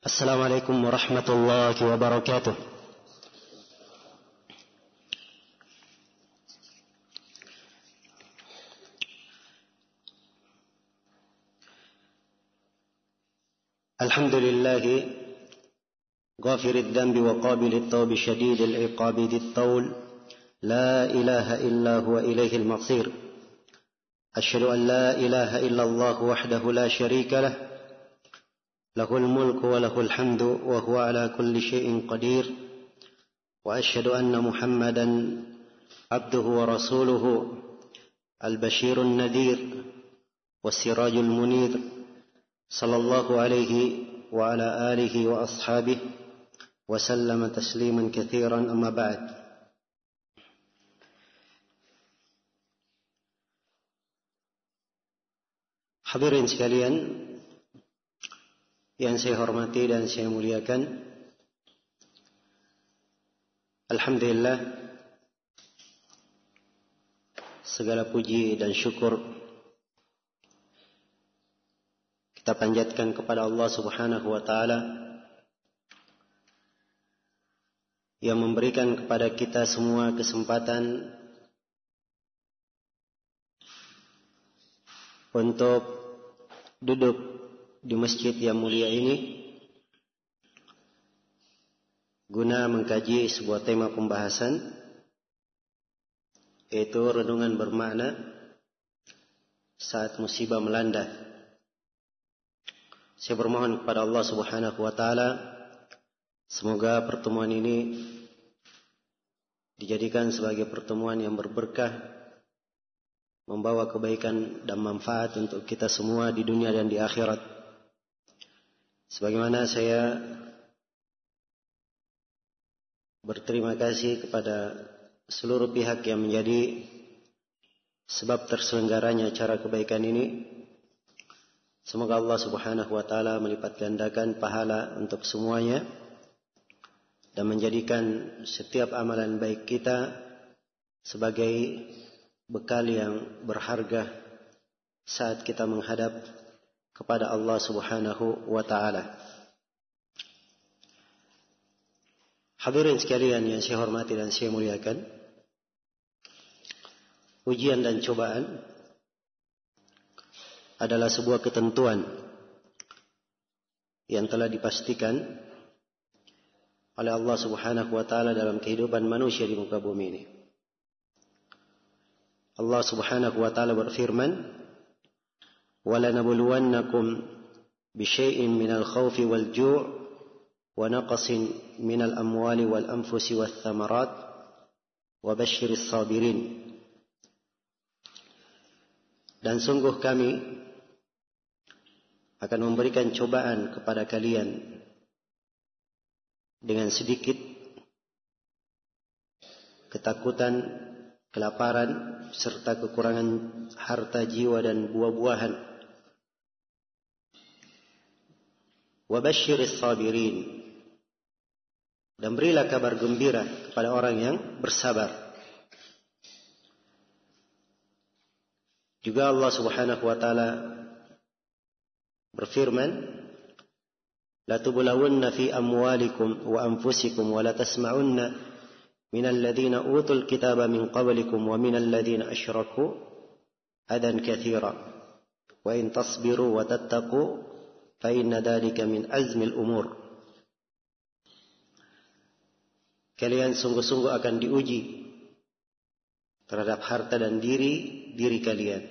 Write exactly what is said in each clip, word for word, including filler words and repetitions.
السلام عليكم ورحمة الله وبركاته. الحمد لله غافر الذنب وقابل التوب شديد العقاب ذي الطول لا إله إلا هو إليه المصير. أشهد أن لا إله إلا الله وحده لا شريك له له الملك وله الحمد وهو على كل شيء قدير. وأشهد أن محمدا عبده ورسوله البشير النذير والسراج المنير صلى الله عليه وعلى آله وأصحابه وسلم تسليما كثيرا. أما بعد. Hadirin sekalian yang saya hormati dan saya muliakan, alhamdulillah, segala puji dan syukur kita panjatkan kepada Allah Subhanahu wa taala yang memberikan kepada kita semua kesempatan untuk duduk di masjid yang mulia ini guna mengkaji sebuah tema pembahasan, yaitu renungan bermakna saat musibah melanda. Saya bermohon kepada Allah Subhanahu wa taala semoga pertemuan ini dijadikan sebagai pertemuan yang berberkah, membawa kebaikan dan manfaat untuk kita semua di dunia dan di akhirat. Sebagaimana saya berterima kasih kepada seluruh pihak yang menjadi sebab terselenggaranya acara kebaikan ini. Semoga Allah Subhanahu wa taala melipat gandakan pahala untuk semuanya dan menjadikan setiap amalan baik kita sebagai bekal yang berharga saat kita menghadap kepada Allah Subhanahu wa taala. Hadirin sekalian yang saya hormati dan saya muliakan, ujian dan cobaan adalah sebuah ketentuan yang telah dipastikan oleh Allah Subhanahu wa taala dalam kehidupan manusia di muka bumi ini. Allah Subhanahu wa taala berfirman, وَلَنَبْلُوَنَّكُمْ بِشَيْءٍ مِنَ الْخَوْفِ وَالْجُوعِ وَنَقْصٍ مِنَ الْأَمْوَالِ وَالْأَنْفُسِ وَالثَّمَرَاتِ وَبَشِّرِ الصَّابِرِينَ. Dan sungguh kami akan memberikan cobaan kepada kalian dengan sedikit ketakutan, kelaparan, serta kekurangan harta jiwa dan buah-buahan. Wabashiris sabirin, dan berilah kabar gembira kepada orang yang bersabar. Juga Allah Subhanahu wa taala berfirman, la tublawunna fi amwalikum wa anfusikum wa la tasma'unna minal ladzina utul kitaba min qablikum wa minal ladzina asyraku adan katsira wa in tasbiru wa tattaqu fa inna dzalika min azmil umur. Kalian sungguh-sungguh akan diuji terhadap harta dan diri diri kalian.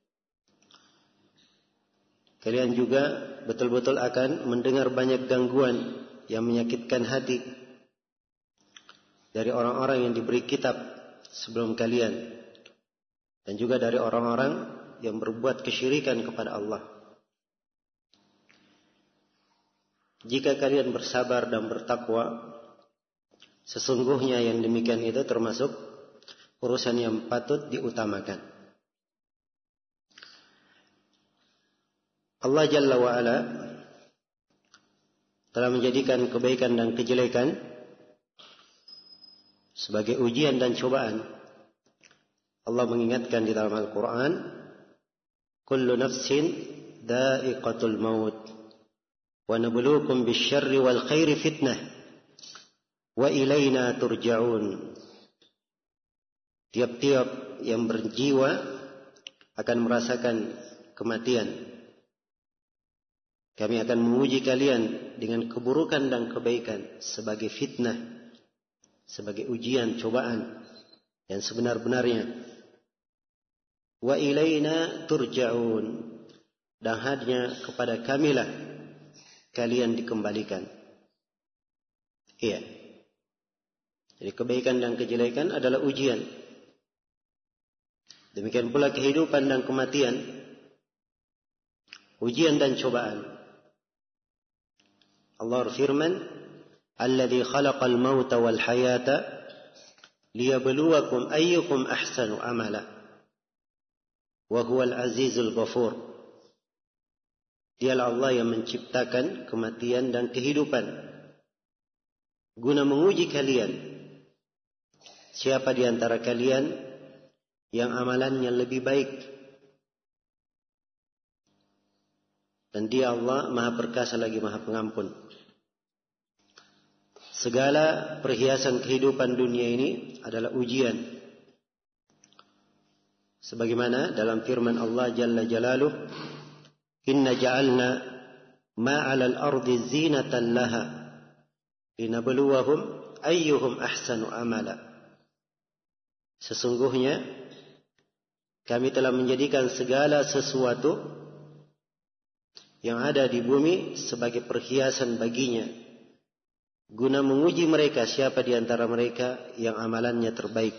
Kalian juga betul-betul akan mendengar banyak gangguan yang menyakitkan hati dari orang-orang yang diberi kitab sebelum kalian, dan juga dari orang-orang yang berbuat kesyirikan kepada Allah. Jika kalian bersabar dan bertakwa, sesungguhnya yang demikian itu termasuk urusan yang patut diutamakan. Allah Jalla wa'ala telah menjadikan kebaikan dan kejelekan sebagai ujian dan cobaan. Allah mengingatkan di dalam Al-Quran, kullu nafsin dha'iqatul maut. wa nabluukum bisyarri wal khairi fitnah wa ilaina turja'un. Tiap-tiap yang berjiwa akan merasakan kematian. Kami akan menguji kalian dengan keburukan dan kebaikan sebagai fitnah, sebagai ujian, cobaan yang sebenar-benarnya. Wa ilaina turja'un, dan hanya kepada kamilah kalian dikembalikan. Iya. Jadi kebaikan dan kejelekan adalah ujian. Demikian pula kehidupan dan kematian, ujian dan cobaan. Allah berfirman, "Alladzi khalaqal mauta wal hayata liyabluwakum ayyukum ahsanu amala wa huwal azizul ghafur." Dialah Allah yang menciptakan kematian dan kehidupan guna menguji kalian, siapa di antara kalian yang amalannya lebih baik. Dan Dia Allah Maha Perkasa lagi Maha Pengampun. Segala perhiasan kehidupan dunia ini adalah ujian. Sebagaimana dalam firman Allah Jalla Jalaluh, "Inna ja'alna ma'alal ardi zinatan laha linabluwahum ayyuhum ahsanu amala." Sesungguhnya kami telah menjadikan segala sesuatu yang ada di bumi sebagai perhiasan baginya, guna menguji mereka siapa di antara mereka yang amalannya terbaik.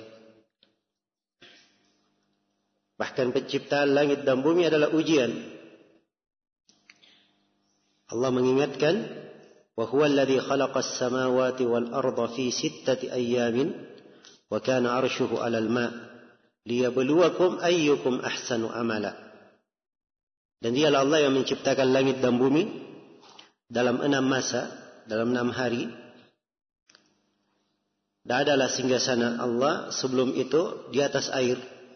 Bahkan penciptaan langit dan bumi adalah ujian. Allah mengingatkan, "Wa huwal ladzi khalaqas samawati wal arda fi sittati ayyamin wa kana 'arshuhu 'alal ma' liyabluwakum ayyukum ahsanu amala." Dan Dialah Allah yang menciptakan langit dan bumi dalam enam masa, dalam enam hari. Dan adalah singgasana Allah sebelum itu di atas air,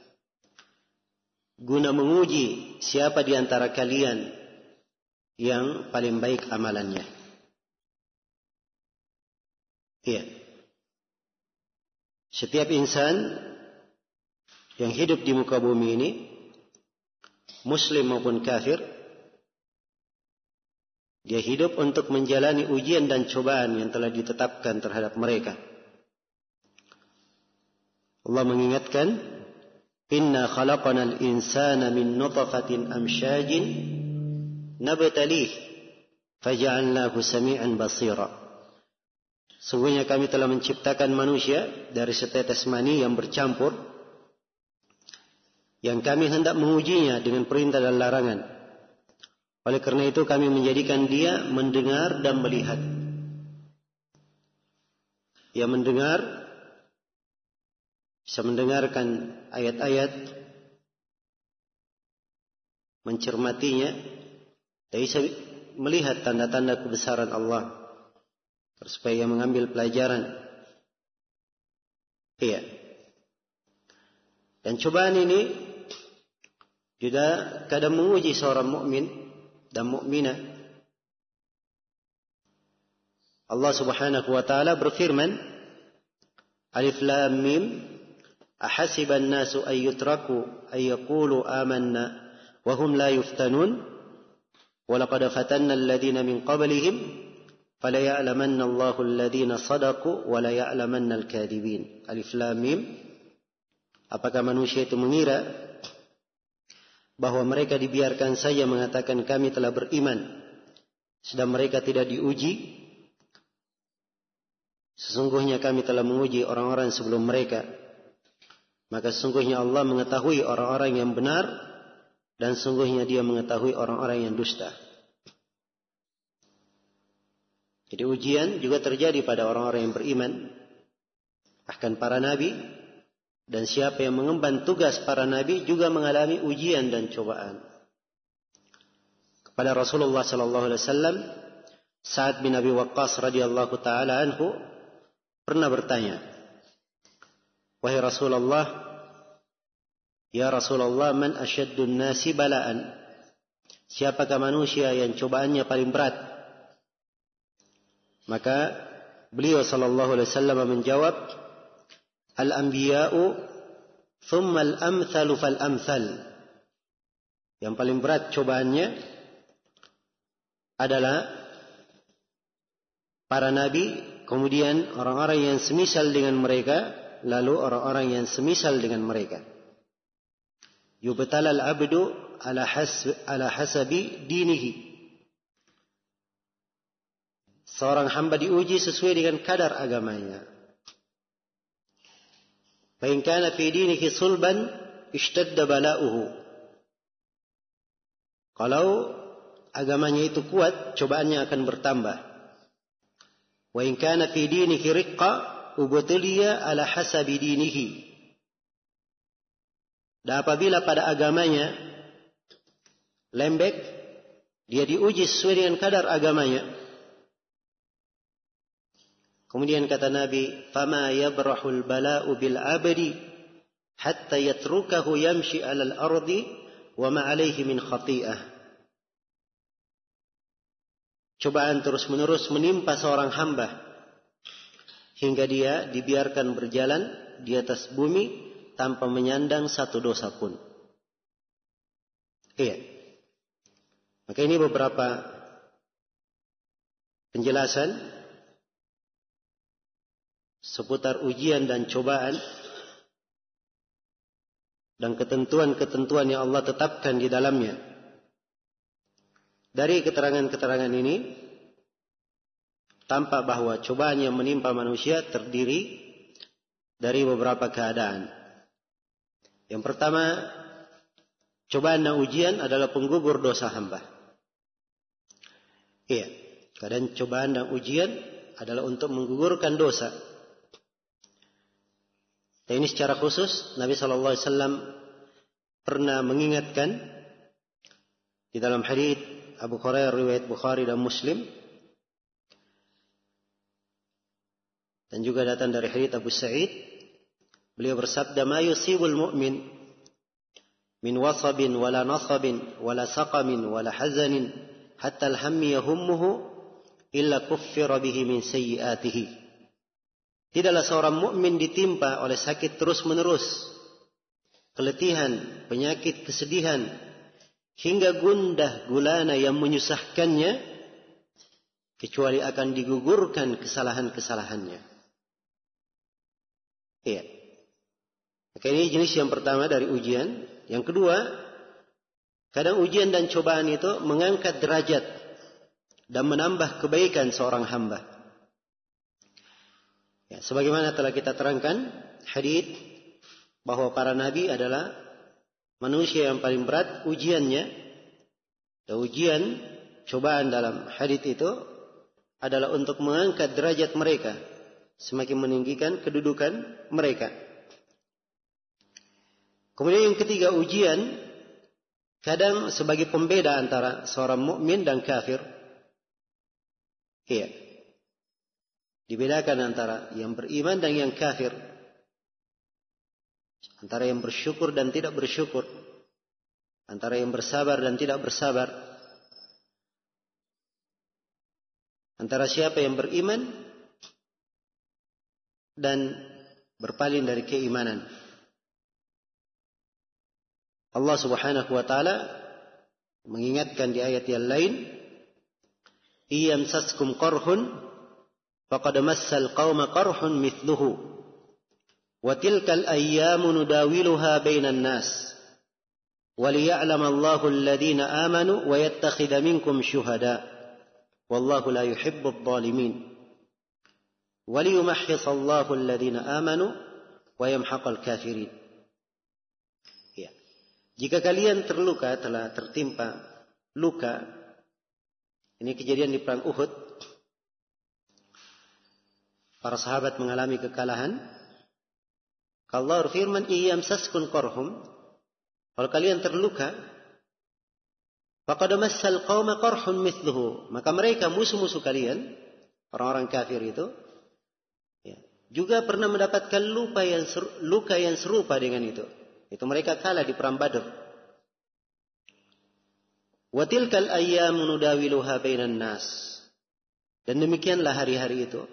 guna menguji siapa di antara kalian yang paling baik amalannya. Iya. Setiap insan yang hidup di muka bumi ini, muslim maupun kafir, dia hidup untuk menjalani ujian dan cobaan yang telah ditetapkan terhadap mereka. Allah mengingatkan, "Inna khalaqanal insana min nutfatin amsyajin nabtalih faja'alnahu sami'an basira." Sungguhnya kami telah menciptakan manusia dari setetes mani yang bercampur, yang kami hendak mengujinya dengan perintah dan larangan. Oleh karena itu kami menjadikan dia mendengar dan melihat. Ia mendengar, bisa mendengarkan ayat-ayat, mencermatinya, dan bisa melihat tanda-tanda kebesaran Allah, supaya mengambil pelajaran. Iya. Dan cobaan ini juga kadang menguji seorang mukmin dan mukminah. Allah Subhanahu wa taala berfirman, Alif Lam Mim, ahasiban nasu ay yutraku ay yaqulu amanna wa hum la yuftanun wa laqad fatanna alladhina min qablihim fala ya'lamanna Allahu alladhina sadaqu wa la ya'lamanna al-kadhibin. Alif Lam Mim. Apakah manusia itu mengira bahwa mereka dibiarkan saja mengatakan kami telah beriman, sedang mereka tidak diuji? Sesungguhnya kami telah menguji orang-orang sebelum mereka, maka sesungguhnya Allah mengetahui orang-orang yang benar, dan sungguhnya Dia mengetahui orang-orang yang dusta. Jadi ujian juga terjadi pada orang-orang yang beriman, bahkan para nabi. Dan siapa yang mengemban tugas para nabi juga mengalami ujian dan cobaan. Kepada Rasulullah sallallahu alaihi wasallam, Sa'ad bin Abi Waqqas radhiyallahu taala anhu pernah bertanya, "Wahai Rasulullah, ya Rasulullah, man asyaddun nasi bala'an?" Siapakah manusia yang cobaannya paling berat? Maka beliau sallallahu alaihi wasallam menjawab, al-anbiya'u thumma al-amthalu fal-amthal. Yang paling berat cobaannya adalah para nabi, kemudian orang-orang yang semisal dengan mereka, lalu orang-orang yang semisal dengan mereka. Yubtalal abdu ala hasbi, ala hasabi dinihi. Seorang hamba diuji sesuai dengan kadar agamanya. Fa in kana fi dinihi sulban ishtadda bala'uhu. Kalau agamanya itu kuat, cobaannya akan bertambah. Wa in kana fi dinihi riqqa ubtuliya ala hasabi dinihi. Dan apabila pada agamanya lembek, dia diuji sesuai dengan kadar agamanya. Kemudian kata Nabi, "Fama yabrahul bala'u bil 'abdi hatta yatrukahu yamshi 'alal ardi wa ma 'alaihi min khati'ah." Cobaan terus-menerus menimpa seorang hamba hingga dia dibiarkan berjalan di atas bumi tanpa menyandang satu dosa pun. Iya. Maka ini beberapa penjelasan seputar ujian dan cobaan dan ketentuan-ketentuan yang Allah tetapkan di dalamnya. Dari keterangan-keterangan ini tampak bahwa cobaan yang menimpa manusia terdiri dari beberapa keadaan. Yang pertama, cobaan dan ujian adalah penggugur dosa hamba. Iya, keadaan cobaan dan ujian adalah untuk menggugurkan dosa. Dan ini secara khusus Nabi shallallahu alaihi wasallam pernah mengingatkan di dalam hadits Abu Hurairah riwayat Bukhari dan Muslim, dan juga datang dari hadits Abu Sa'id. Beliau bersabda, "Ma yusibul mu'min min wasabin wala nasabin wala saqamin wala hazanin hatta al-hammi yahummuhu illa kuffira bihi min sayyi'atihi." Tidaklah seorang mukmin ditimpa oleh sakit terus-menerus, keletihan, penyakit, kesedihan, hingga gundah gulana yang menyusahkannya, kecuali akan digugurkan kesalahan-kesalahannya. Iya. Maka ini jenis yang pertama dari ujian. Yang kedua, kadang ujian dan cobaan itu mengangkat derajat dan menambah kebaikan seorang hamba. Ya, sebagaimana telah kita terangkan hadits bahwa para nabi adalah manusia yang paling berat ujiannya. Dan ujian, cobaan dalam hadits itu adalah untuk mengangkat derajat mereka, semakin meninggikan kedudukan mereka. Kemudian yang ketiga, ujian kadang sebagai pembeda antara seorang mukmin dan kafir. Iya. Dibedakan antara yang beriman dan yang kafir. Antara yang bersyukur dan tidak bersyukur. Antara yang bersabar dan tidak bersabar. Antara siapa yang beriman dan berpaling dari keimanan. Allah Subhanahu wa taala mengingatkan di ayat yang lain, "Iyamsaskum qarhun faqad massal qauma qarhun mithluhu wa tilkal ayyamu nudawiluha bainan nas wa liya'lama Allahu alladhina amanu wa yattakhidha minkum syuhada wallahu la yuhibbudh dhalimin wa liyumahhisa Allahu alladhina amanu wa yamhaqal kafirin." Ya. Jika kalian terluka, telah tertimpa luka, ini kejadian di perang Uhud. Para sahabat mengalami kekalahan. Allah berfirman, "Iyamsaskun qarhum." Kalau kalian terluka, faqad massal qauma qarhun mithluhu. Maka mereka musuh-musuh kalian, orang-orang kafir itu, ya, juga pernah mendapatkan luka yang seru, luka yang serupa dengan itu. Itu mereka kalah di perang Badr. Wa tilkal ayyamu nudawiluha bainan nas. Dan demikianlah hari-hari itu.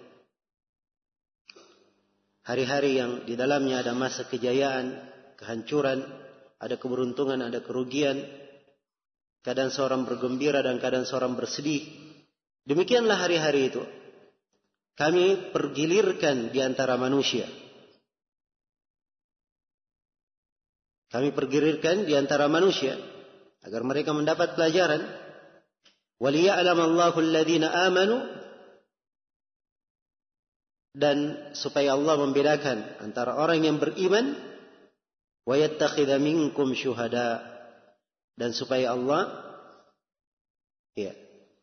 Hari-hari yang di dalamnya ada masa kejayaan, kehancuran, ada keberuntungan, ada kerugian. Kadang seorang bergembira dan kadang seorang bersedih. Demikianlah hari-hari itu. Kami pergilirkan di antara manusia. Kami pergilirkan di antara manusia agar mereka mendapat pelajaran. Waliya'lamallahu alladhina amanu, dan supaya Allah membedakan antara orang yang beriman, wa yattakhidha minkum syuhada, dan supaya Allah ya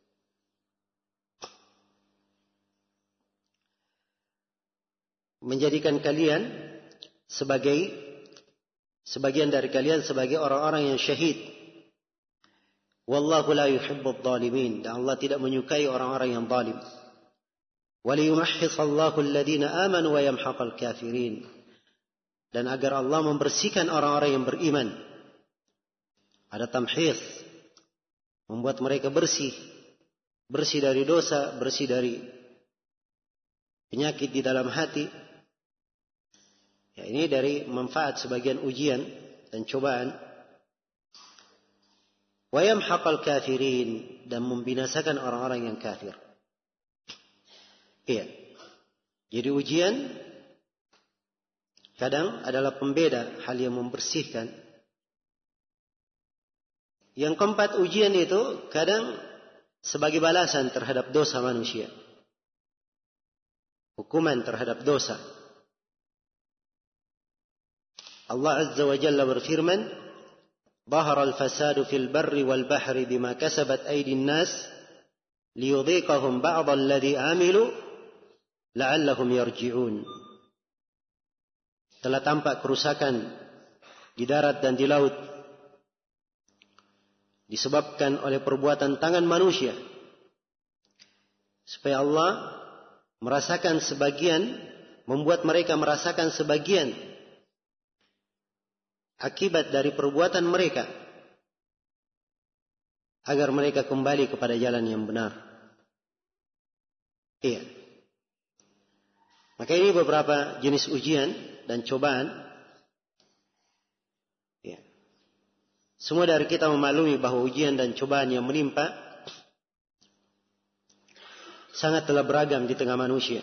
menjadikan kalian sebagai sebagian dari kalian sebagai orang-orang yang syahid. Wallahu la yuhibbudz zalimin, dan Allah tidak menyukai orang-orang yang zalim. Waliyumahhisallahu alladhina amanu wa yamhaqal kafirin, dan agar Allah membersihkan orang-orang yang beriman. Ada tamhis, membuat mereka bersih, bersih dari dosa, bersih dari penyakit di dalam hati. Ya, ini dari manfaat sebagian ujian dan cobaan. Wa yamhaqal kafirin, dan membinasakan orang-orang yang kafir. Iya. Jadi ujian kadang adalah pembeda, hal yang membersihkan. Yang keempat, ujian itu kadang sebagai balasan terhadap dosa manusia. Hukuman terhadap dosa. Allah Azza wa Jalla berfirman, ظهر الفساد في البر والبحر بما كسبت أيدي الناس ليذيقهم بعض الذي عملوا لعلهم يرجعون. Telah tampak kerusakan di darat dan di laut disebabkan oleh perbuatan tangan manusia, supaya Allah merasakan sebagian, membuat mereka merasakan sebagian akibat dari perbuatan mereka, agar mereka kembali kepada jalan yang benar. Iya. Maka ini beberapa jenis ujian dan cobaan. Iya. Semua dari kita memaklumi bahwa ujian dan cobaan yang menimpa sangat telah beragam di tengah manusia.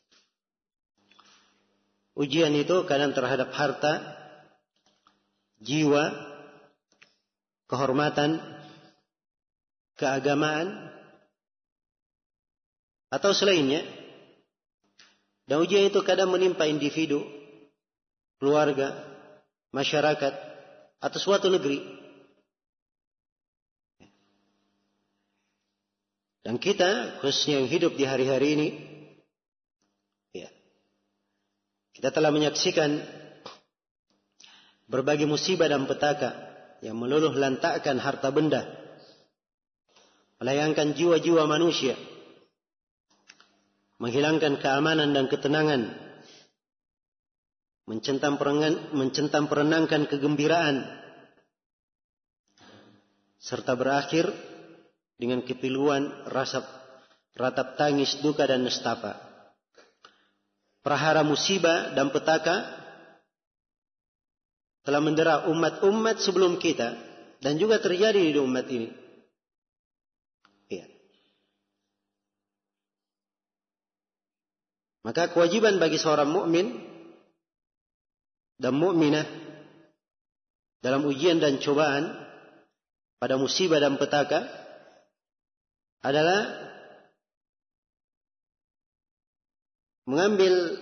Ujian itu kadang terhadap harta, jiwa, kehormatan, keagamaan, atau selainnya. Dan ujian itu kadang menimpa individu, keluarga, masyarakat, atau suatu negeri. Dan kita, khususnya yang hidup di hari-hari ini, ya, kita telah menyaksikan berbagai musibah dan petaka yang meluluh lantakkan harta benda, melayangkan jiwa-jiwa manusia, menghilangkan keamanan dan ketenangan, mencentang perenang, mencentang perenangkan kegembiraan, serta berakhir dengan kepiluan, rasa ratap tangis, duka dan nestapa. Prahara musibah dan petaka telah mendera umat-umat sebelum kita dan juga terjadi di umat ini. Ya. Maka kewajiban bagi seorang mukmin dan mukminah dalam ujian dan cobaan pada musibah dan petaka adalah mengambil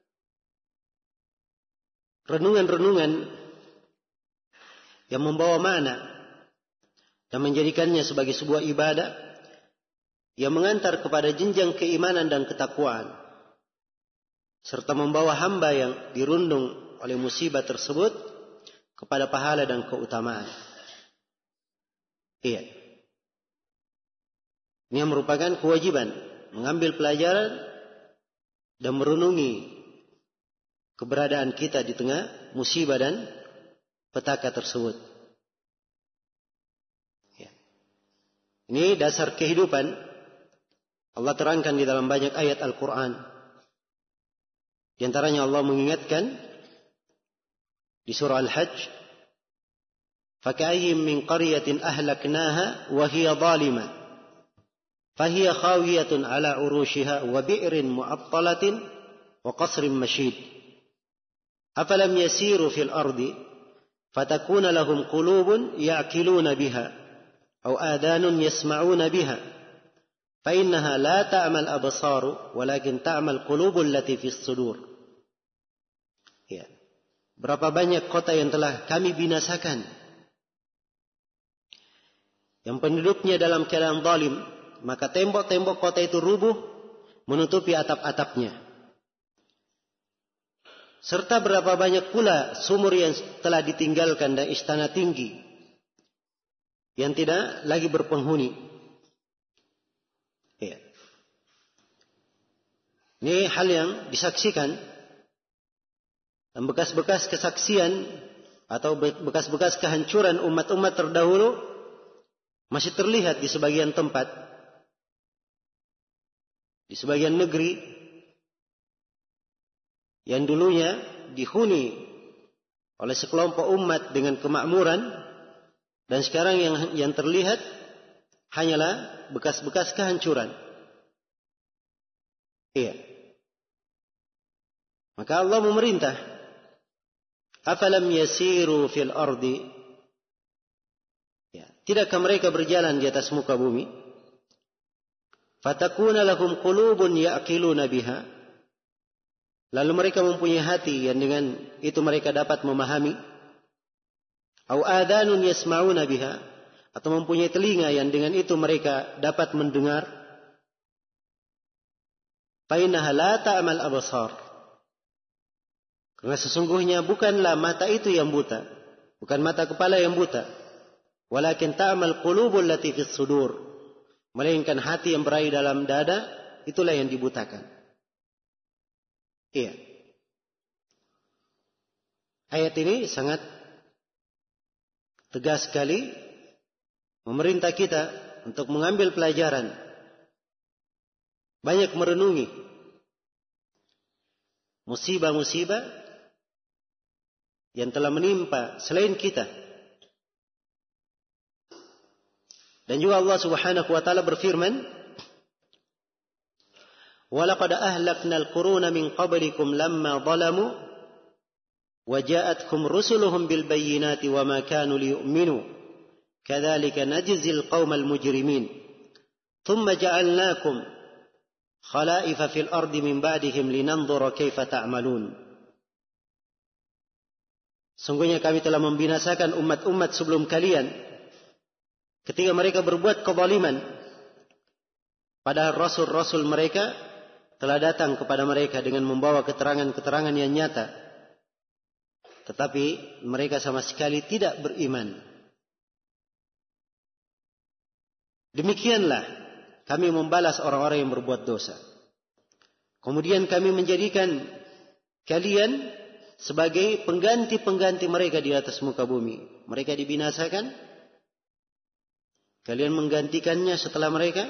renungan-renungan yang membawa makna dan menjadikannya sebagai sebuah ibadah yang mengantar kepada jenjang keimanan dan ketakwaan, serta membawa hamba yang dirundung oleh musibah tersebut kepada pahala dan keutamaan. Iya. Ini merupakan kewajiban mengambil pelajaran dan merenungi keberadaan kita di tengah musibah dan petaka tersebut. Ya. Ini dasar kehidupan. Allah terangkan di dalam banyak ayat Al-Quran. Di antaranya Allah mengingatkan di surah Al-Hajj, فَكَأَيٍّ مِّن قَرْيَةٍ أَهْلَكْنَاهَا وَهِيَ ظَالِمَةٌ فَهِيَ خَاوِيَةٌ عَلَى عُرُوشِهَا وَبِئْرٍ مُعَطَّلَةٍ وَقَصْرٍ مَشِيدٍ أَفَلَمْ يَسِيرُوا فِي الْأَرْضِ فَتَكُونَ لَهُمْ قُلُوبٌ يَعْقِلُونَ بِهَا أَوْ آذَانٌ يَسْمَعُونَ بِهَا فَإِنَّهَا لَا تَعْمَى الْأَبْصَارُ وَلَكِنْ تَعْمَى الْقُلُوبُ الَّتِي فِي الصُّدُورِ. Ya. Berapa banyak kota yang telah kami binasakan, yang penduduknya dalam keadaan zalim, maka tembok-tembok kota itu rubuh menutupi atap-atapnya. Serta berapa banyak pula sumur yang telah ditinggalkan dan istana tinggi yang tidak lagi berpenghuni. Ya. Ini hal yang disaksikan, dan bekas-bekas kesaksian atau bekas-bekas kehancuran umat-umat terdahulu masih terlihat di sebagian tempat, di sebagian negeri yang dulunya dihuni oleh sekelompok umat dengan kemakmuran, dan sekarang yang yang terlihat hanyalah bekas-bekas kehancuran. Iya. Maka Allah memerintah, afalam yasiru fil ardi, ya, tidakkah mereka berjalan di atas muka bumi, fatakuna lahum qulubun ya'qiluna biha, lalu mereka mempunyai hati yang dengan itu mereka dapat memahami, au adhanun yasma'una biha, atau mempunyai telinga yang dengan itu mereka dapat mendengar. Fa innaha la ta'mal absar, karena sesungguhnya bukanlah mata itu yang buta, bukan mata kepala yang buta, walakin ta'mal qulubul lati fis sudur, melainkan hati yang berada dalam dada, itulah yang dibutakan. Iya. Ayat ini sangat tegas sekali memerintah kita untuk mengambil pelajaran, banyak merenungi musibah-musibah yang telah menimpa selain kita. Dan juga Allah Subhanahu wa taala berfirman, "Wa laqad ahlakna al-quruna min qablikum lamma zalamu wa ja'atkum rusuluhum bil bayyinati wa ma kanu liyu'minu kadzalika najzil qaumal mujrimin thumma ja'alnakum khalaifa fil ardi min ba'dihim linanzura kaifa ta'malun." Sungguhnya kami telah membinasakan umat-umat sebelum kalian ketika mereka berbuat kezaliman, padahal rasul-rasul mereka telah datang kepada mereka dengan membawa keterangan-keterangan yang nyata, tetapi mereka sama sekali tidak beriman. Demikianlah kami membalas orang-orang yang berbuat dosa. Kemudian kami menjadikan kalian sebagai pengganti-pengganti mereka di atas muka bumi. Mereka dibinasakan, kalian menggantikannya setelah mereka.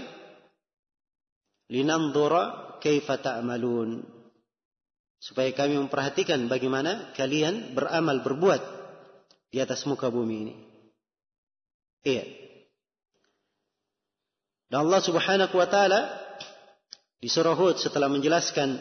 Linanzura kaifa ta'malun, supaya kami memperhatikan bagaimana kalian beramal, berbuat di atas muka bumi ini. Iya. Dan Allah Subhanahu wa taala di surah Hud setelah menjelaskan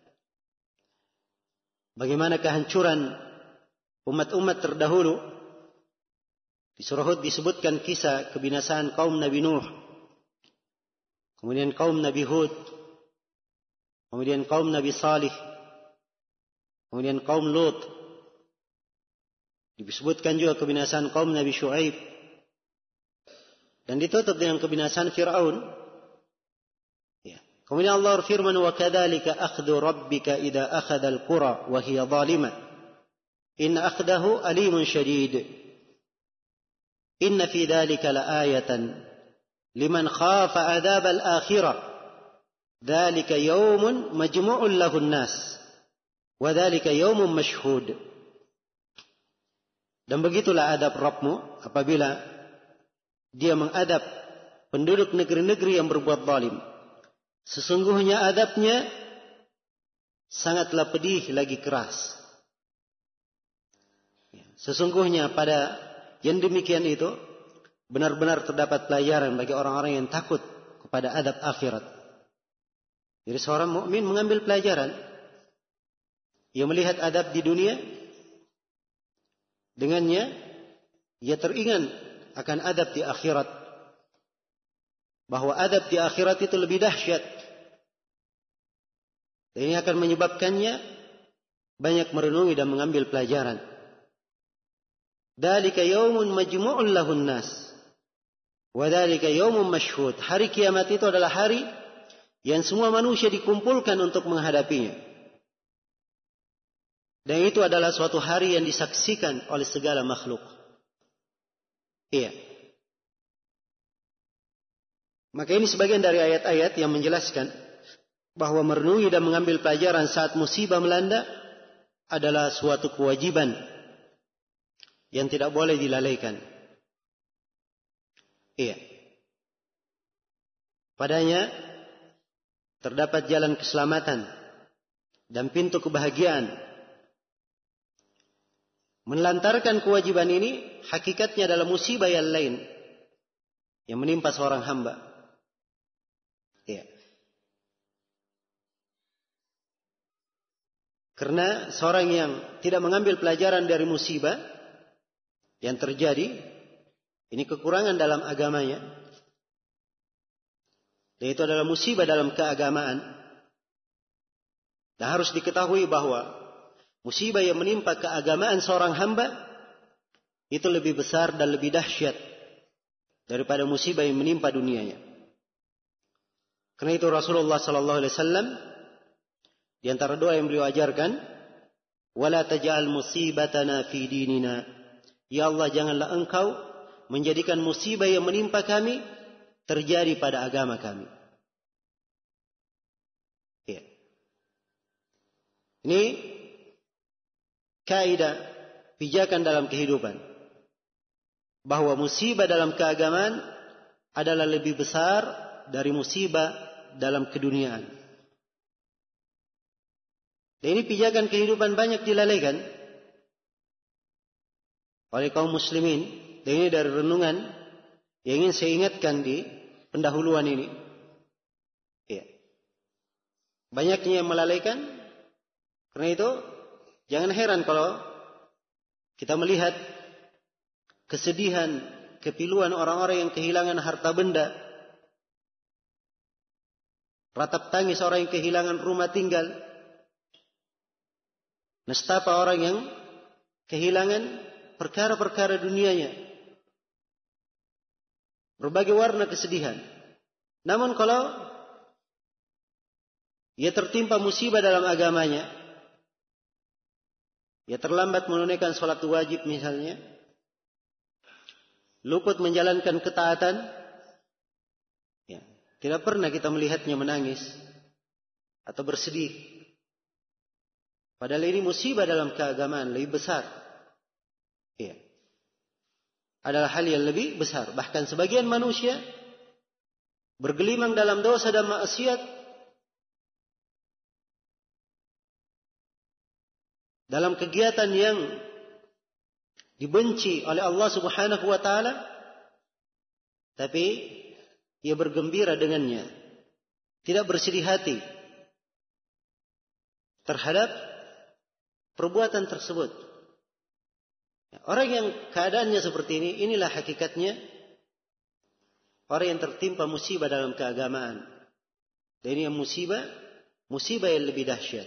bagaimana kehancuran umat-umat terdahulu, di surah Hud disebutkan kisah kebinasaan kaum Nabi Nuh, kemudian kaum Nabi Hud, kemudian kaum Nabi Salih, kemudian kaum Lut. Disebutkan juga kebinasaan kaum Nabi Syuaib, dan ditutup dengan kebinasaan Fir'aun. Ya. Kemudian Allah berfirman, wa kadzalika akhdhu rabbika idza akhadha al-qura wa hiya zalimah inna akhdahu alimun syadid inna fi dzalika laayatan liman khafa adzab al-akhirah dzalika yaumun majmu'un lahun nas wa dzalika yaumun mashhud. Dan begitulah adab Rabbmu apabila dia mengadab penduduk negeri-negeri yang berbuat zalim. Sesungguhnya adabnya sangatlah pedih lagi keras. Sesungguhnya pada yang demikian itu benar-benar terdapat pelajaran bagi orang-orang yang takut kepada adab akhirat. Jadi seorang mukmin mengambil pelajaran. Ia melihat adab di dunia, dengannya ia teringat akan adab di akhirat. Bahwa adab di akhirat itu lebih dahsyat. Dan ini akan menyebabkannya banyak merenungi dan mengambil pelajaran. Dzalika yaumun majmu'un lahun nas. Wa dzalika yaumun mashhud. Hari kiamat itu adalah hari yang semua manusia dikumpulkan untuk menghadapinya. Dan itu adalah suatu hari yang disaksikan oleh segala makhluk. Iya. Maka ini sebagian dari ayat-ayat yang menjelaskan bahwa merenungi dan mengambil pelajaran saat musibah melanda adalah suatu kewajiban yang tidak boleh dilalaikan. Iya. Padanya terdapat jalan keselamatan dan pintu kebahagiaan. Menelantarkan kewajiban ini hakikatnya adalah musibah yang lain yang menimpa seorang hamba. Iya. Karena seorang yang tidak mengambil pelajaran dari musibah yang terjadi, ini kekurangan dalam agamanya. Dan itu adalah musibah dalam keagamaan. Dan harus diketahui bahwa musibah yang menimpa keagamaan seorang hamba itu lebih besar dan lebih dahsyat daripada musibah yang menimpa dunianya. Karena itu Rasulullah sallallahu alaihi wasallam di antara doa yang beliau ajarkan, wala taj'al musibatana fi dinina. Ya Allah, janganlah engkau menjadikan musibah yang menimpa kami terjadi pada agama kami. Ya. Ini kaidah pijakan dalam kehidupan. Bahwa musibah dalam keagamaan adalah lebih besar dari musibah dalam keduniaan. Dan ini pijakan kehidupan banyak dilalaikan oleh kaum muslimin. Dan ini dari renungan yang ingin saya ingatkan di pendahuluan ini. Ya. Banyaknya yang melalaikan. Karena itu jangan heran kalau kita melihat kesedihan, kepiluan orang-orang yang kehilangan harta benda. Ratap tangis orang yang kehilangan rumah tinggal. Nestapa orang yang kehilangan perkara-perkara dunianya. Berbagai warna kesedihan. Namun kalau ia tertimpa musibah dalam agamanya, ia terlambat menunaikan sholat wajib misalnya, luput menjalankan ketaatan, ya, tidak pernah kita melihatnya menangis atau bersedih. Padahal ini musibah dalam keagamaan lebih besar. Ya. Adalah hal yang lebih besar. Bahkan sebagian manusia bergelimang dalam dosa dan maksiat dalam kegiatan yang dibenci oleh Allah Subhanahu wa taala, tapi ia bergembira dengannya, tidak bersedih hati terhadap perbuatan tersebut. Orang yang keadaannya seperti ini, inilah hakikatnya orang yang tertimpa musibah dalam keagamaan. Dan ini yang musibah, musibah yang lebih dahsyat.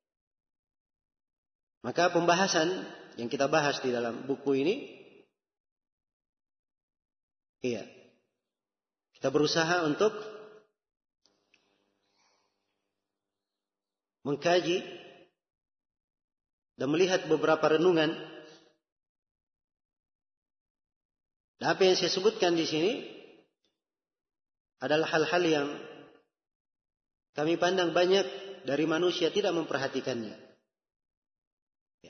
Maka pembahasan yang kita bahas di dalam buku ini, iya, kita berusaha untuk mengkaji dan melihat beberapa renungan. Dan apa yang saya sebutkan di sini adalah hal-hal yang kami pandang banyak dari manusia tidak memperhatikannya. Ya.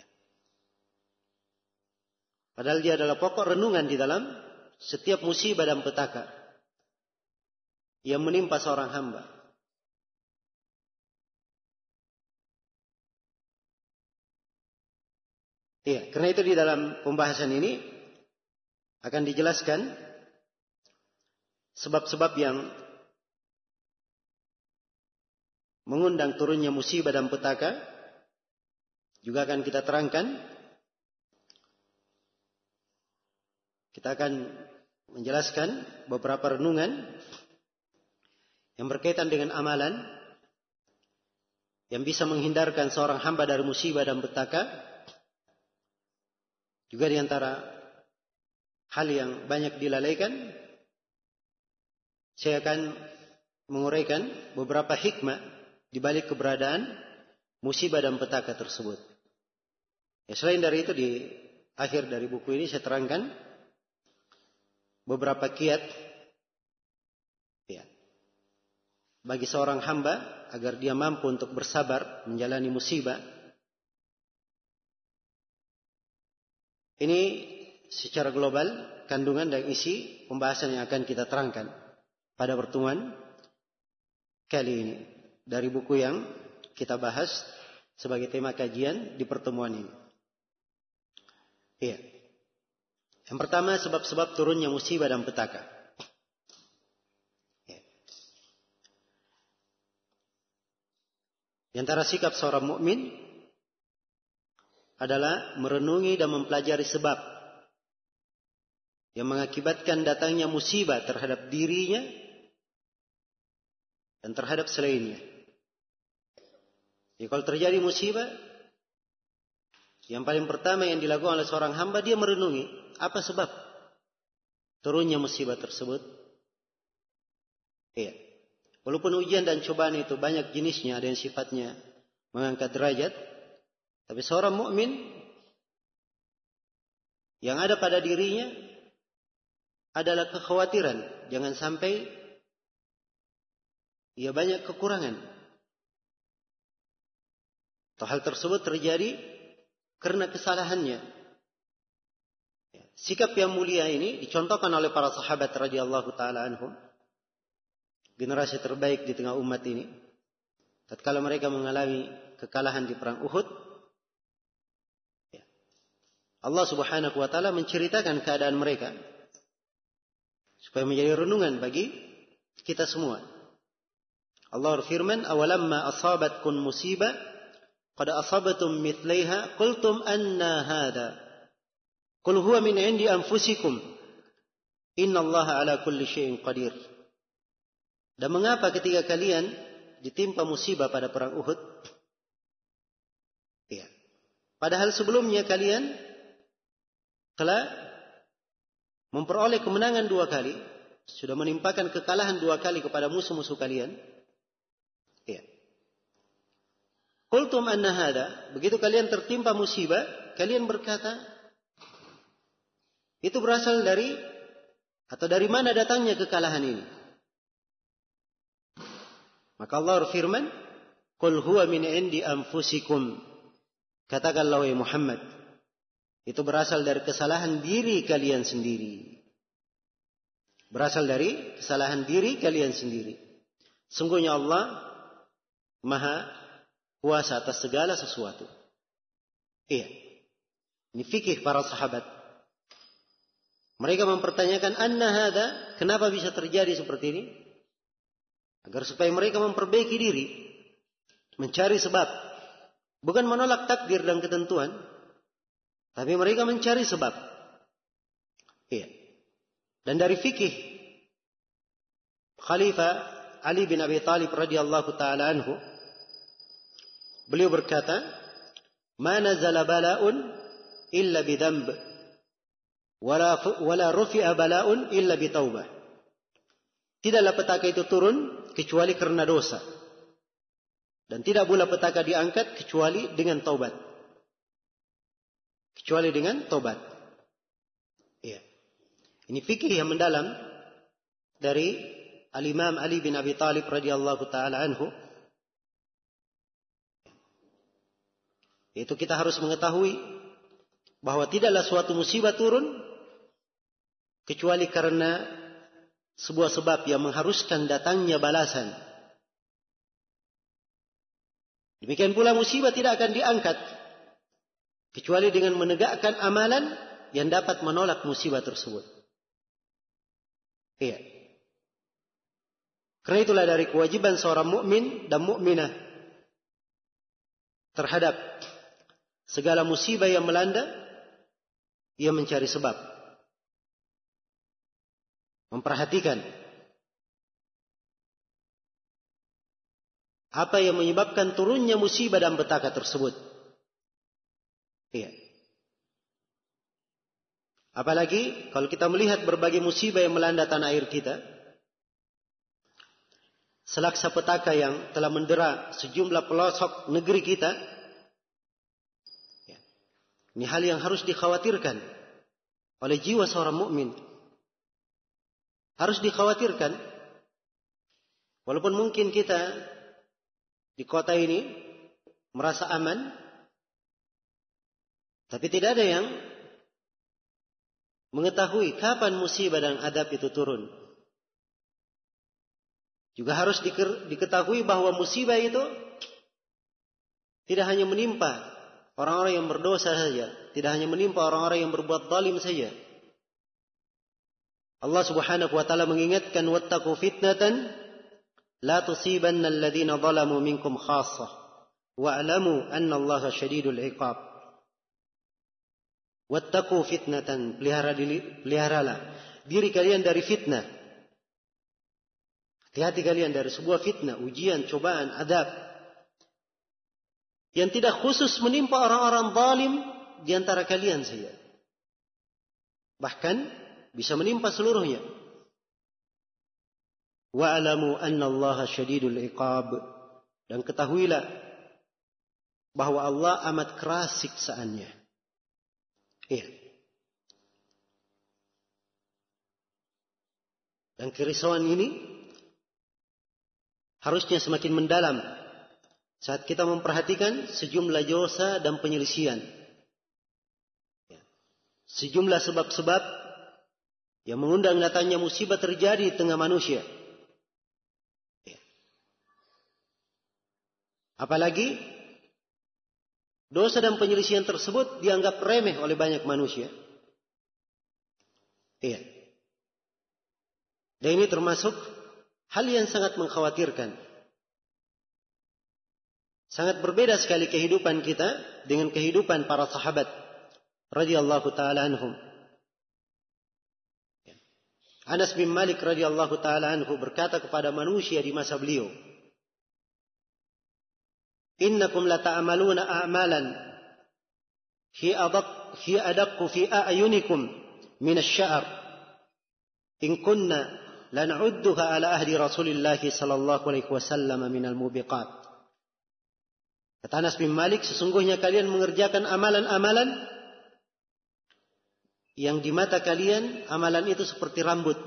Padahal dia adalah pokok renungan di dalam setiap musibah dan petaka yang menimpa seorang hamba. Iya, karena itu di dalam pembahasan ini akan dijelaskan sebab-sebab yang mengundang turunnya musibah dan petaka. Juga akan kita terangkan. Kita akan menjelaskan beberapa renungan yang berkaitan dengan amalan yang bisa menghindarkan seorang hamba dari musibah dan petaka. Juga di antara hal yang banyak dilalaikan, saya akan menguraikan beberapa hikmah di balik keberadaan musibah dan petaka tersebut. Ya, selain dari itu, di akhir dari buku ini saya terangkan beberapa kiat ya, bagi seorang hamba agar dia mampu untuk bersabar menjalani musibah. Ini secara global kandungan dan isi pembahasan yang akan kita terangkan pada pertemuan kali ini dari buku yang kita bahas sebagai tema kajian di pertemuan ini. Iya. Yang pertama, sebab-sebab turunnya musibah dan petaka. Ya. Di antara sikap seorang mukmin adalah merenungi dan mempelajari sebab yang mengakibatkan datangnya musibah terhadap dirinya dan terhadap selainnya. Jadi kalau terjadi musibah, yang paling pertama yang dilakukan oleh seorang hamba, dia merenungi apa sebab turunnya musibah tersebut. Iya. Walaupun ujian dan cobaan itu banyak jenisnya, ada yang sifatnya mengangkat derajat, tapi seorang mukmin yang ada pada dirinya adalah kekhawatiran jangan sampai ia banyak kekurangan. Atau hal tersebut terjadi karena kesalahannya. Sikap yang mulia ini dicontohkan oleh para sahabat radhiyallahu taala anhum, generasi terbaik di tengah umat ini. Tatkala mereka mengalami kekalahan di perang Uhud, Allah subhanahu wa ta'ala menceritakan keadaan mereka supaya menjadi renungan bagi kita semua. Allah berfirman, awalamma asabatkum musibah qad asabatum mithlaiha qultum anna hadha qul huwa min indi anfusikum innallaha ala kulli syai'in qadir. Dan mengapa ketika kalian ditimpa musibah pada perang Uhud, ya, padahal sebelumnya kalian telah memperoleh kemenangan dua kali, sudah menimpakan kekalahan dua kali kepada musuh-musuh kalian. Ya. Qultum anna hada, begitu kalian tertimpa musibah, kalian berkata, itu berasal dari atau dari mana datangnya kekalahan ini? Maka Allah berfirman, qul huwa min indi anfusikum. Katakanlah wahai Muhammad, itu berasal dari kesalahan diri kalian sendiri. Berasal dari kesalahan diri kalian sendiri. Sungguhnya Allah Maha kuasa atas segala sesuatu. Iya. Ini fikih para sahabat. Mereka mempertanyakan, anna hada, kenapa bisa terjadi seperti ini? Agar supaya mereka memperbaiki diri, mencari sebab. Bukan menolak takdir dan ketentuan, tapi mereka mencari sebab. Iya. Dan dari fikih Khalifah Ali bin Abi Thalib radhiyallahu taala anhu, beliau berkata, "Ma nazala bala'un illa bidhanb, wala wala rufi'a bala'un illa bitaubah." Tidaklah petaka itu turun kecuali karena dosa. Dan tidak pula petaka diangkat kecuali dengan taubat. Kecuali dengan tobat. Iya. Ini fikih yang mendalam dari Al-Imam Ali bin Abi Thalib radhiyallahu taala anhu. Yaitu kita harus mengetahui bahwa tidaklah suatu musibah turun kecuali karena sebuah sebab yang mengharuskan datangnya balasan. Demikian pula musibah tidak akan diangkat kecuali dengan menegakkan amalan yang dapat menolak musibah tersebut. Iya. Karena itulah dari kewajiban seorang mukmin dan mukminah terhadap segala musibah yang melanda, ia mencari sebab, memperhatikan apa yang menyebabkan turunnya musibah dan petaka tersebut. Iya. Apalagi kalau kita melihat berbagai musibah yang melanda tanah air kita, selaksa petaka yang telah mendera sejumlah pelosok negeri kita, ya, ini hal yang harus dikhawatirkan oleh jiwa seorang mukmin. Harus dikhawatirkan, walaupun mungkin kita di kota ini merasa aman, tapi tidak ada yang mengetahui kapan musibah dan adab itu turun. Juga harus diketahui bahwa musibah itu tidak hanya menimpa orang-orang yang berdosa saja, tidak hanya menimpa orang-orang yang berbuat zalim saja. Allah Subhanahu wa taala mengingatkan, wattaqu fitnatan la tusibanna alladhina zalamu minkum khassah wa'lamu anna Allaha syadidul 'iqab. Wattaqu fitnatan, pelihara diri, peliharalah diri kalian dari fitnah. Hati-hati kalian dari sebuah fitnah, ujian, cobaan, adab yang tidak khusus menimpa orang-orang zalim di antara kalian saja. Bahkan bisa menimpa seluruhnya. Wa'lamu anna Allaha syadidul 'iqab, dan ketahuilah bahwa Allah amat keras siksaannya. Iya. Dan kerisauan ini harusnya semakin mendalam saat kita memperhatikan sejumlah dosa dan penyelisihan. Sejumlah sebab-sebab yang mengundang datangnya musibah terjadi di tengah manusia. Apalagi dosa dan penyelisihan tersebut dianggap remeh oleh banyak manusia. Iya. Dan ini termasuk hal yang sangat mengkhawatirkan. Sangat berbeda sekali kehidupan kita dengan kehidupan para sahabat radhiyallahu taala anhum. Anas bin Malik radhiyallahu taala anhu berkata kepada manusia di masa beliau, innakum lata'amaluna a'malan hi adaq hi adaqqu fi a'yunikum min asy-sya'r in kunna lan'udduha ala ahdi Rasulillah sallallahu alaihi wasallam min al-mubiqat. Kata Anas bin Malik, sesungguhnya kalian mengerjakan amalan-amalan yang di mata kalian amalan itu seperti rambut,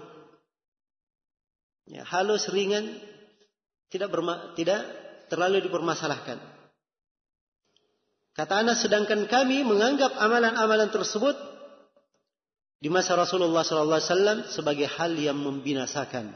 ya, halus, ringan, tidak berma- tidak terlalu dipermasalahkan. Kata Anas, sedangkan kami menganggap amalan-amalan tersebut di masa Rasulullah sallallahu alaihi wasallam sebagai hal yang membinasakan.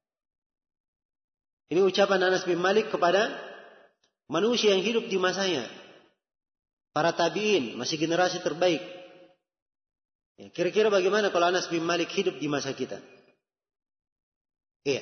Ini ucapan Anas bin Malik kepada manusia yang hidup di masanya, para tabi'in, masih generasi terbaik. Ya, kira-kira bagaimana kalau Anas bin Malik hidup di masa kita? Iya.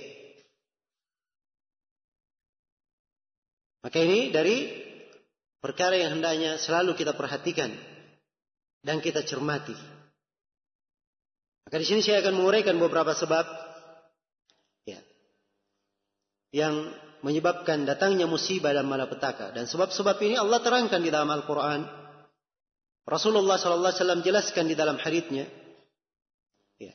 Maka ini dari perkara yang hendaknya selalu kita perhatikan dan kita cermati. Maka di sini saya akan menguraikan beberapa sebab, ya, yang menyebabkan datangnya musibah dan malapetaka. Dan sebab-sebab ini Allah terangkan di dalam Al-Quran. Rasulullah sallallahu alaihi wasallam jelaskan di dalam haditsnya. Ya.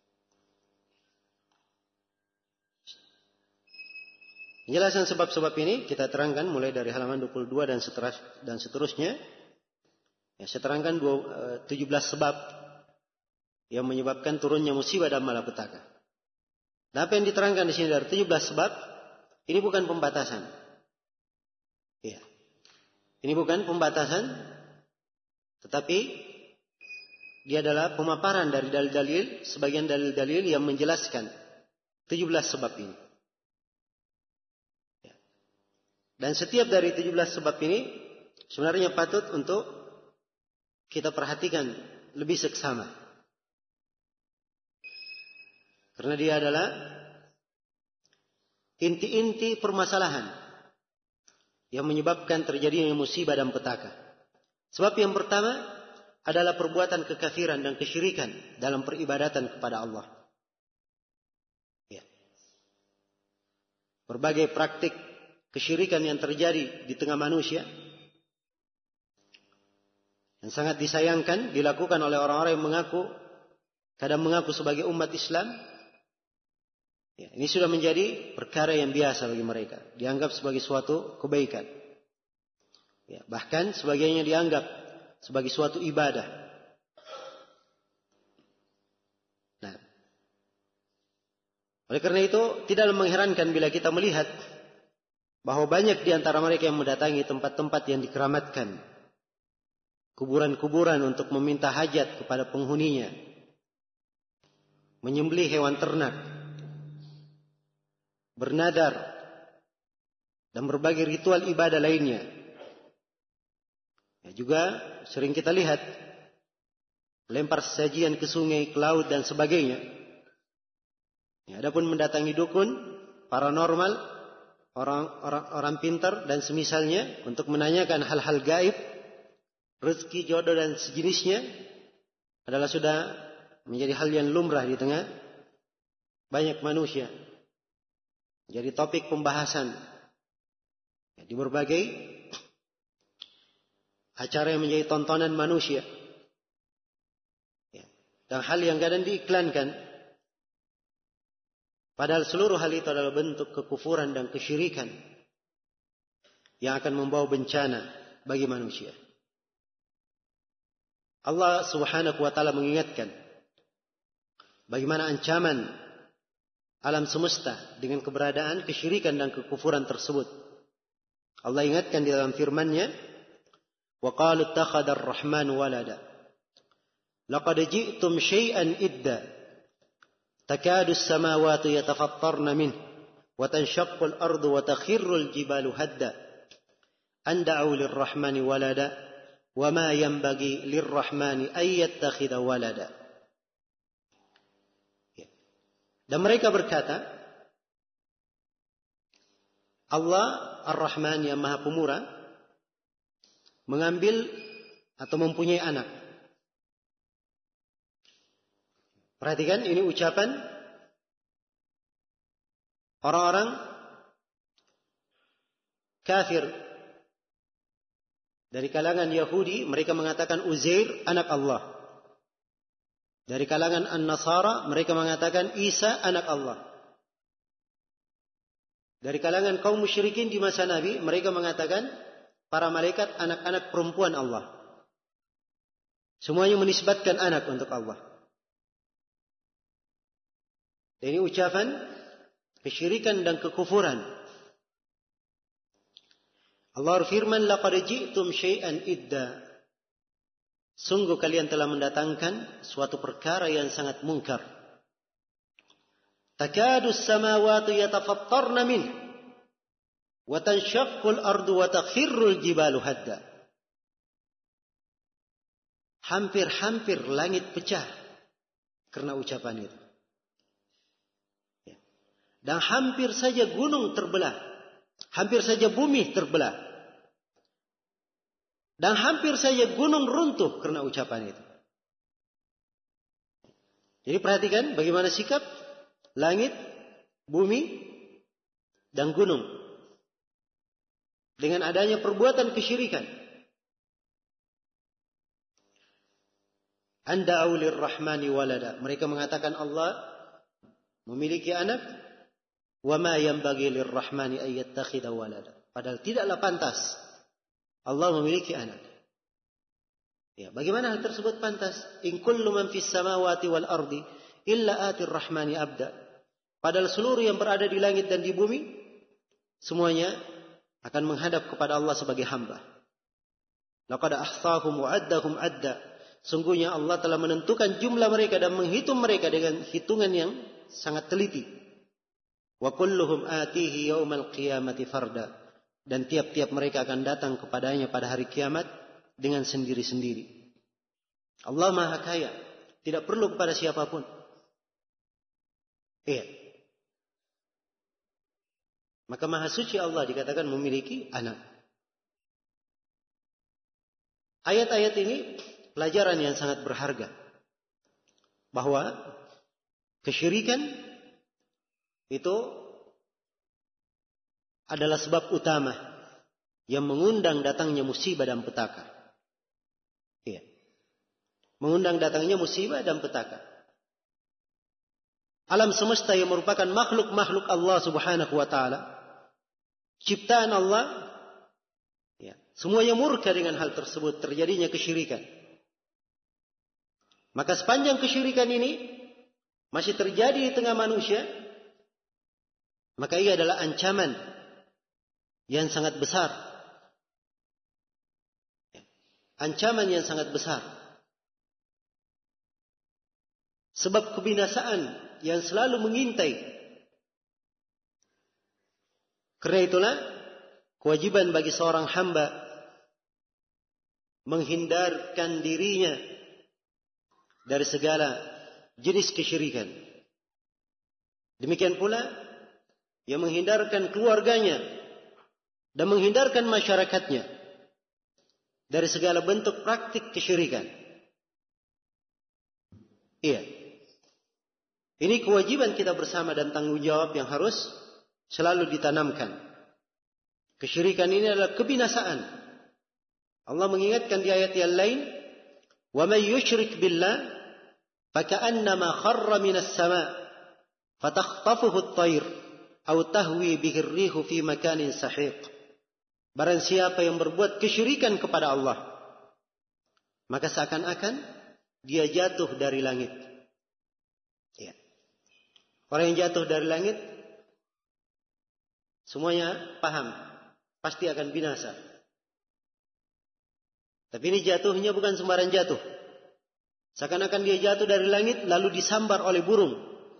Penjelasan sebab-sebab ini kita terangkan mulai dari halaman dua puluh dua dan seterusnya, dan seterusnya. Ya, saya terangkan tujuh belas sebab yang menyebabkan turunnya musibah dan malapetaka. Dan apa yang diterangkan di sini dari tujuh belas sebab ini bukan pembatasan. Ya. Ini bukan pembatasan, tetapi dia adalah pemaparan dari dalil-dalil, sebagian dalil-dalil yang menjelaskan tujuh belas sebab ini. Dan setiap dari tujuh belas sebab ini sebenarnya patut untuk kita perhatikan lebih seksama. Karena dia adalah inti-inti permasalahan yang menyebabkan terjadinya musibah dan petaka. Sebab yang pertama adalah perbuatan kekafiran dan kesyirikan dalam peribadatan kepada Allah. Ya. Berbagai praktik kesyirikan yang terjadi di tengah manusia yang sangat disayangkan dilakukan oleh orang-orang yang mengaku kadang mengaku sebagai umat Islam. Ya, ini sudah menjadi perkara yang biasa bagi mereka, dianggap sebagai suatu kebaikan. Ya, bahkan sebagiannya dianggap sebagai suatu ibadah. Nah, oleh karena itu tidaklah mengherankan bila kita melihat bahwa banyak di antara mereka yang mendatangi tempat-tempat yang dikeramatkan, kuburan-kuburan untuk meminta hajat kepada penghuninya, menyembelih hewan ternak, bernadar, dan berbagai ritual ibadah lainnya. Ya, juga sering kita lihat lempar sajian ke sungai, ke laut dan sebagainya. Ya, adapun mendatangi dukun, paranormal, orang-orang orang pintar dan semisalnya untuk menanyakan hal-hal gaib, rezeki, jodoh dan sejenisnya adalah sudah menjadi hal yang lumrah di tengah banyak manusia. Jadi topik pembahasan ya, di berbagai acara yang menjadi tontonan manusia. Ya. Dan hal yang kadang diiklankan. Padahal seluruh hal itu adalah bentuk kekufuran dan kesyirikan yang akan membawa bencana bagi manusia. Allah Subhanahu wa taala mengingatkan bagaimana ancaman alam semesta dengan keberadaan kesyirikan dan kekufuran tersebut. Allah ingatkan di dalam firman-Nya, "Wa qalu ittakhadha ar-rahmanu walada. Laqad ji'tum syai'an idda. Takadu as-samawati yatafattarna minhu wa tanshaqqu al-ardu wa takhirru al-jibalu hadda. An da'u lir-rahmani walada wa ma yanbaghi lir-rahmani ay yattakhidha walada." Dan mereka berkata, Allah Ar-Rahman yang Maha Pemurah mengambil atau mempunyai anak. Perhatikan, ini ucapan orang-orang kafir dari kalangan Yahudi. Mereka mengatakan Uzair anak Allah. Dari kalangan An-Nasara mereka mengatakan Isa anak Allah. Dari kalangan kaum musyrikin di masa Nabi mereka mengatakan para malaikat anak-anak perempuan Allah. Semuanya menisbatkan anak untuk Allah. Dan ini ucapan kesyirikan dan kekufuran. Allah berfirman, "Laqad ji'tum syai'an idda." Sungguh kalian telah mendatangkan suatu perkara yang sangat mungkar. Takadu as-samawati yatafattarna minhu wa tanshaqqu al-ardu wa takhirru al-jibalu hadda. Hampir-hampir langit pecah karena ucapan itu. Dan hampir saja gunung terbelah. Hampir saja bumi terbelah. Dan hampir saja gunung runtuh karena ucapan itu. Jadi perhatikan bagaimana sikap langit, bumi, dan gunung. Dengan adanya perbuatan kesyirikan. Anda'u lir-rahmani walada. Mereka mengatakan Allah memiliki anak. Wa ma yanbaghi lir-rahmani ay yattakhidha walada. Padahal tidaklah pantas Allah memiliki anak. Ya, bagaimana hal tersebut pantas? In kullu man fis samawati wal ardi illa atir rahmani abda. Padahal seluruh yang berada di langit dan di bumi semuanya akan menghadap kepada Allah sebagai hamba. Laqad ahsahum wa addahum adda. Sungguhnya Allah telah menentukan jumlah mereka dan menghitung mereka dengan hitungan yang sangat teliti. Wa kulluhum atihi yaumal qiyamati farda. Dan tiap-tiap mereka akan datang kepadanya pada hari kiamat dengan sendiri-sendiri. Allah Maha Kaya, tidak perlu kepada siapapun. Iya. Maka Maha Suci Allah dikatakan memiliki anak. Ayat-ayat ini pelajaran yang sangat berharga. Bahwa kesyirikan itu adalah sebab utama yang mengundang datangnya musibah dan petaka. Iya. Mengundang datangnya musibah dan petaka. Alam semesta yang merupakan makhluk-makhluk Allah Subhanahu wa taala, ciptaan Allah, ya, semuanya murka dengan hal tersebut, terjadinya kesyirikan. Maka sepanjang kesyirikan ini masih terjadi di tengah manusia, maka ia adalah ancaman yang sangat besar. Ancaman yang sangat besar. Sebab kebinasaan yang selalu mengintai. Karena itulah kewajiban bagi seorang hamba menghindarkan dirinya dari segala jenis kesyirikan. Demikian pula yang menghindarkan keluarganya dan menghindarkan masyarakatnya dari segala bentuk praktik kesyirikan. Iya. Ini kewajiban kita bersama dan tanggung jawab yang harus selalu ditanamkan. Kesyirikan ini adalah kebinasaan. Allah mengingatkan di ayat yang lain, "Wa may yusyrik billah فَكَأَنَّمَا خَرَّ مِنَ السَّمَاءِ فَتَخْطَفُهُ الطَّيْرُ أَوْ تَهْوِي بِهِ الرِّيحُ فِي مَكَانٍ سَحِيقٍ." Barang siapa yang berbuat kesyirikan kepada Allah, maka seakan-akan dia jatuh dari langit. Ya. Orang yang jatuh dari langit semuanya paham, pasti akan binasa. Tapi ini jatuhnya bukan sembarang jatuh. Seakan-akan dia jatuh dari langit lalu disambar oleh burung.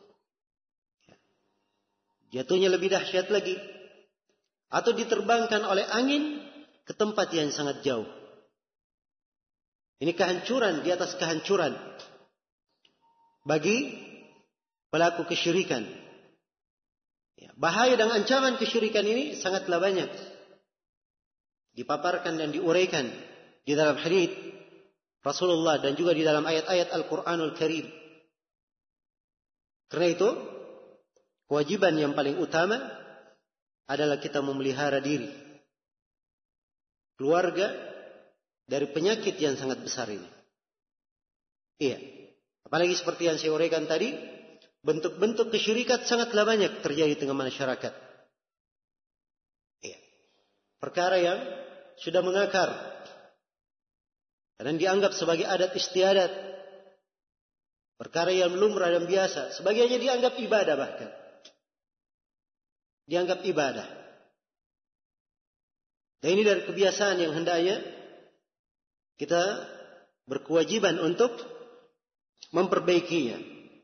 Jatuhnya lebih dahsyat lagi. Atau diterbangkan oleh angin ke tempat yang sangat jauh. Ini kehancuran di atas kehancuran bagi pelaku kesyirikan. Bahaya dan ancaman kesyirikan ini sangatlah banyak. Dipaparkan dan diuraikan di dalam hadits Rasulullah dan juga di dalam ayat-ayat Al-Quranul Karim. Karena itu, kewajiban yang paling utama adalah kita memelihara diri, keluarga dari penyakit yang sangat besar ini. Iya. Apalagi seperti yang saya uraikan tadi, bentuk-bentuk kesyirikat sangatlah banyak terjadi di tengah masyarakat. Iya. Perkara yang sudah mengakar dan dianggap sebagai adat istiadat. Perkara yang lumrah dan biasa. Sebagiannya dianggap ibadah bahkan. Dianggap ibadah. Dan ini dari kebiasaan yang hendaknya kita berkewajiban untuk memperbaikinya.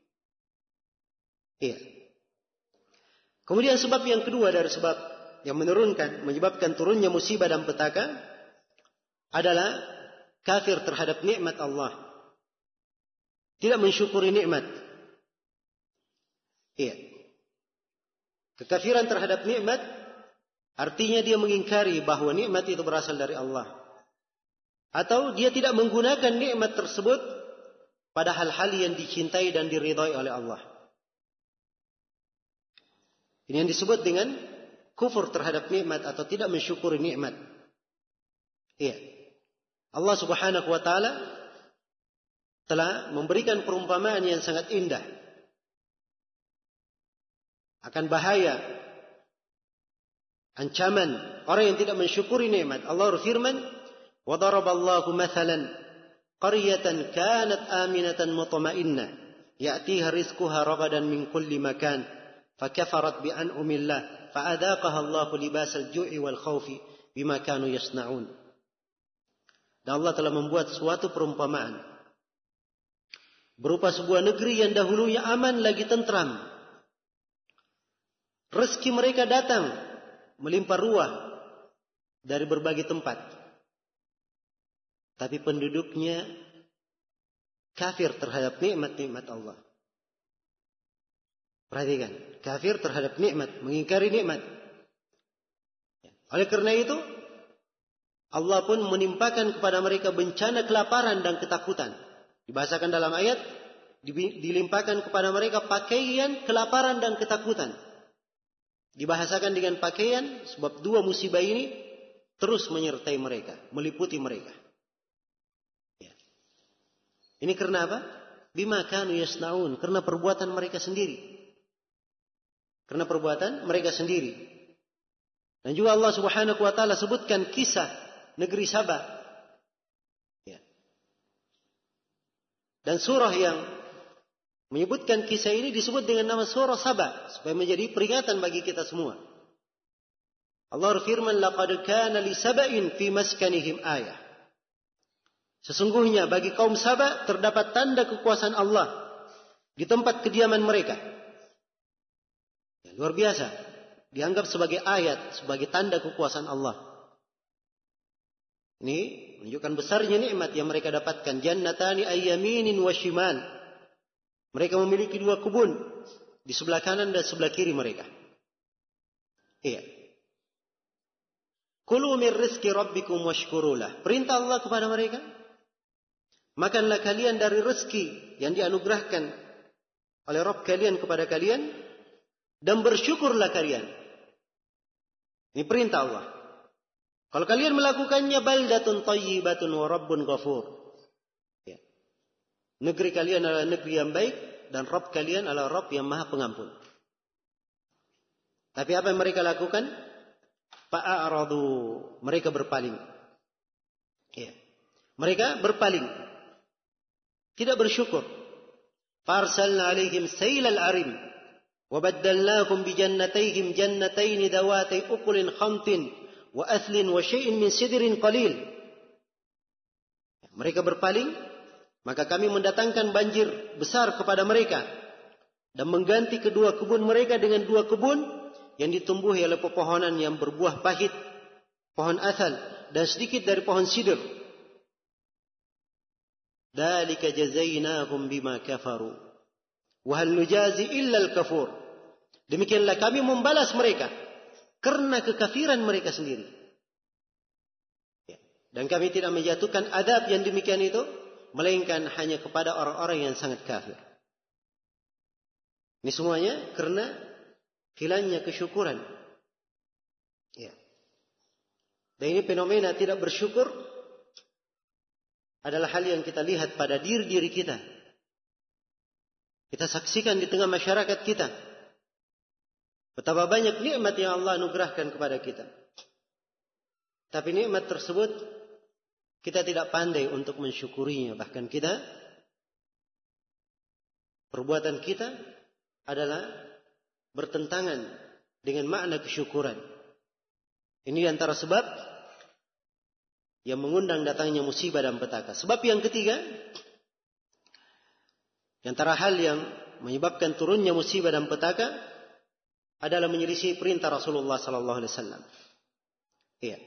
Iya. Kemudian sebab yang kedua dari sebab yang menurunkan, menyebabkan turunnya musibah dan petaka adalah kafir terhadap nikmat Allah. Tidak mensyukuri nikmat. Iya. Kekafiran terhadap nikmat artinya dia mengingkari bahwa nikmat itu berasal dari Allah. Atau dia tidak menggunakan nikmat tersebut pada hal-hal yang dicintai dan diridhai oleh Allah. Ini yang disebut dengan kufur terhadap nikmat atau tidak mensyukuri nikmat. Iya. Allah Subhanahu wa taala telah memberikan perumpamaan yang sangat indah akan bahaya, ancaman orang yang tidak mensyukuri nikmat. Allah berfirman, "Wa daraballahu mathalan qaryatan kanat aminatan mutma'innah ya'tiha rizquha ragadan min kulli makan fakafarat bi an'amillah fa'adaqaha Allahu libasal ju'i wal khaufi bima kanu yasna'un." Dan Allah telah membuat suatu perumpamaan berupa sebuah negeri yang dahulunya aman lagi tentram. Rezeki mereka datang melimpah ruah dari berbagai tempat. Tapi penduduknya kafir terhadap nikmat-nikmat Allah. Perhatikan, kafir terhadap nikmat, mengingkari nikmat. Oleh karena itu, Allah pun menimpakan kepada mereka bencana kelaparan dan ketakutan. Dibahasakan dalam ayat, dilimpahkan kepada mereka pakaian kelaparan dan ketakutan. Dibahasakan dengan pakaian, sebab dua musibah ini terus menyertai mereka, meliputi mereka. Ya. Ini karena apa? Bima kanu yasnaun, karena perbuatan mereka sendiri. Karena perbuatan mereka sendiri. Dan juga Allah Subhanahu wa taala sebutkan kisah negeri Saba. Ya. Dan surah yang menyebutkan kisah ini disebut dengan nama surah Saba supaya menjadi peringatan bagi kita semua. Allah berfirman, "Laqad kana li sab'in fi maskanihim ayah." Sesungguhnya bagi kaum Saba terdapat tanda kekuasaan Allah di tempat kediaman mereka. Ya, luar biasa, dianggap sebagai ayat, sebagai tanda kekuasaan Allah. Ini menunjukkan besarnya nikmat yang mereka dapatkan. Jannatani ayyaminin wa shimal. Mereka memiliki dua kebun di sebelah kanan dan sebelah kiri mereka. Iya. Kulu min rizki rabbikum washkurulah. Perintah Allah kepada mereka, makanlah kalian dari rezeki yang dianugerahkan oleh Rabb kalian kepada kalian, dan bersyukurlah kalian. Ini perintah Allah. Kalau kalian melakukannya, baldatun thayyibatun wa rabbun ghafur. Ya. Negeri kalian adalah negeri yang baik, dan Rabb kalian adalah Rabb yang maha pengampun. Tapi apa yang mereka lakukan? Fa'aradu, mereka berpaling. Ya. Mereka berpaling, tidak bersyukur. Farsalna alaihim sailal arim, wa baddalnahum bi jannatayhim jannatayn dawatay ukulin khamtin wa athlin wa syai'in min sidrin qalil. Mereka berpaling, maka kami mendatangkan banjir besar kepada mereka dan mengganti kedua kebun mereka dengan dua kebun yang ditumbuhi oleh pepohonan yang berbuah pahit, pohon asal, dan sedikit dari pohon sidr. Dzalika jazainahum bima kafaru wa hal nujazi illa al-kafur. Demikianlah kami membalas mereka karena kekafiran mereka sendiri. Ya. Dan kami tidak menjatuhkan adab yang demikian itu melainkan hanya kepada orang-orang yang sangat kafir. Ini semuanya karena hilangnya kesyukuran. Ya. Dan ini fenomena tidak bersyukur adalah hal yang kita lihat pada diri-diri kita. Kita saksikan di tengah masyarakat kita. Betapa banyak nikmat yang Allah anugerahkan kepada kita. Tapi nikmat tersebut kita tidak pandai untuk mensyukurinya. Bahkan kita, perbuatan kita adalah bertentangan dengan makna kesyukuran. Ini antara sebab yang mengundang datangnya musibah dan petaka. Sebab yang ketiga, di antara hal yang menyebabkan turunnya musibah dan petaka adalah menyelisih perintah Rasulullah sallallahu alaihi wasallam. Iya.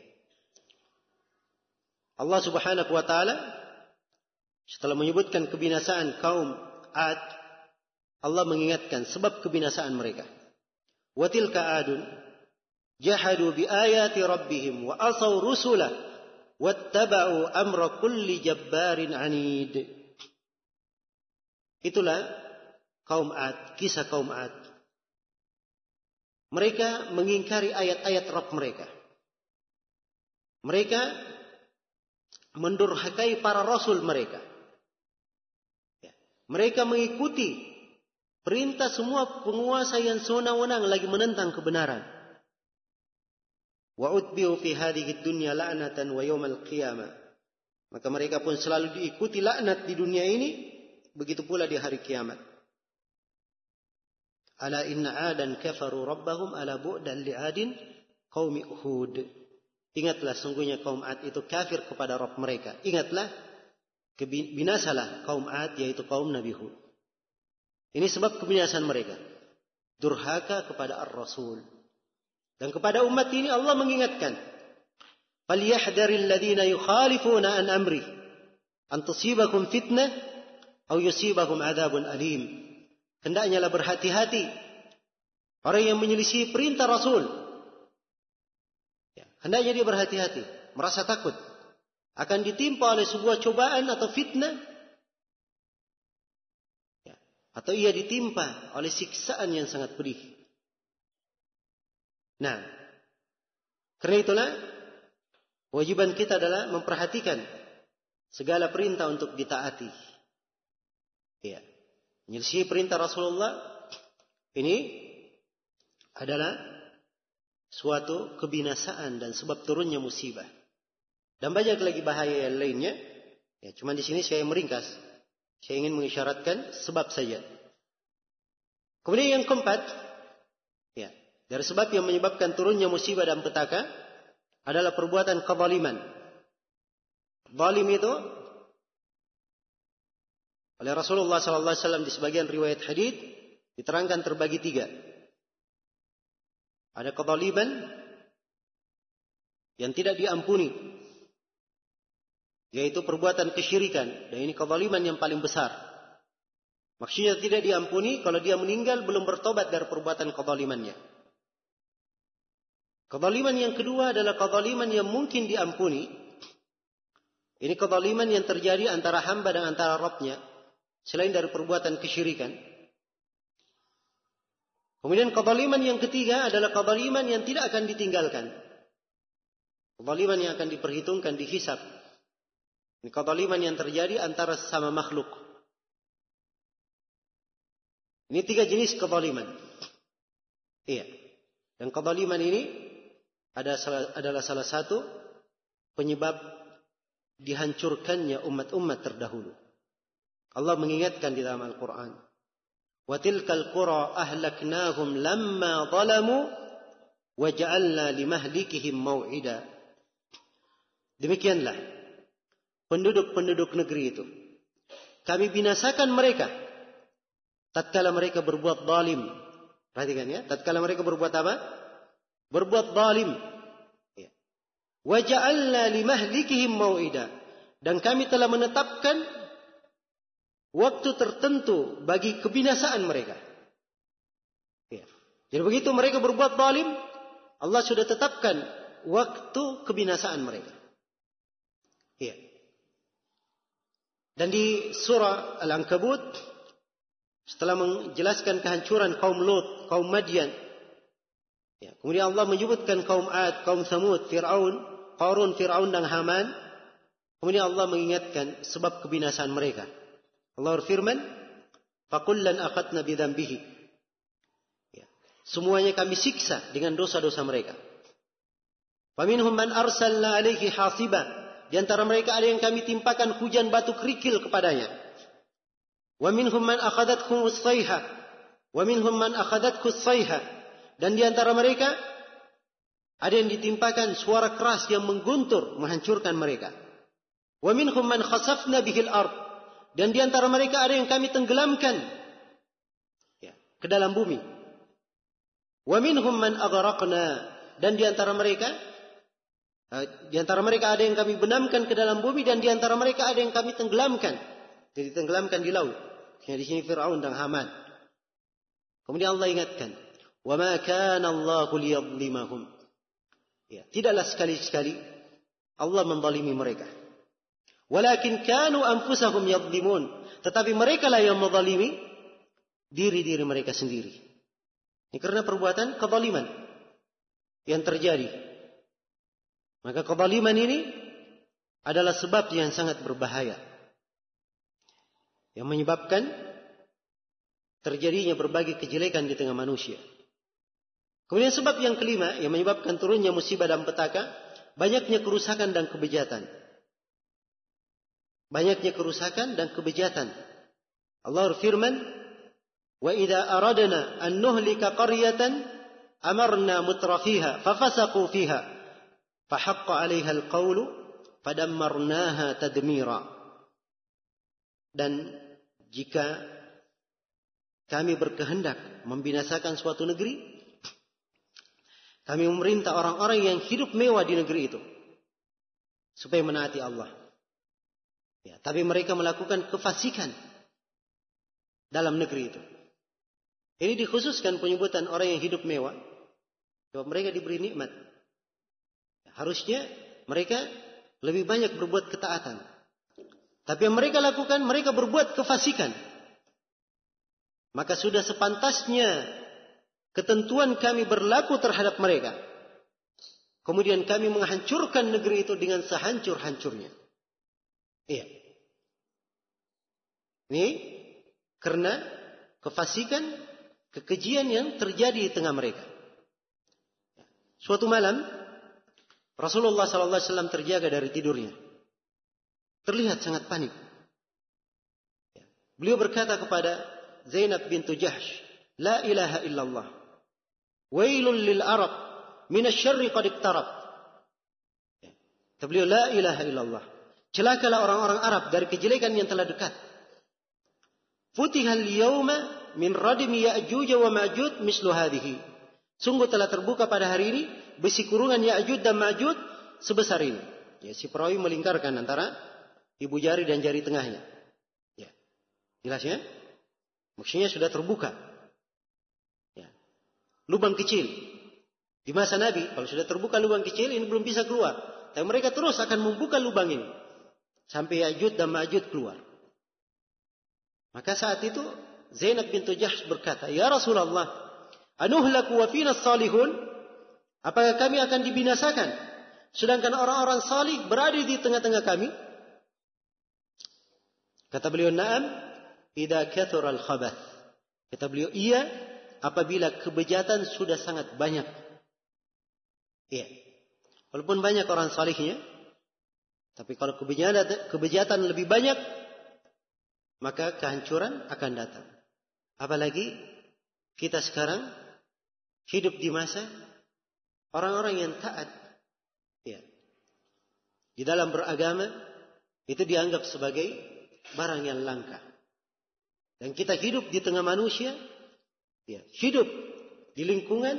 Allah Subhanahu wa taala setelah menyebutkan kebinasaan kaum Ad, Allah mengingatkan sebab kebinasaan mereka. Wa tilka adun jahadu bi ayati rabbihim wa asaw rusulah wattaba'u amra kulli jabbarin anid. Itulah kaum Ad, kisah kaum Ad. Mereka mengingkari ayat-ayat Rabb mereka. Mereka mendurhakai para rasul mereka. Ya. Mereka mengikuti perintah semua penguasa yang sewenang-wenang lagi menentang kebenaran. Wa utbi'u fi hadhihi dunya la'natan wa yawmal qiyamah. Maka mereka pun selalu diikuti laknat di dunia ini, begitu pula di hari kiamat. Ala inna adan kafaru rabbahum ala bu'dan li'adin qaumi Hud. Ingatlah sungguhnya kaum Ad itu kafir kepada Rabb mereka. Ingatlah, binasalah kaum Ad yaitu kaum Nabi Hud. Ini sebab kebinasaan mereka. Durhaka kepada Ar-Rasul. Dan kepada umat ini Allah mengingatkan. فَلْيَحْذَرِ الَّذِينَ يُخَالِفُونَ عَنْ أَمْرِهِ أَنْ تُصِيبَكُمْ فِتْنَةٌ au yusibahum adzabun alim. Hendaknya lah berhati-hati orang yang menyelisih perintah Rasul. Ya, hendaknya dia berhati-hati, merasa takut akan ditimpa oleh sebuah cobaan atau fitnah, ya, atau ia ditimpa oleh siksaan yang sangat pedih. Nah, karena itulah kewajiban kita adalah memperhatikan segala perintah untuk ditaati. Ya, menyelisih perintah Rasulullah ini adalah suatu kebinasaan dan sebab turunnya musibah. Dan banyak lagi bahaya yang lainnya. Ya, cuma di sini saya meringkas. Saya ingin mengisyaratkan sebab saja. Kemudian yang keempat, ya, dari sebab yang menyebabkan turunnya musibah dan petaka adalah perbuatan kezaliman. Zalim itu oleh Rasulullah sallallahu alaihi wasallam di sebagian riwayat hadits diterangkan terbagi tiga. Ada kezaliman yang tidak diampuni, yaitu perbuatan kesyirikan, dan ini kezaliman yang paling besar. Maksudnya tidak diampuni kalau dia meninggal belum bertobat dari perbuatan kezalimannya. Kezaliman yang kedua adalah kezaliman yang mungkin diampuni. Ini kezaliman yang terjadi antara hamba dan antara Rabb-nya, selain dari perbuatan kesyirikan. Kemudian kezaliman yang ketiga adalah kezaliman yang tidak akan ditinggalkan. Kezaliman yang akan diperhitungkan, dihisab. Ini kezaliman yang terjadi antara sesama makhluk. Ini tiga jenis kezaliman. Iya. Dan kezaliman ini adalah salah satu penyebab dihancurkannya umat-umat terdahulu. Allah mengingatkan di dalam Al-Quran, wa tilkal qura ahlaknahum lamma zalamu wa ja'alna limahlikihim mau'ida. Demikianlah penduduk-penduduk negeri itu kami binasakan mereka tatkala mereka berbuat zalim. Perhatikan ya, tatkala mereka berbuat apa? Berbuat zalim. Ya. Wa ja'alna limahlikihim mau'ida, dan kami telah menetapkan waktu tertentu bagi kebinasaan mereka. Ya. Jadi begitu mereka berbuat zalim, Allah sudah tetapkan waktu kebinasaan mereka. Ya. Dan di surah Al-Ankabut, setelah menjelaskan kehancuran kaum Lut, kaum Madian, ya, kemudian Allah menyebutkan kaum Ad, kaum Thamud, Fir'aun, Qarun, Fir'aun dan Haman. Kemudian Allah mengingatkan sebab kebinasaan mereka. Allah berfirman, "Fakullan akhadna bidzambihi." Ya, semuanya kami siksa dengan dosa-dosa mereka. Faminhum man arsalna alaihi hasiba. Di antara mereka ada yang kami timpakan hujan batu kerikil kepadanya. Wa minhum man akhadathu as-sayha. Wa minhum man akhadathu as-sayha. Dan di antara mereka ada yang ditimpakan suara keras yang mengguntur, menghancurkan mereka. Wa minhum man khasafna bihil ard. Dan di antara mereka ada yang kami tenggelamkan, ya, ke dalam bumi. Wa minhum man aghraqna. Dan di antara mereka di antara mereka ada yang kami benamkan ke dalam bumi, dan di antara mereka ada yang kami tenggelamkan. Jadi tenggelamkan di laut. Di sini Fir'aun dan Haman. Kemudian Allah ingatkan, "Wa ma kana Allahu liyadhlimahum." Ya, tidaklah sekali-sekali Allah menzalimi mereka. Walakin kanu anfusahum yadhlimun. Tetapi mereka lah yang menzalimi diri-diri mereka sendiri. Ini karena perbuatan kezaliman yang terjadi. Maka kezaliman ini adalah sebab yang sangat berbahaya, yang menyebabkan terjadinya berbagai kejelekan di tengah manusia. Kemudian sebab yang kelima yang menyebabkan turunnya musibah dan petaka, banyaknya kerusakan dan kebejatan. Banyaknya kerusakan dan kebejatan. Allah berfirman, "Wa idza aradna an nuhlika qaryatan amarna mutrafiha fafasaqu fiha fahaqqa 'alaiha al-qawlu fadammarnaha tadmira." Dan jika kami berkehendak membinasakan suatu negeri, kami memerintah orang-orang yang hidup mewah di negeri itu supaya menaati Allah. Ya, tapi mereka melakukan kefasikan, dalam negeri itu. Ini dikhususkan penyebutan orang yang hidup mewah. Sebab mereka diberi nikmat. Harusnya mereka lebih banyak berbuat ketaatan. Tapi yang mereka lakukan, mereka berbuat kefasikan. Maka sudah sepantasnya ketentuan kami berlaku terhadap mereka. Kemudian kami menghancurkan negeri itu dengan sehancur-hancurnya. Iya. Ini karena kefasikan, kekejian yang terjadi di tengah mereka. Suatu malam, Rasulullah sallallahu alaihi wasallam terjaga dari tidurnya. Terlihat sangat panik. Beliau berkata kepada Zainab bintu Jahsh, La ilaha illallah. Wailul lil Arab. Minasyarri qad iqtarab. Kata beliau, La ilaha illallah. Celakalah orang-orang Arab dari kejelekan yang telah dekat. Futihal yawma min radimi Ya'juj wa Ma'juj mislu hadhihi. Sungguh telah terbuka pada hari ini besi kurungan Ya'juj dan Ma'juj sebesar ini. Ya, si perawi melingkarkan antara ibu jari dan jari tengahnya. Ya. Jelas ya? Maksudnya sudah terbuka. Ya. Lubang kecil. Di masa Nabi, kalau sudah terbuka lubang kecil, ini belum bisa keluar. Tapi mereka terus akan membuka lubang ini. Sampai Ya'juj dan Ma'juj keluar. Maka saat itu, Zainab bintu Jahsh berkata, Ya Rasulullah, anuhlaku wa fina salihun? Apakah kami akan dibinasakan? Sedangkan orang-orang salih berada di tengah-tengah kami? Kata beliau, Naam, idza kathura al-khabath. Kata beliau, iya, apabila kebejatan sudah sangat banyak. Iya. Walaupun banyak orang salihnya, tapi kalau kebejatan, kebejatan lebih banyak, maka kehancuran akan datang. Apalagi kita sekarang hidup di masa orang-orang yang taat. Ya. Di dalam beragama itu dianggap sebagai barang yang langka. Dan kita hidup di tengah manusia, ya, hidup di lingkungan,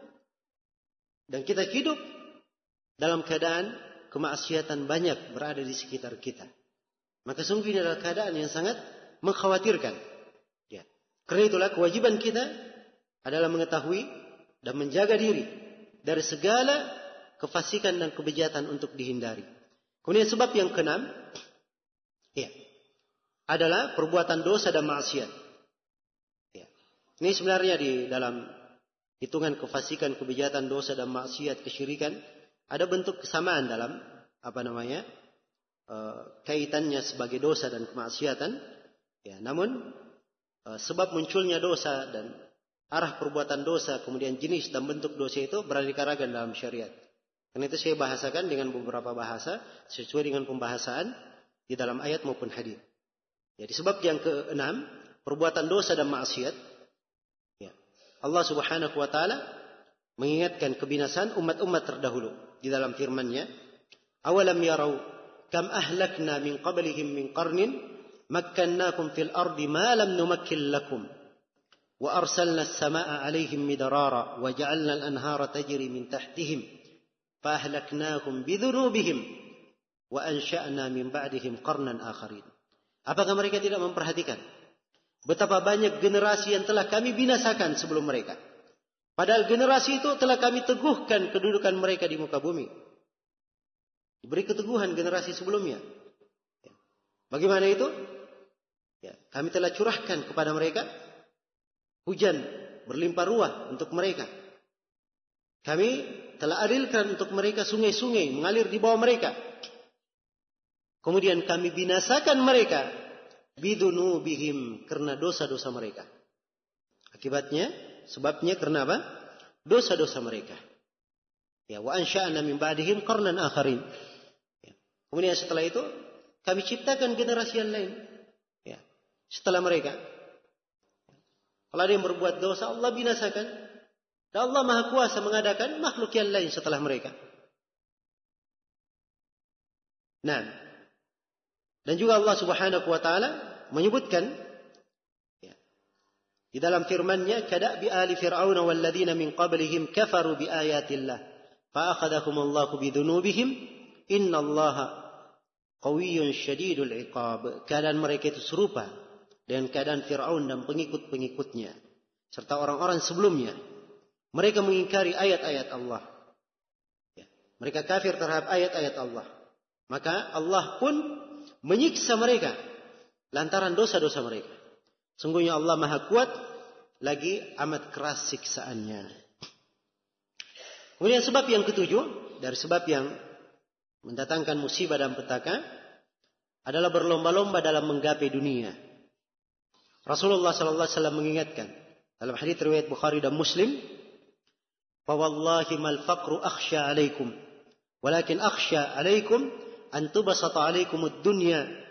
dan kita hidup dalam keadaan kemaksiatan banyak berada di sekitar kita. Maka sungguh ini adalah keadaan yang sangat mengkhawatirkan. Ya. Karena itulah kewajiban kita adalah mengetahui dan menjaga diri dari segala kefasikan dan kebejatan untuk dihindari. Kemudian sebab yang keenam, ya, adalah perbuatan dosa dan maksiat. Ya. Ini sebenarnya di dalam hitungan kefasikan, kebejatan, dosa dan maksiat, kesyirikan, ada bentuk kesamaan dalam apa namanya? Uh, kaitannya sebagai dosa dan kemaksiatan, ya, namun uh, sebab munculnya dosa dan arah perbuatan dosa, kemudian jenis dan bentuk dosa itu beraneka ragam dalam syariat. Karena itu saya bahasakan dengan beberapa bahasa sesuai dengan pembahasan di dalam ayat maupun hadis. Jadi sebab yang keenam, perbuatan dosa dan maksiat, ya, Allah Subhanahu wa taala mengingatkan kebinasaan umat-umat terdahulu di dalam firman-Nya, awalam yarau kam ahlakna min qablihim min qarnin makkannakum fil ardi ma lam numakkil lakum wa arsalna as-samaa'a 'alaihim midrara wa ja'alna al-anhara tajri min tahtihim fa ahlaknahum bi dhunubihim wa ansha'na min ba'dihim qarnan akharin. Apakah mereka tidak memperhatikan betapa banyak generasi yang telah kami binasakan sebelum mereka? Padahal generasi itu telah kami teguhkan kedudukan mereka di muka bumi. Diberi keteguhan generasi sebelumnya. Ya. Bagaimana itu? Ya, kami telah curahkan kepada mereka hujan berlimpah ruah untuk mereka. Kami telah alirkan untuk mereka sungai-sungai mengalir di bawah mereka. Kemudian kami binasakan mereka bidunubihim karena dosa-dosa mereka. Akibatnya, sebabnya karena apa? Dosa-dosa mereka. Ya, wa ansha'na min ba'dihim qarnan akharin. Kemudian setelah itu kami ciptakan generasi yang lain. Ya. Setelah mereka. Kalau ada yang berbuat dosa, Allah binasakan. Dan Allah Maha Kuasa mengadakan makhluk yang lain setelah mereka. Nah. Dan juga Allah Subhanahu wa taala menyebutkan, ya, di dalam firman-Nya, kadabi ali fir'auna walladzina min qablihim kafaru bi ayatillah fa akhadhahumullahu bidunubihim innallaha qawiyyun syadidul iqab. Keadaan mereka itu serupa dengan keadaan Fir'aun dan pengikut-pengikutnya serta orang-orang sebelumnya. Mereka mengingkari ayat-ayat Allah. Ya, mereka kafir terhadap ayat-ayat Allah. Maka Allah pun menyiksa mereka lantaran dosa-dosa mereka. Sungguhnya Allah Maha Kuat, lagi amat keras siksaannya. Kemudian sebab yang ketujuh, dari sebab yang mendatangkan musibah dan petaka adalah berlomba-lomba dalam menggapai dunia. Rasulullah sallallahu alaihi wasallam mengingatkan dalam hadits riwayat Bukhari dan Muslim, "Fa wallahi mal faqru akhsha 'alaikum, walakin akhsha 'alaikum an tubsata 'alaikum ad-dunya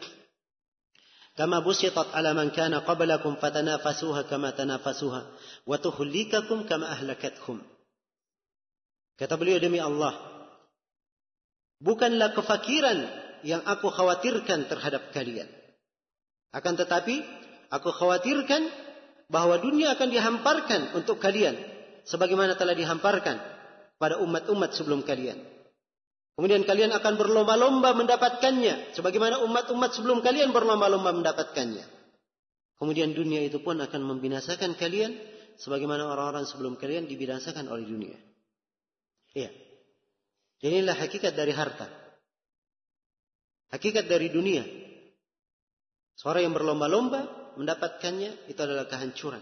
kama busitat 'ala man kana qablakum fatanafasuha kama tanafasuha wa tuhlikakum kama ahlakatkum." Kata beliau, demi Allah, bukanlah kefakiran yang aku khawatirkan terhadap kalian. Akan tetapi, aku khawatirkan bahwa dunia akan dihamparkan untuk kalian, sebagaimana telah dihamparkan pada umat-umat sebelum kalian. Kemudian kalian akan berlomba-lomba mendapatkannya, sebagaimana umat-umat sebelum kalian berlomba-lomba mendapatkannya. Kemudian dunia itu pun akan membinasakan kalian, sebagaimana orang-orang sebelum kalian dibinasakan oleh dunia. Iya. Inilah hakikat dari harta. Hakikat dari dunia. Seorang yang berlomba-lomba mendapatkannya, itu adalah kehancuran.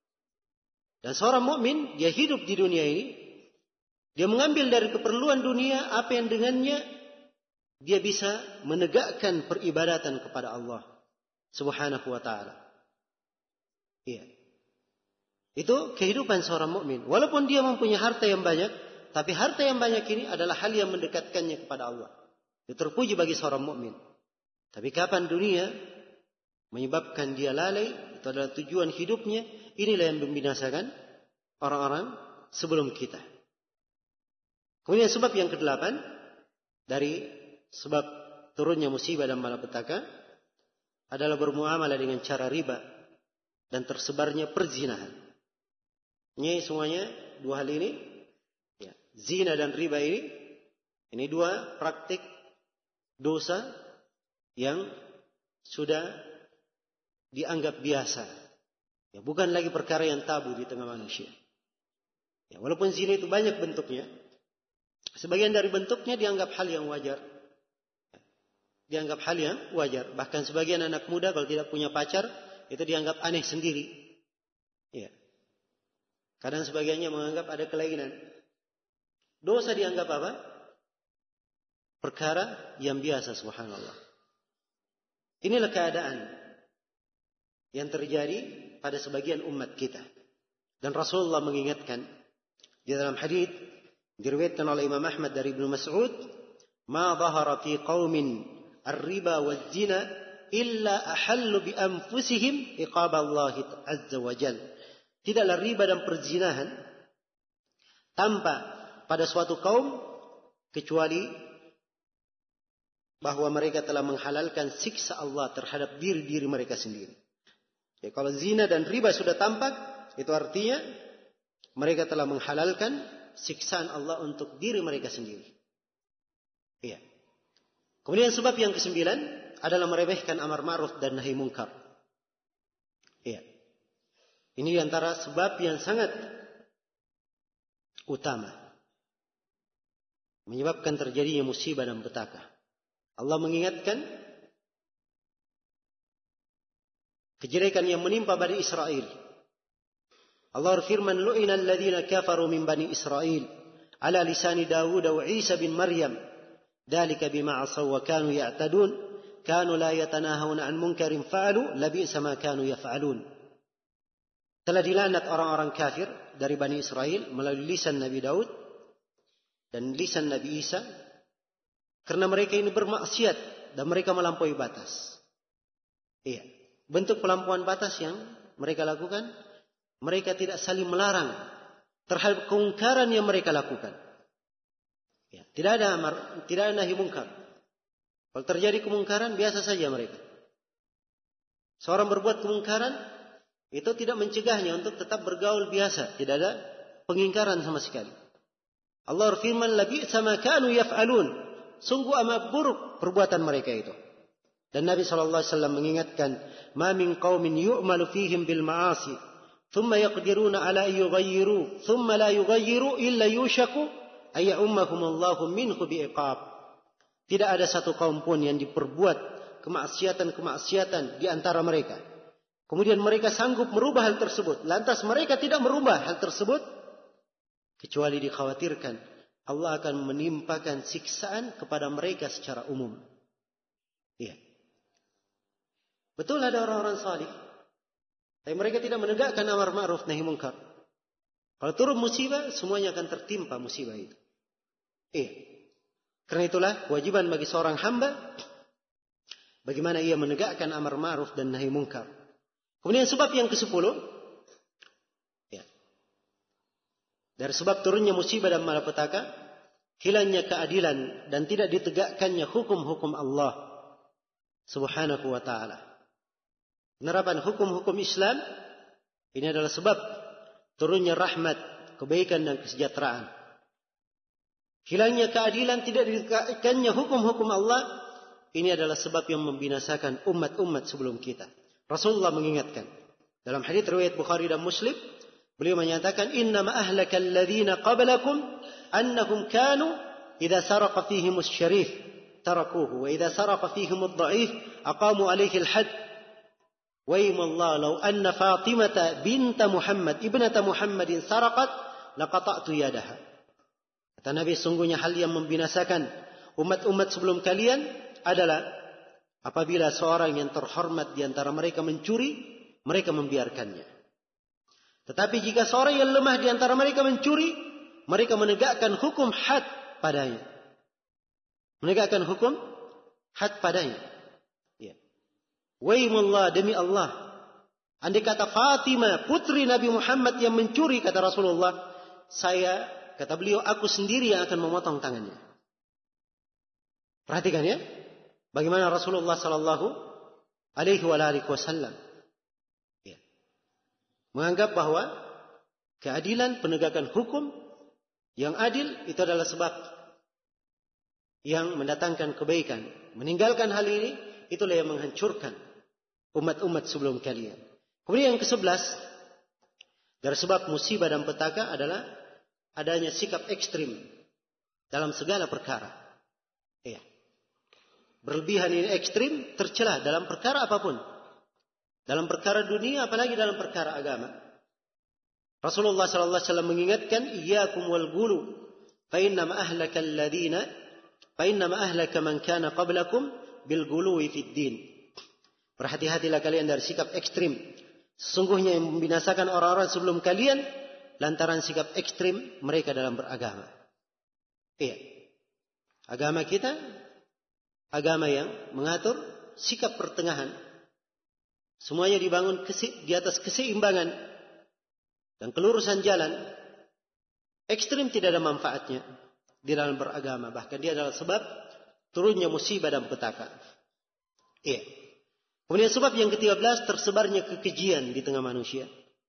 Dan seorang mukmin, dia hidup di dunia ini, dia mengambil dari keperluan dunia apa yang dengannya dia bisa menegakkan peribadatan kepada Allah Subhanahu wa taala. Iya. Itu kehidupan seorang mukmin. Walaupun dia mempunyai harta yang banyak, tapi harta yang banyak ini adalah hal yang mendekatkannya kepada Allah. Itu terpuji bagi seorang mukmin. Tapi kapan dunia menyebabkan dia lalai, itu adalah tujuan hidupnya, inilah yang membinasakan orang-orang sebelum kita. Kemudian sebab yang kedelapan dari sebab turunnya musibah dan malapetaka adalah bermuamalah dengan cara riba dan tersebarnya perzinahan. Ini semuanya dua hal ini, ya, zina dan riba ini, ini dua praktik dosa yang sudah dianggap biasa. Ya, bukan lagi perkara yang tabu di tengah manusia. Ya, walaupun zina itu banyak bentuknya, sebagian dari bentuknya dianggap hal yang wajar. Dianggap hal yang wajar. Bahkan sebagian anak muda kalau tidak punya pacar, itu dianggap aneh sendiri. Ya. Kadang sebagiannya menganggap ada kelainan. Dosa dianggap apa? Perkara yang biasa, subhanallah. Inilah keadaan yang terjadi pada sebagian umat kita. Dan Rasulullah mengingatkan di dalam hadits diriwayatkan oleh Imam Ahmad dari Ibnu Mas'ud, "Ma dhahara fi qaumin ar-riba waz-zina illa ahallu bi anfusihim iqaballahi azza wa jalla." Tidaklah riba dan perzinahan tampak pada suatu kaum kecuali bahwa mereka telah menghalalkan siksa Allah terhadap diri-diri mereka sendiri. Ya, kalau zina dan riba sudah tampak, itu artinya mereka telah menghalalkan siksaan Allah untuk diri mereka sendiri. Iya. Kemudian sebab yang kesembilan adalah meremehkan amar ma'ruf dan nahi munkar. Iya. Ini antara sebab yang sangat utama menyebabkan terjadinya musibah dan petaka. Allah mengingatkan kejelekan yang menimpa Bani Israel. Allah berfirman, "Lu'ina alladhina kafaru min Bani Israel ala lisani Dawud wa Isa bin Maryam, dzalika bima 'asaw wa kanu ya'tadun, kanu la yatanahawna 'an munkarin fa'alu, labi'sa ma kanu yaf'alun." Telah dilaknat orang-orang kafir dari Bani Israel melalui lisan Nabi Daud dan lisan Nabi Isa, karena mereka ini bermaksiat dan mereka melampaui batas. Iya, bentuk pelampian batas yang mereka lakukan, mereka tidak saling melarang terhadap kemungkaran yang mereka lakukan. Ya, tidak ada amar, tidak ada nahi mungkar. Kalau terjadi kemungkaran, biasa saja mereka. Seorang berbuat kemungkaran, itu tidak mencegahnya untuk tetap bergaul biasa. Tidak ada pengingkaran sama sekali. Allah berfirman, "Labi'sa ma kanu yaf'alun." Sungguh amat buruk perbuatan mereka itu. Dan Nabi shallallahu alaihi wasallam mengingatkan, "Ma min qaumin yu'malu fihim bil ma'asi, thumma yaqdiruna ala yughayyiru, thumma la yughayyiru illa yushaku ay ya'ummahumullahu minhu bi'iqab." Tidak ada satu kaum pun yang diperbuat kemaksiatan-kemaksiatan di antara mereka, kemudian mereka sanggup merubah hal tersebut, lantas mereka tidak merubah hal tersebut, kecuali dikhawatirkan Allah akan menimpakan siksaan kepada mereka secara umum. Iya. Betul ada orang-orang salih, tapi mereka tidak menegakkan amar ma'ruf nahi munkar. Kalau turun musibah, semuanya akan tertimpa musibah itu. Iya. Karena itulah kewajiban bagi seorang hamba bagaimana ia menegakkan amar ma'ruf dan nahi munkar. Kemudian sebab yang kesepuluh, ya, dari sebab turunnya musibah dan malapetaka, hilangnya keadilan dan tidak ditegakkannya hukum-hukum Allah Subhanahu wa ta'ala. Penerapan hukum-hukum Islam ini adalah sebab turunnya rahmat, kebaikan dan kesejahteraan. Hilangnya keadilan, tidak ditegakkannya hukum-hukum Allah, ini adalah sebab yang membinasakan umat-umat sebelum kita. Rasulullah mengingatkan dalam hadits riwayat Bukhari dan Muslim, beliau menyatakan, "Innama ahlaka alladhina qablakum annahum kanu idza saraqa fihim asy-syarif tarakuhu wa idza saraqa fihim ad-dha'if aqamu alayhi al-hadd. Wa imma law anna Fatimata binta Muhammad ibnata Muhammadin saraqat laqata'tu yadaha." Kata Nabi, sungguhnya hal yang membinasakan umat-umat sebelum kalian adalah apabila seorang yang terhormat di antara mereka mencuri, mereka membiarkannya. Tetapi jika seorang yang lemah di antara mereka mencuri, mereka menegakkan hukum had padanya. Menegakkan hukum had padanya. Ya. Waimullah, demi Allah, andai kata Fatimah putri Nabi Muhammad yang mencuri, kata Rasulullah, saya, kata beliau, aku sendiri yang akan memotong tangannya. Perhatikan ya, bagaimana Rasulullah Sallallahu Alaihi Wasallam ya, menganggap bahwa keadilan, penegakan hukum yang adil itu adalah sebab yang mendatangkan kebaikan. Meninggalkan hal ini, itulah yang menghancurkan umat-umat sebelum kalian. Kemudian yang kesebelas, dari sebab musibah dan petaka adalah adanya sikap ekstrim dalam segala perkara. Ya. Berlebihan ini ekstrim, tercela dalam perkara apapun. Dalam perkara dunia, apalagi dalam perkara agama. Rasulullah sallallahu alaihi wasallam mengingatkan, "Iyyakum wal ghulu, fa inna ma ahlaka alladziina fa inna ma ahlaka man kana qablakum bil ghuluwi fid din." Berhati-hatilah kalian dari sikap ekstrim. Sesungguhnya yang membinasakan orang-orang sebelum kalian lantaran sikap ekstrim mereka dalam beragama. Iya. Agama kita agama yang mengatur sikap pertengahan. Semuanya dibangun di atas keseimbangan dan kelurusan jalan. Ekstrim tidak ada manfaatnya di dalam beragama. Bahkan dia adalah sebab turunnya musibah dan petaka. Iya. Kemudian sebab yang ketiga belas, tersebarnya kekejian di tengah manusia.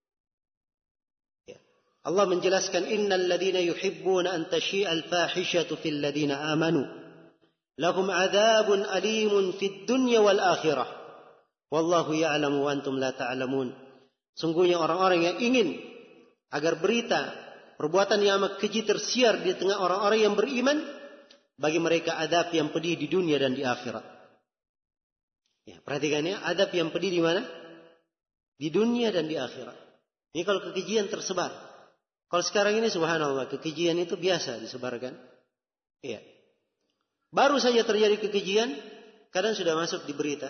Allah menjelaskan, "Innal ladzina yuhibbuna an tashi'al fahishatu fil ladzina amanu lahum 'adzabun alimun fid dunya wal akhirah wallahu ya'lamu wa antum la ta'lamun." Sungguhnya orang-orang yang ingin agar berita perbuatan yang amat keji tersiar di tengah orang-orang yang beriman, bagi mereka adab yang pedih di dunia dan di akhirat. Ya, perhatikan ya, adab yang pedih di mana? Di dunia dan di akhirat. Ini kalau kekejian tersebar. Kalau sekarang ini subhanallah, kekejian itu biasa disebarkan. Iya. Baru saja terjadi kekejian, kadang sudah masuk di berita.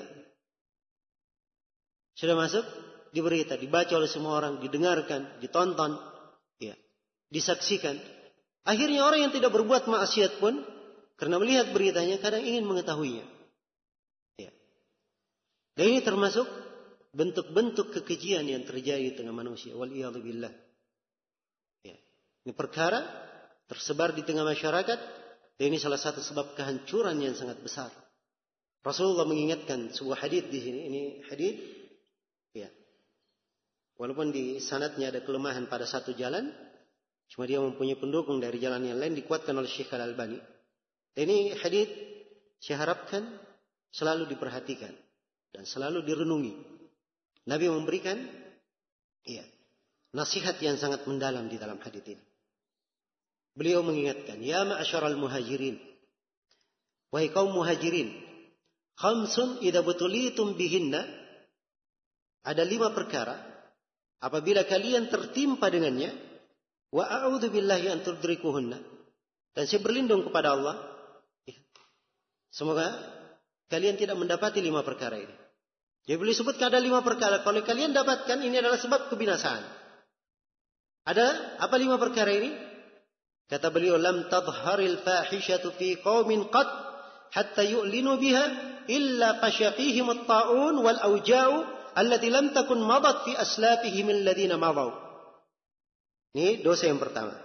Sudah masuk di berita, dibaca oleh semua orang, didengarkan, ditonton, ya, disaksikan. Akhirnya orang yang tidak berbuat maksiat pun, karena melihat beritanya, kadang ingin mengetahuinya. Ya. Dan ini termasuk bentuk-bentuk kekejian yang terjadi di tengah manusia. Waliyadzubillah. Ini perkara tersebar di tengah masyarakat, dan ini salah satu sebab kehancuran yang sangat besar. Rasulullah mengingatkan sebuah hadits di sini. Ini hadits, ya, walaupun di sanadnya ada kelemahan pada satu jalan, cuma dia mempunyai pendukung dari jalan yang lain, dikuatkan oleh Syekh Al-Albani. Dan ini hadits, saya harapkan selalu diperhatikan dan selalu direnungi. Nabi memberikan ya, nasihat yang sangat mendalam di dalam hadits ini. Beliau mengingatkan, ya ma'asyaral muhajirin, wahai kaum muhajirin, khamsun idza butulitum bihinna, ada lima perkara apabila kalian tertimpa dengannya, wa a'udzu billahi an tudrikuhunna, dan saya berlindung kepada Allah ya, semoga kalian tidak mendapati lima perkara ini. Jadi beliau sebutkan ada lima perkara, kalau kalian dapatkan ini adalah sebab kebinasaan. Ada apa lima perkara ini? Kata beliau, lam tadhharil fahishatu fi qaumin qad hatta yu'linu biha illa qashaqihim at-ta'un wal awja'u allati lam takun madat fi aslafihim alladhina madaw. Ini dosa yang pertama.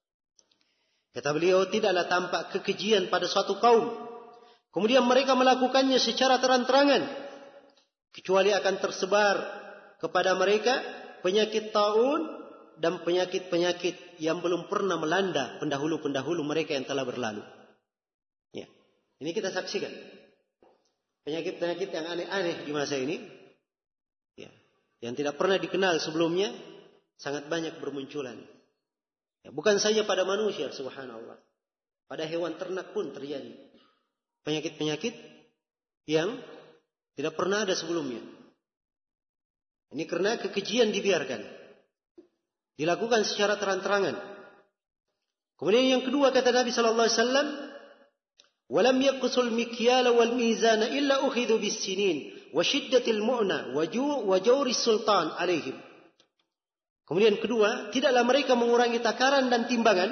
Kata beliau, tidaklah tampak kekejian pada suatu kaum kemudian mereka melakukannya secara terang-terangan kecuali akan tersebar kepada mereka penyakit ta'un dan penyakit-penyakit yang belum pernah melanda pendahulu-pendahulu mereka yang telah berlalu. Ya. Ini kita saksikan. Penyakit-penyakit yang aneh-aneh di masa ini, ya, yang tidak pernah dikenal sebelumnya, sangat banyak bermunculan. Ya, bukan saja pada manusia, subhanallah. Pada hewan ternak pun terjadi. Penyakit-penyakit yang tidak pernah ada sebelumnya. Ini karena kekejian dibiarkan. Dilakukan secara terang-terangan. Kemudian yang kedua kata Nabi sallallahu alaihi wasallam, "Walam yaqsul mikyala wal mizana illa ukhidhu bis sinin wa shiddatil mu'na wa ju' wa jawri sultan alaihim." Kemudian kedua, tidaklah mereka mengurangi takaran dan timbangan.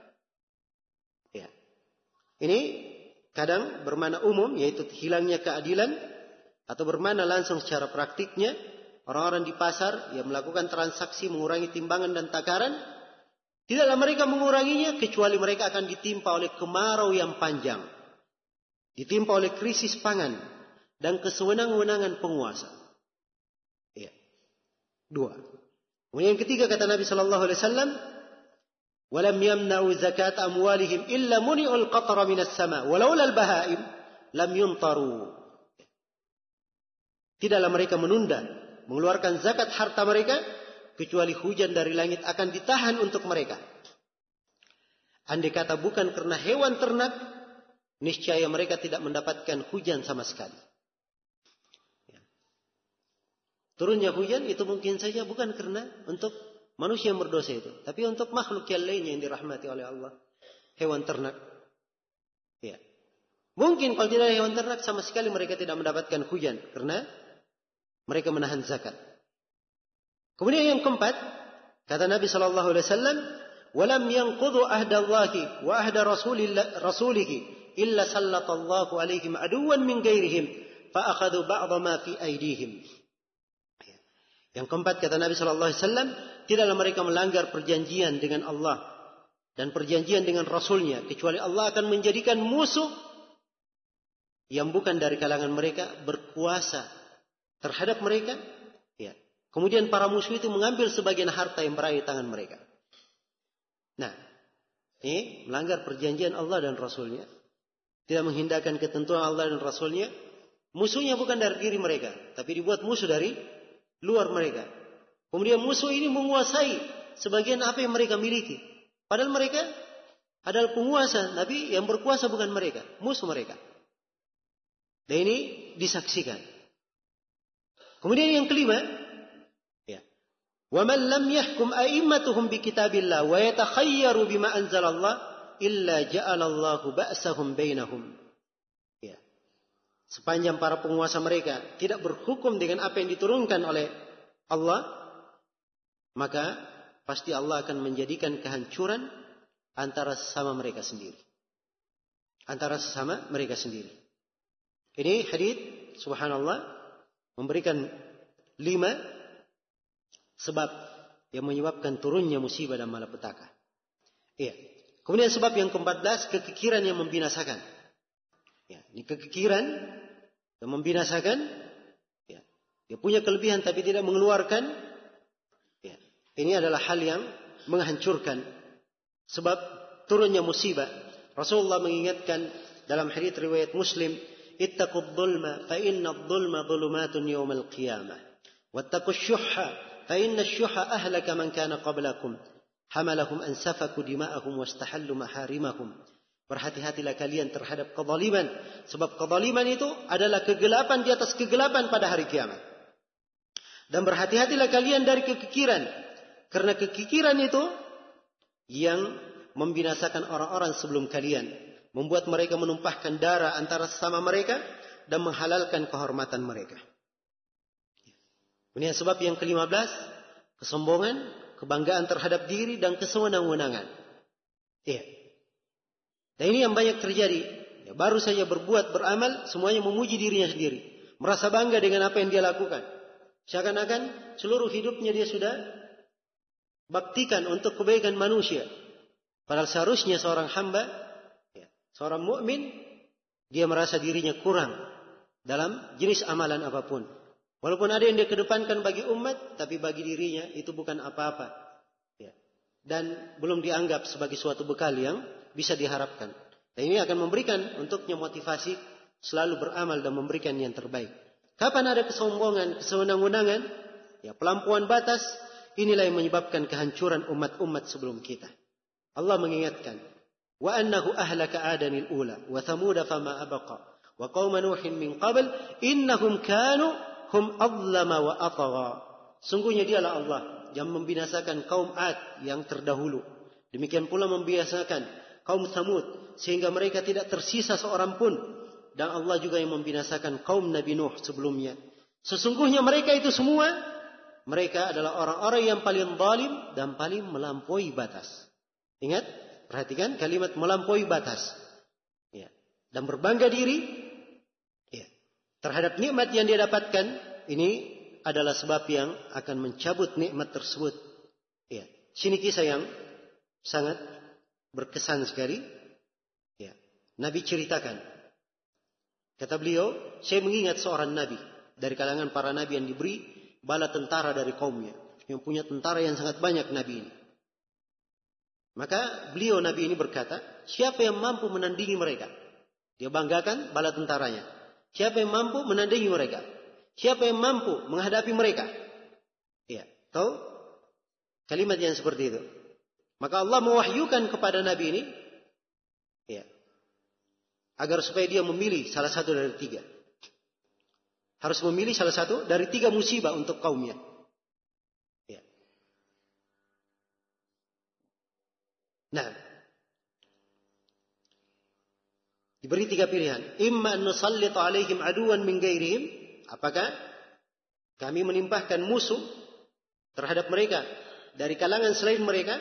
Ya. Ini kadang bermakna umum, yaitu hilangnya keadilan, atau bermakna langsung secara praktiknya. Orang-orang di pasar yang melakukan transaksi mengurangi timbangan dan takaran, tidaklah mereka menguranginya kecuali mereka akan ditimpa oleh kemarau yang panjang, ditimpa oleh krisis pangan dan kesewenang-wenangan penguasa. Ya. Dua. Kemudian yang ketiga kata Nabi sallallahu alaihi wasallam, "Walam yamna'u zakat amwalihim illa muni'ul qatra minas sama, walaula al-bahaim lam yumtaru." Tidaklah mereka menunda mengeluarkan zakat harta mereka kecuali hujan dari langit akan ditahan untuk mereka. Andai kata bukan karena hewan ternak, niscaya mereka tidak mendapatkan hujan sama sekali. Ya. Turunnya hujan itu mungkin saja bukan karena untuk manusia yang berdosa itu, tapi untuk makhluk yang lainnya yang dirahmati oleh Allah, hewan ternak. Ya. Mungkin kalau tidak ada hewan ternak sama sekali mereka tidak mendapatkan hujan karena mereka menahan zakat. Kemudian yang keempat, kata Nabi sallallahu alaihi wasallam, "Walam yanqudhu ahdallahi wa ahda rasulillah rasulih illa sallatallahu alaihim aduwan min ghairihim fa akhadhu ba'dha ma fi aydihim." Yang keempat kata Nabi sallallahu alaihi wasallam, tidaklah mereka melanggar perjanjian dengan Allah dan perjanjian dengan Rasulnya kecuali Allah akan menjadikan musuh yang bukan dari kalangan mereka berkuasa terhadap mereka, ya. Kemudian para musuh itu mengambil sebagian harta yang berada di tangan mereka. Nah, ini melanggar perjanjian Allah dan Rasulnya, tidak menghindarkan ketentuan Allah dan Rasulnya. Musuhnya bukan dari diri mereka, tapi dibuat musuh dari luar mereka. Kemudian musuh ini menguasai sebagian apa yang mereka miliki. Padahal mereka adalah penguasa, tapi yang berkuasa bukan mereka, musuh mereka. Dan ini disaksikan. Kemudian yang kelima, ya. "Wa man lam yahkum a'immatuhum bi kitabillah wa yatakhayyaru bima anzalallah illa ja'alallahu ba'sahum bainahum." Ya. Sepanjang para penguasa mereka tidak berhukum dengan apa yang diturunkan oleh Allah, maka pasti Allah akan menjadikan kehancuran antara sesama mereka sendiri. Antara sesama mereka sendiri. Ini hadits subhanallah memberikan lima sebab yang menyebabkan turunnya musibah dan malapetaka. Iya. Kemudian sebab yang keempat belas, kekikiran yang membinasakan. Ya, ini kekikiran yang membinasakan. Ya, dia punya kelebihan tapi tidak mengeluarkan. Ya, ini adalah hal yang menghancurkan. Sebab turunnya musibah. Rasulullah mengingatkan dalam hadits riwayat Muslim, ittaqud dhulma fa inna adh-dhulma dhulumatun yawmal qiyamah. Wattaqush syuhha fa inna asy-syuhha ahlaka man kana qablakum. Hamalahum an safaku dima'ahum wastahallu maharimahum. Berhati-hatilah kalian terhadap kezaliman, sebab kezaliman itu adalah kegelapan di atas kegelapan pada hari kiamat. Dan berhati-hatilah kalian dari kekikiran, karena kekikiran itu yang membinasakan orang-orang sebelum kalian, membuat mereka menumpahkan darah antara sesama mereka dan menghalalkan kehormatan mereka. Ini sebab yang kelima belas, kesombongan, kebanggaan terhadap diri dan kesewenang-wenangan. Iya. Dan ini yang banyak terjadi. Ya, baru saja berbuat, beramal, semuanya memuji dirinya sendiri, merasa bangga dengan apa yang dia lakukan. Seakan-akan seluruh hidupnya dia sudah baktikan untuk kebaikan manusia. Padahal seharusnya seorang hamba, ya, seorang mukmin, dia merasa dirinya kurang dalam jenis amalan apapun. Walaupun ada yang dia kedepankan bagi umat, tapi bagi dirinya itu bukan apa-apa. Ya. Dan belum dianggap sebagai suatu bekal yang bisa diharapkan. Dan ini akan memberikan untuknya motivasi selalu beramal dan memberikan yang terbaik. Kapan ada kesombongan, kesewenang-wenangan, ya, pelampuan batas, inilah yang menyebabkan kehancuran umat-umat sebelum kita. Allah mengingatkan, wa annahu ahlaka adanil ula wa thamuda fama abqa wa qauma nuhin min qabl innahum kanu hum adzlama wa atgha. Sungguhnya dialah Allah yang membinasakan kaum Ad yang terdahulu. Demikian pula membinasakan kaum Thamud sehingga mereka tidak tersisa seorang pun. Dan Allah juga yang membinasakan kaum Nabi Nuh sebelumnya. Sesungguhnya mereka itu semua, mereka adalah orang-orang yang paling zalim dan paling melampaui batas. Ingat, perhatikan kalimat melampaui batas. Ya. Dan berbangga diri, ya, terhadap nikmat yang dia dapatkan, ini adalah sebab yang akan mencabut nikmat tersebut. Ya. Sini kisah yang sangat berkesan sekali. Ya. Nabi ceritakan. Kata beliau, saya mengingat seorang nabi dari kalangan para nabi yang diberi bala tentara dari kaumnya, yang punya tentara yang sangat banyak nabi ini. Maka beliau nabi ini berkata, siapa yang mampu menandingi mereka? Dia banggakan bala tentaranya. Siapa yang mampu menandingi mereka? Siapa yang mampu menghadapi mereka? Ya, tahu kalimat yang seperti itu. Maka Allah mewahyukan kepada nabi ini, ya, agar supaya dia memilih salah satu dari tiga. Harus memilih salah satu dari tiga musibah untuk kaumnya. Ya. Nah, diberi tiga pilihan. Imma an nusallit alaihim aduwan min ghairihim. Apakah kami menimpahkan musuh terhadap mereka dari kalangan selain mereka?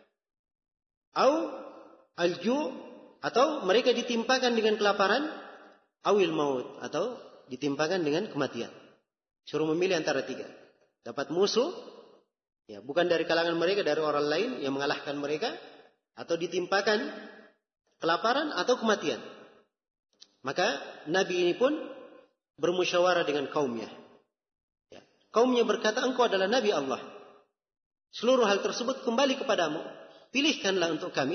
Au alju, atau mereka ditimpakan dengan kelaparan, awil maut, atau ditimpakan dengan kematian. Suruh memilih antara tiga. Dapat musuh, ya, bukan dari kalangan mereka, dari orang lain yang mengalahkan mereka, atau ditimpakan kelaparan atau kematian. Maka Nabi ini pun bermusyawarah dengan kaumnya. Ya. Kaumnya berkata, engkau adalah Nabi Allah. Seluruh hal tersebut kembali kepadamu. Pilihkanlah untuk kami.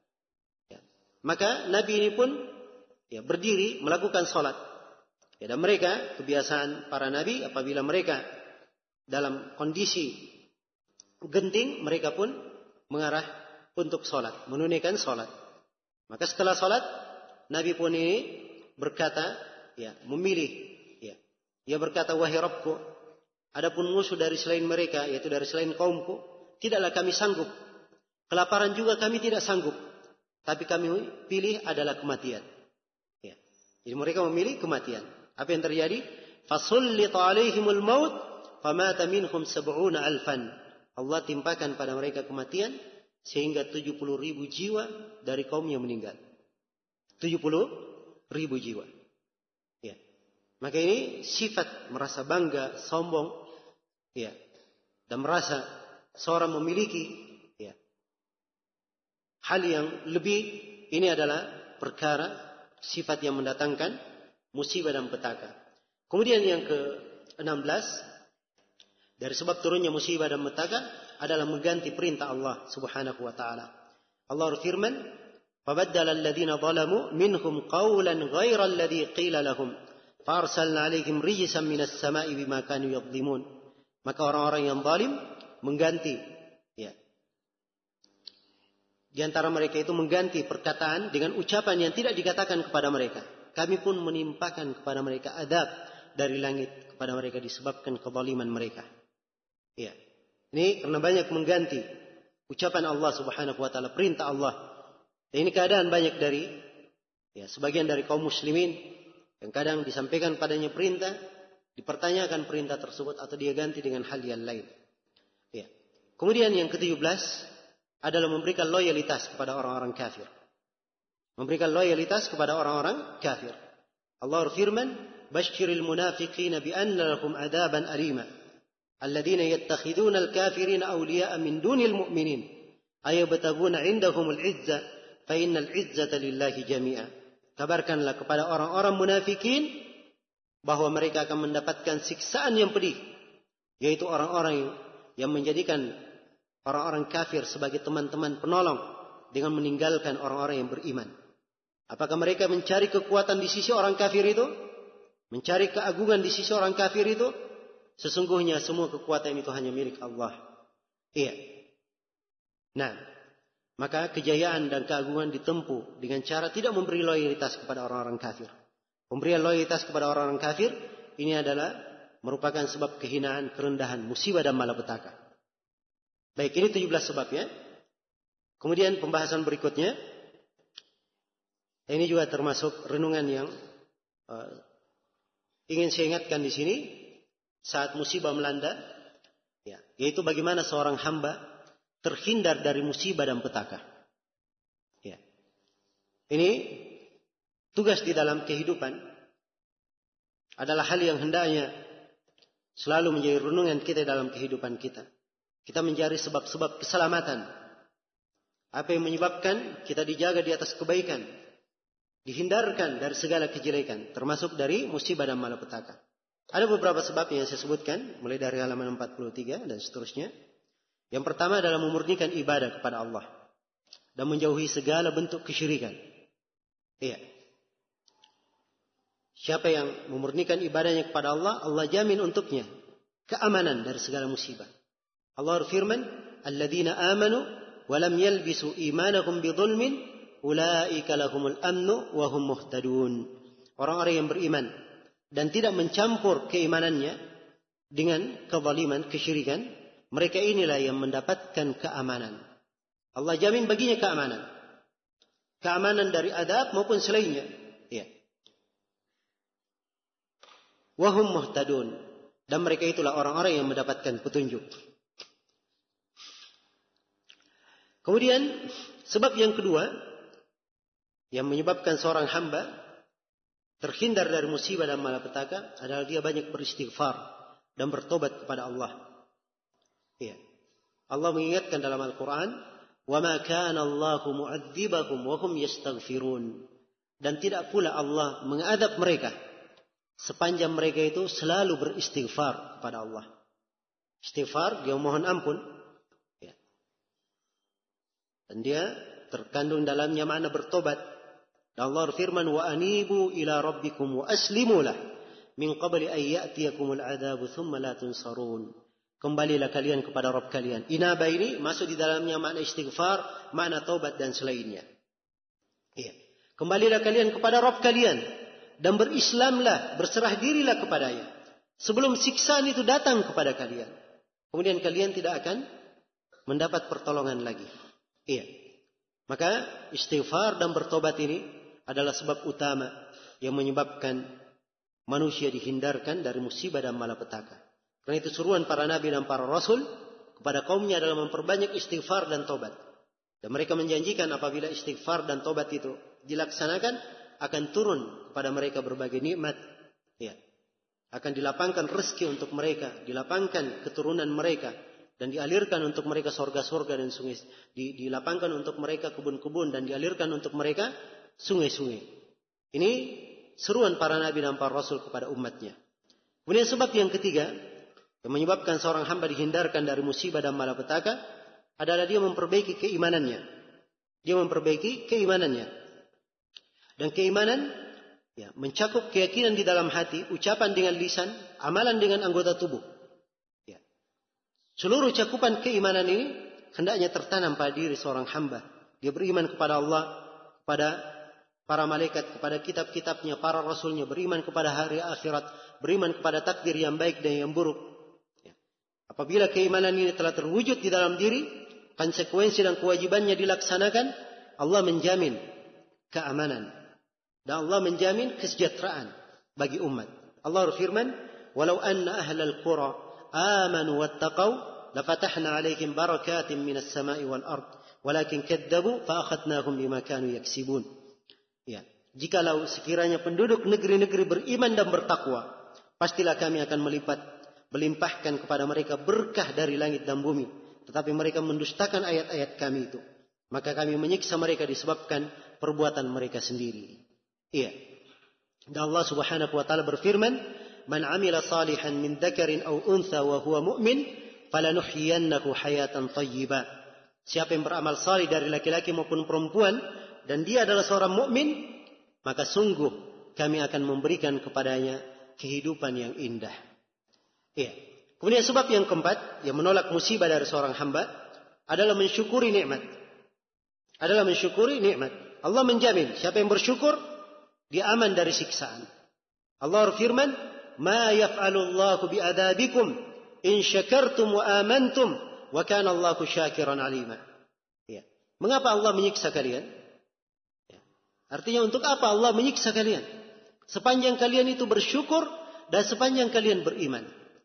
Maka Nabi ini pun, ya, berdiri melakukan sholat. Ya, dan mereka, kebiasaan para Nabi, apabila mereka dalam kondisi genting, mereka pun mengarah untuk sholat, menunaikan sholat. Maka setelah sholat, Nabi pun ini berkata, ya, memilih. Ya, dia berkata, wahai Rabbku, adapun musuh dari selain mereka, yaitu dari selain kaumku, tidaklah kami sanggup. Kelaparan juga kami tidak sanggup. Tapi kami pilih adalah kematian. Ya. Jadi mereka memilih kematian. Apa yang terjadi? Fasullita alaihimul maut famata minhum sab'una alfan. Allah timpakan pada mereka kematian sehingga tujuh puluh ribu jiwa dari kaum yang meninggal. tujuh puluh ribu jiwa. Ya. Maka ini sifat merasa bangga, sombong, ya, dan merasa seorang memiliki, ya, hal yang lebih, ini adalah perkara sifat yang mendatangkan musibah dan petaka. Kemudian yang ke enam belas, dari sebab turunnya musibah dan petaka adalah mengganti perintah Allah Subhanahu wa taala. Allah berfirman, Fabaddala alladziina zalamu minhum qawlan ghaira alladzi qila lahum farsalna 'alaihim rijzan minas samaa'i bima kanu yadhlimun. Maka orang-orang yang zalim mengganti, ya, di antara mereka itu mengganti perkataan dengan ucapan yang tidak dikatakan kepada mereka. Kami pun menimpakan kepada mereka adab dari langit kepada mereka disebabkan kezaliman mereka. Ya. Ini karena banyak mengganti ucapan Allah Subhanahu wa taala, perintah Allah. Dan ini keadaan banyak dari, ya, sebagian dari kaum muslimin yang kadang disampaikan padanya perintah, dipertanyakan perintah tersebut atau dia ganti dengan hal yang lain. Ya. Kemudian yang ketujuh belas adalah memberikan loyalitas kepada orang-orang kafir. Memberikan loyalitas kepada orang-orang kafir. Allah berfirman, "Basyiril munafiqina bi anna lahum adaban alima. Alladzina yattakhiduna al-kafirina awliya'a min dunil mu'minin. Ayabtaguna 'indahumul 'izza, fa innal 'izzata lillahi jami'a." Kabarkanlah kepada orang-orang munafikin bahwa mereka akan mendapatkan siksaan yang pedih, yaitu orang-orang yang menjadikan orang-orang kafir sebagai teman-teman penolong dengan meninggalkan orang-orang yang beriman. Apakah mereka mencari kekuatan di sisi orang kafir itu? Mencari keagungan di sisi orang kafir itu? Sesungguhnya semua kekuatan itu hanya milik Allah. Iya. Nah, maka kejayaan dan keagungan ditempuh dengan cara tidak memberi loyalitas kepada orang-orang kafir. Pemberian loyalitas kepada orang-orang kafir ini adalah merupakan sebab kehinaan, kerendahan, musibah dan malapetaka. Baik, ini tujuh belas sebabnya. Kemudian pembahasan berikutnya, ini juga termasuk renungan yang uh, ingin saya ingatkan di sini saat musibah melanda, ya, yaitu bagaimana seorang hamba terhindar dari musibah dan petaka. Ya. Ini tugas di dalam kehidupan adalah hal yang hendaknya selalu menjadi renungan kita dalam kehidupan kita. Kita mencari sebab-sebab keselamatan. Apa yang menyebabkan kita dijaga di atas kebaikan, dihindarkan dari segala kejelekan, termasuk dari musibah dan malapetaka. Ada beberapa sebab yang saya sebutkan, mulai dari halaman empat puluh tiga dan seterusnya. Yang pertama adalah memurnikan ibadah kepada Allah dan menjauhi segala bentuk kesyirikan. Iya. Siapa yang memurnikan ibadahnya kepada Allah, Allah jamin untuknya keamanan dari segala musibah. Allah berfirman, "Alladzina amanu wa lam yalbisu imanahum bidzulmin, ulaika lahumul amnu wa hum muhtadun." Orang-orang yang beriman dan tidak mencampur keimanannya dengan kezaliman, kesyirikan, mereka inilah yang mendapatkan keamanan. Allah jamin baginya keamanan. Keamanan dari adab maupun selainnya. Ya. Wa hum muhtadun. Dan mereka itulah orang-orang yang mendapatkan petunjuk. Kemudian sebab yang kedua yang menyebabkan seorang hamba terhindar dari musibah dan malapetaka adalah dia banyak beristighfar dan bertobat kepada Allah. Ya. Allah mengingatkan dalam Al-Quran, "Wa ma kana Allahu mu'adzibahum wa hum yastaghfirun." Dan tidak pula Allah mengadab mereka sepanjang mereka itu selalu beristighfar kepada Allah. Istighfar, dia mohon ampun. Ya. Dan dia terkandung dalamnya makna bertobat. Dan Allah berfirman, "Wa anibu ila rabbikum wa aslimu lah min qabli an ya'tiyakumul 'adzabu thumma la tunsarun." Kembalilah kalian kepada Rabb kalian. Inaba ini masuk di dalamnya makna istighfar, makna taubat dan selainnya. Iya. Kembalilah kalian kepada Rabb kalian dan berislamlah, berserah dirilah kepadanya sebelum siksaan itu datang kepada kalian. Kemudian kalian tidak akan mendapat pertolongan lagi. Iya. Maka istighfar dan bertobat ini adalah sebab utama yang menyebabkan manusia dihindarkan dari musibah dan malapetaka. Karena itu seruan para nabi dan para rasul kepada kaumnya adalah memperbanyak istighfar dan tobat. Dan mereka menjanjikan apabila istighfar dan tobat itu dilaksanakan, akan turun kepada mereka berbagai nikmat. Ya. Akan dilapangkan rezeki untuk mereka, dilapangkan keturunan mereka, dan dialirkan untuk mereka surga-surga dan sungai. Dilapangkan untuk mereka kebun-kebun dan dialirkan untuk mereka sungai-sungai. Ini seruan para nabi dan para rasul kepada umatnya. Kemudian sebab yang ketiga yang menyebabkan seorang hamba dihindarkan dari musibah dan malapetaka adalah dia memperbaiki keimanannya. Dia memperbaiki keimanannya. Dan keimanan ya, mencakup keyakinan di dalam hati, ucapan dengan lisan, amalan dengan anggota tubuh. Ya. Seluruh cakupan keimanan ini hendaknya tertanam pada diri seorang hamba. Dia beriman kepada Allah, kepada para malaikat, kepada kitab-kitabnya, para rasulnya, beriman kepada hari akhirat, beriman kepada takdir yang baik dan yang buruk. Ya. Apabila keimanan ini telah terwujud di dalam diri, konsekuensi dan kewajibannya dilaksanakan, Allah menjamin keamanan. Dan Allah menjamin kesejahteraan bagi umat. Allah berfirman, "Walau anna ahlal qura amanu wattaqau lafatahna 'alaihim barakatin minas sama'i wal ard, walakin kadzabu fa akhadnahum bima kanu yaksibun." Ya, jikalau sekiranya penduduk negeri-negeri beriman dan bertakwa, pastilah kami akan melipat melimpahkan kepada mereka berkah dari langit dan bumi, tetapi mereka mendustakan ayat-ayat kami itu. Maka kami menyiksa mereka disebabkan perbuatan mereka sendiri. Iya. Dan Allah Subhanahu wa taala berfirman, "Man 'amila salihan min dzakarin aw untha wa huwa mu'min, falanuhyiyannahu hayatan thayyibah." Siapa yang beramal salih dari laki-laki maupun perempuan dan dia adalah seorang mukmin, maka sungguh kami akan memberikan kepadanya kehidupan yang indah. Iya. Kemudian sebab yang keempat yang menolak musibah dari seorang hamba adalah mensyukuri nikmat. Adalah mensyukuri nikmat. Allah menjamin siapa yang bersyukur dia aman dari siksaan. Allah berfirman, "Ma yaf'alu Allahu bi'adabikum in syakartum wa amantum wa kana Allahu syakiran 'alima." Ya. Mengapa Allah menyiksa kalian? Ya. Artinya untuk apa Allah menyiksa kalian? Sepanjang kalian itu bersyukur dan sepanjang kalian beriman.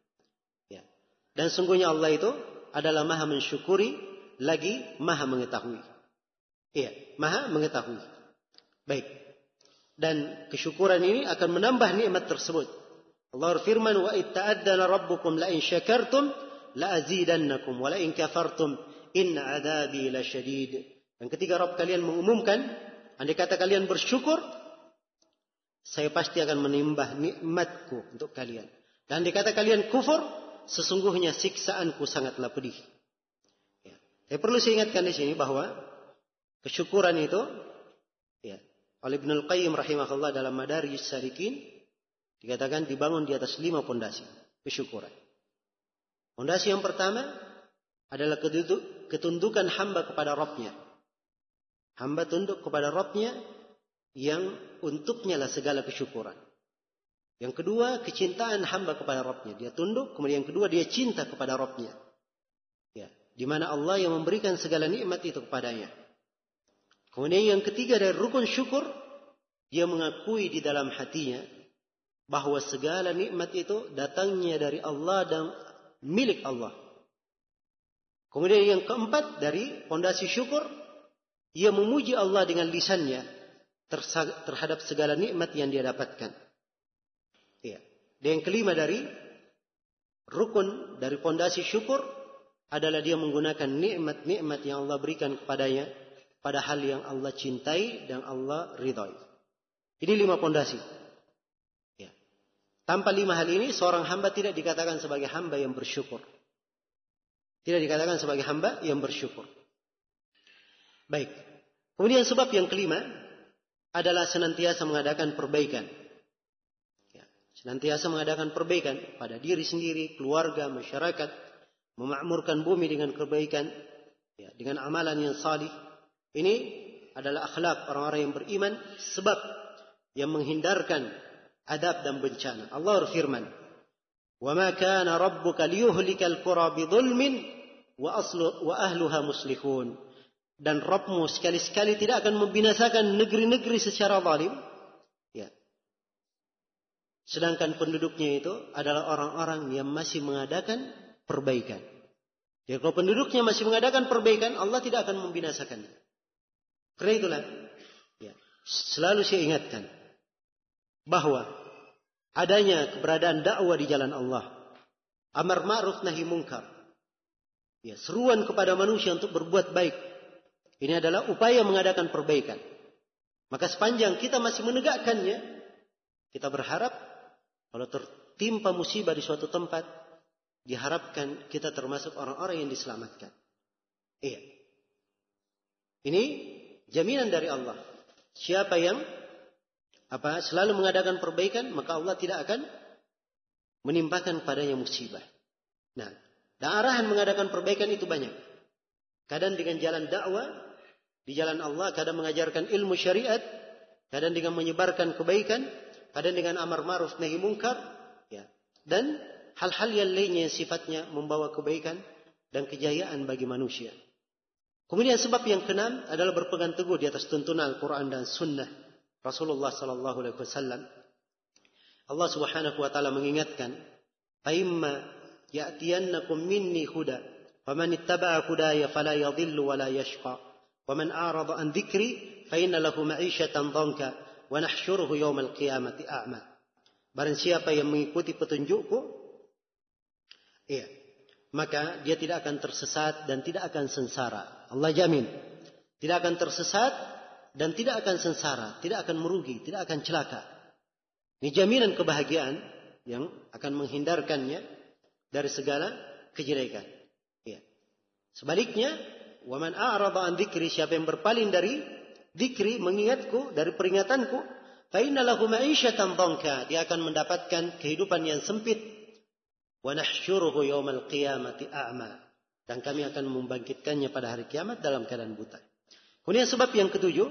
Ya. Dan sungguhnya Allah itu adalah Maha mensyukuri lagi Maha mengetahui. Iya, Maha mengetahui. Baik. Dan kesyukuran ini akan menambah nikmat tersebut. Allah berfirman, "Wa itta'addana rabbukum la in syakartum la azidannakum wa la in kafartum inna 'adzabi lasyadid." Dan ketika Rabb kalian mengumumkan, andai kata kalian bersyukur, saya pasti akan menambah nikmatku untuk kalian. Dan andai kata kalian kufur, sesungguhnya siksaanku sangatlah pedih. Ya. Saya perlu saya ingatkan di sini bahwa kesyukuran itu ya, oleh Ibnul Qayyim rahimahullah dalam Madarijus Salikin dikatakan dibangun di atas lima pondasi kesyukuran. Pondasi yang pertama adalah ketundukan hamba kepada Rabbnya. Hamba tunduk kepada Rabbnya yang untuknya lah segala kesyukuran. Yang kedua, kecintaan hamba kepada Rabbnya. Dia tunduk, kemudian yang kedua dia cinta kepada Rabbnya. Ya, di mana Allah yang memberikan segala nikmat itu kepadanya. Kemudian yang ketiga dari rukun syukur, dia mengakui di dalam hatinya bahwa segala nikmat itu datangnya dari Allah dan milik Allah. Kemudian yang keempat dari pondasi syukur, ia memuji Allah dengan lisannya terhadap segala nikmat yang dia dapatkan. Ya. Dan yang kelima dari rukun dari pondasi syukur adalah dia menggunakan nikmat-nikmat yang Allah berikan kepadanya pada hal yang Allah cintai dan Allah ridhai. Ini lima pondasi. Ya. Tanpa lima hal ini, seorang hamba tidak dikatakan sebagai hamba yang bersyukur. Tidak dikatakan sebagai hamba yang bersyukur. Baik. Kemudian sebab yang kelima adalah senantiasa mengadakan perbaikan. Ya. Senantiasa mengadakan perbaikan pada diri sendiri, keluarga, masyarakat. Memakmurkan bumi dengan kebaikan. Ya, dengan amalan yang salih. Ini adalah akhlak orang-orang yang beriman, sebab yang menghindarkan adab dan bencana. Allah berfirman, "Wa ma kana rabbuka liyuhlikal qura bidzulmin wa aslu wa ahluha muslihun." Dan Rabbmu sekali-sekali tidak akan membinasakan negeri-negeri secara zalim. Ya. Sedangkan penduduknya itu adalah orang-orang yang masih mengadakan perbaikan. Jadi kalau penduduknya masih mengadakan perbaikan, Allah tidak akan membinasakannya. Karena itulah, ya, selalu saya ingatkan bahwa adanya keberadaan dakwah di jalan Allah, amar ma'ruf nahi munkar, ya, seruan kepada manusia untuk berbuat baik. Ini adalah upaya mengadakan perbaikan. Maka sepanjang kita masih menegakkannya, kita berharap kalau tertimpa musibah di suatu tempat, diharapkan kita termasuk orang-orang yang diselamatkan. Iya. Ini jaminan dari Allah. Siapa yang apa selalu mengadakan perbaikan, maka Allah tidak akan menimpakan padanya musibah. Nah, dan arahan mengadakan perbaikan itu banyak. Kadang dengan jalan dakwah di jalan Allah, kadang mengajarkan ilmu syariat, kadang dengan menyebarkan kebaikan, kadang dengan amar ma'ruf nahi munkar, ya. Dan hal-hal yang lainnya yang sifatnya membawa kebaikan dan kejayaan bagi manusia. Kemudian sebab yang keenam adalah berpegang teguh di atas tuntunan Al-Quran dan Sunnah Rasulullah Sallallahu Alaihi Wasallam. Allah Subhanahu Wa Taala mengingatkan, "Aimma ya'tiyannakum minni huda, faman ittaba'a hudaya fala yadhillu wa la yashqa, waman a'rada an dzikri fa inna lahu ma'isyatan dhanka, wa nahsyuruhu yaumal qiyamati a'ma." Barang siapa yang mengikuti petunjukku, iya, maka dia tidak akan tersesat dan tidak akan sengsara. Allah jamin. Tidak akan tersesat dan tidak akan sengsara. Tidak akan merugi, tidak akan celaka. Ini jaminan kebahagiaan yang akan menghindarkannya dari segala kejelekan. Ya. Sebaliknya, waman a'rada an dzikri, siapa yang berpaling dari dzikri, mengingatku, dari peringatanku, fa inna lahu ma'isyatan dhanka, dia akan mendapatkan kehidupan yang sempit. Wa nahsyuruhu yaumal qiyamati a'ma, dan kami akan membangkitkannya pada hari kiamat dalam keadaan buta. Kemudian sebab yang ketujuh,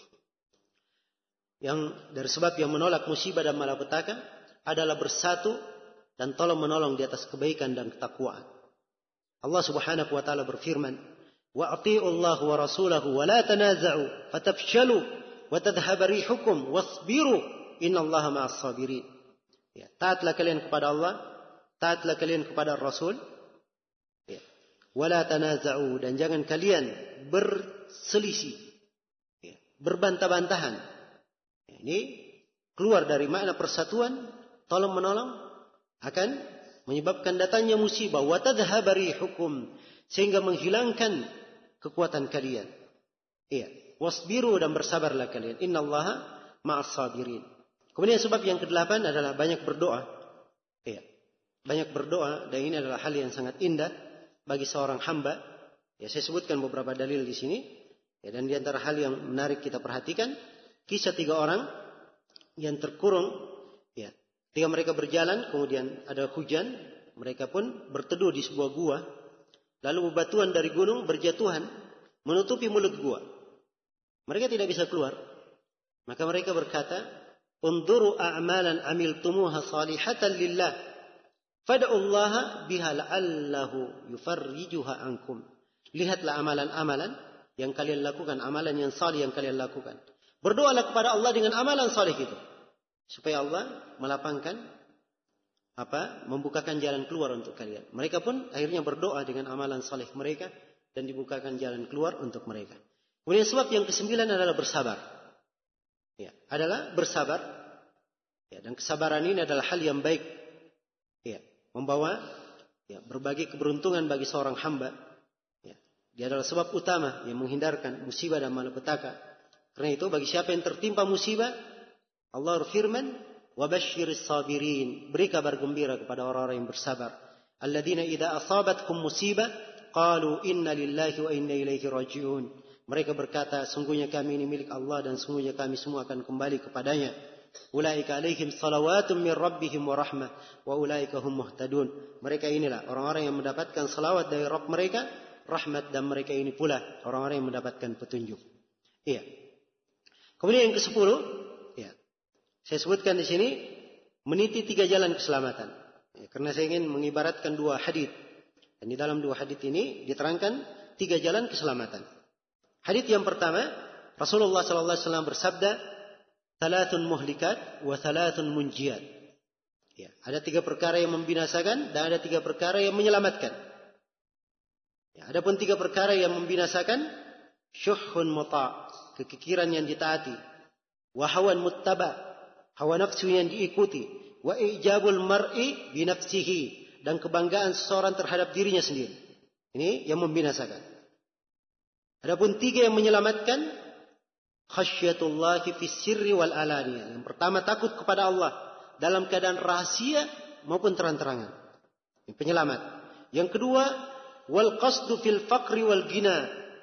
yang dari sebab yang menolak musibah dan malapetaka adalah bersatu dan tolong menolong di atas kebaikan dan ketakwaan. Allah Subhanahu wa taala berfirman, "Wa atii'ullaha wa rasulahu wa la tanaza'u fatafshalu wa tadhhabu rihukum wasbiru innallaha ma'as sabirin." Ya, taatlah kalian kepada Allah, taatlah kalian kepada Rasul, ya. Wala tanaza'u, dan jangan kalian berselisih, ya, berbantah-bantahan. Ya, ini keluar dari makna persatuan, tolong menolong akan menyebabkan datangnya musibah. Wa tadhhabu rihukum, sehingga menghilangkan kekuatan kalian. Iya, wasbiru, dan bersabarlah kalian. Innallaha ma'as sabirin. Kemudian sebab yang kedelapan adalah banyak berdoa. Iya. Banyak berdoa, dan ini adalah hal yang sangat indah bagi seorang hamba. Ya, saya sebutkan beberapa dalil di sini. Ya, dan di antara hal yang menarik kita perhatikan, kisah tiga orang yang terkurung. Ya, ketika mereka berjalan, kemudian ada hujan, mereka pun berteduh di sebuah gua. Lalu bebatuan dari gunung berjatuhan menutupi mulut gua. Mereka tidak bisa keluar. Maka mereka berkata, "Unduru a'malan amiltumuha salihatan lillah. Fada'ullaha biha la'allahu yufarrijuha ankum." Lihatlah amalan-amalan yang kalian lakukan, amalan yang salih yang kalian lakukan. Berdoalah kepada Allah dengan amalan salih itu, supaya Allah melapangkan apa? Membukakan jalan keluar untuk kalian. Mereka pun akhirnya berdoa dengan amalan salih mereka, dan dibukakan jalan keluar untuk mereka. Kemudian sebab yang kesembilan adalah bersabar. Ya, adalah bersabar. Ya, dan kesabaran ini adalah hal yang baik. Ya, membawa ya, berbagai keberuntungan bagi seorang hamba. Ya, dia adalah sebab utama yang menghindarkan musibah dan malapetaka. Karena itu bagi siapa yang tertimpa musibah, Allah berfirman, "Wa basyiris sabirin." Beri kabar gembira kepada orang-orang yang bersabar. Alladzina idza asabatkum musibah qalu inna lillahi wa inna ilaihi raji'un. Mereka berkata, sungguhnya kami ini milik Allah dan sungguhnya kami semua akan kembali kepadanya. Ulaika alaihim salawatun min rabbihim wa rahmah wa ulaika hum muhtadun. Mereka inilah orang-orang yang mendapatkan salawat dari Rabb mereka, rahmat, dan mereka ini pula orang-orang yang mendapatkan petunjuk. Iya. Kemudian yang kesepuluh, ya, saya sebutkan di sini meniti tiga jalan keselamatan. Ya, karena saya ingin mengibaratkan dua hadits. Dan di dalam dua hadits ini diterangkan tiga jalan keselamatan. Hadits yang pertama, Rasulullah sallallahu alaihi wasallam bersabda, "Thalathun muhlikat wa thalathun munjiyat." Ya, ada tiga perkara yang membinasakan dan ada tiga perkara yang menyelamatkan. Ya, adapun tiga perkara yang membinasakan, syuhhun muta', kekikiran yang ditaati, wa hawan muttaba', hawa nafsu yang diikuti, wa ijabul mar'i bi nafsihi, dan kebanggaan seseorang terhadap dirinya sendiri. Ini yang membinasakan. Adapun tiga yang menyelamatkan, khasyatullahi fis sirri wal alaniyah. Yang pertama, takut kepada Allah dalam keadaan rahasia maupun terang-terangan. Ini penyelamat. Yang kedua, wal qasdu fil faqri wal ghina,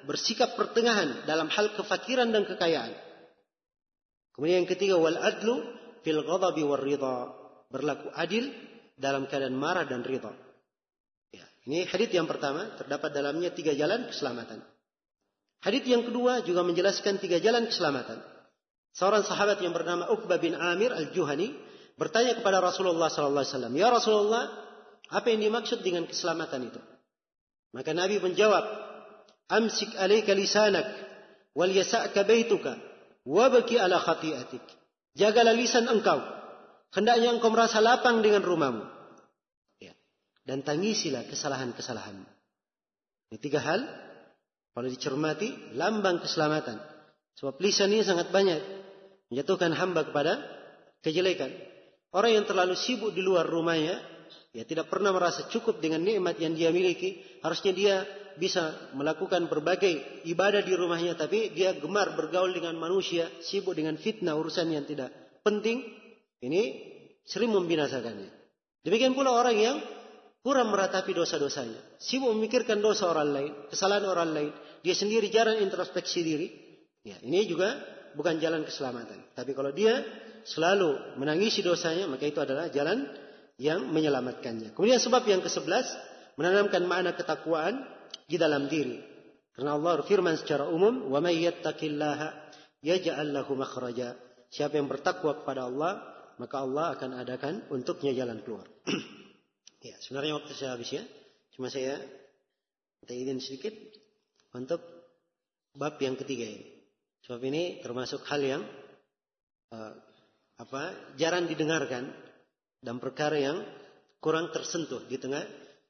bersikap pertengahan dalam hal kefakiran dan kekayaan. Kemudian yang ketiga, wal adlu fil ghadabi war ridha, berlaku adil dalam keadaan marah dan ridha. Ya, ini hadits yang pertama, terdapat dalamnya tiga jalan keselamatan. Hadits yang kedua juga menjelaskan tiga jalan keselamatan. Seorang sahabat yang bernama Uqbah bin Amir al-Juhani bertanya kepada Rasulullah sallallahu alaihi wasallam, "Ya Rasulullah, apa yang dimaksud dengan keselamatan itu?" Maka Nabi menjawab, "Amsik alaika lisanak wal yasa'ka baituka wabki ala khati'atik." Jagalah lisan engkau, hendaknya engkau merasa lapang dengan rumahmu. Ya. Dan tangisilah kesalahan-kesalahanmu. Ini tiga hal kalau dicermati lambang keselamatan. Sebab lisan ini sangat banyak menjatuhkan hamba kepada kejelekan. Orang yang terlalu sibuk di luar rumahnya, ya tidak pernah merasa cukup dengan nikmat yang dia miliki. Harusnya dia bisa melakukan berbagai ibadah di rumahnya, tapi dia gemar bergaul dengan manusia, sibuk dengan fitnah urusan yang tidak penting. Ini sering membinasakannya. Demikian pula orang yang kurang meratapi dosa-dosanya, sibuk memikirkan dosa orang lain, kesalahan orang lain, dia sendiri jarang introspeksi diri. Ya, ini juga bukan jalan keselamatan. Tapi kalau dia selalu menangisi dosanya, maka itu adalah jalan yang menyelamatkannya. Kemudian sebab yang kesebelas, menanamkan makna ketakwaan di dalam diri. Karena Allah berfirman secara umum, "Wa may yattaqillaha yaj'al lahu makhraja." Siapa yang bertakwa kepada Allah, maka Allah akan adakan untuknya jalan keluar. Ya, sebenarnya waktu saya habis ya. Cuma saya minta izin sedikit untuk bab yang ketiga ini. Sebab ini termasuk hal yang uh, apa jarang didengarkan dan perkara yang kurang tersentuh di tengah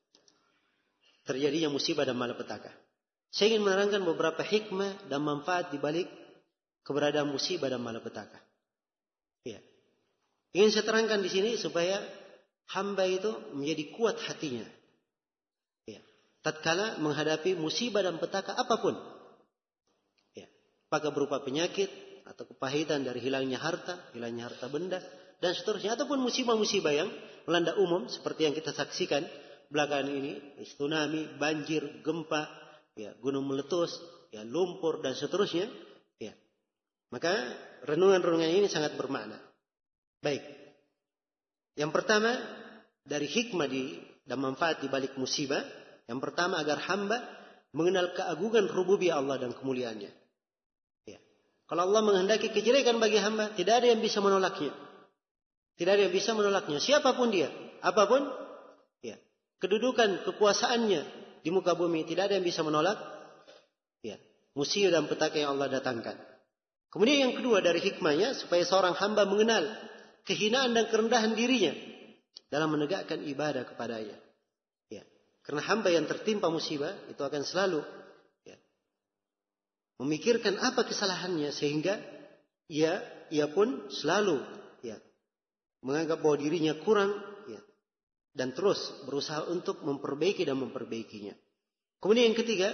terjadinya musibah dan malapetaka. Saya ingin menerangkan beberapa hikmah dan manfaat di balik keberadaan musibah dan malapetaka. Ya. Ingin saya terangkan di sini supaya hamba itu menjadi kuat hatinya. Ya. Tatkala menghadapi musibah dan petaka apapun. Ya. Apakah berupa penyakit atau kepahitan dari hilangnya harta, hilangnya harta benda dan seterusnya, ataupun musibah-musibah yang melanda umum seperti yang kita saksikan belakangan ini, tsunami, banjir, gempa, ya, gunung meletus, ya, lumpur dan seterusnya, ya. Maka renungan-renungan ini sangat bermakna. Baik. Yang pertama dari hikmah di dan manfaat di balik musibah, yang pertama agar hamba mengenal keagungan rububiyah Allah dan kemuliaannya. Ya. Kalau Allah menghendaki kejelekan bagi hamba, tidak ada yang bisa menolaknya. Tidak ada yang bisa menolaknya. Siapapun dia, apapun, ya, kedudukan kekuasaannya di muka bumi, tidak ada yang bisa menolak, ya, musibah dan petaka yang Allah datangkan. Kemudian yang kedua dari hikmahnya, supaya seorang hamba mengenal kehinaan dan kerendahan dirinya dalam menegakkan ibadah kepadanya. Ya, karena hamba yang tertimpa musibah itu akan selalu, ya, memikirkan apa kesalahannya sehingga ia ia pun selalu, ya, menganggap bahwa dirinya kurang, ya, dan terus berusaha untuk memperbaiki dan memperbaikinya. Kemudian yang ketiga,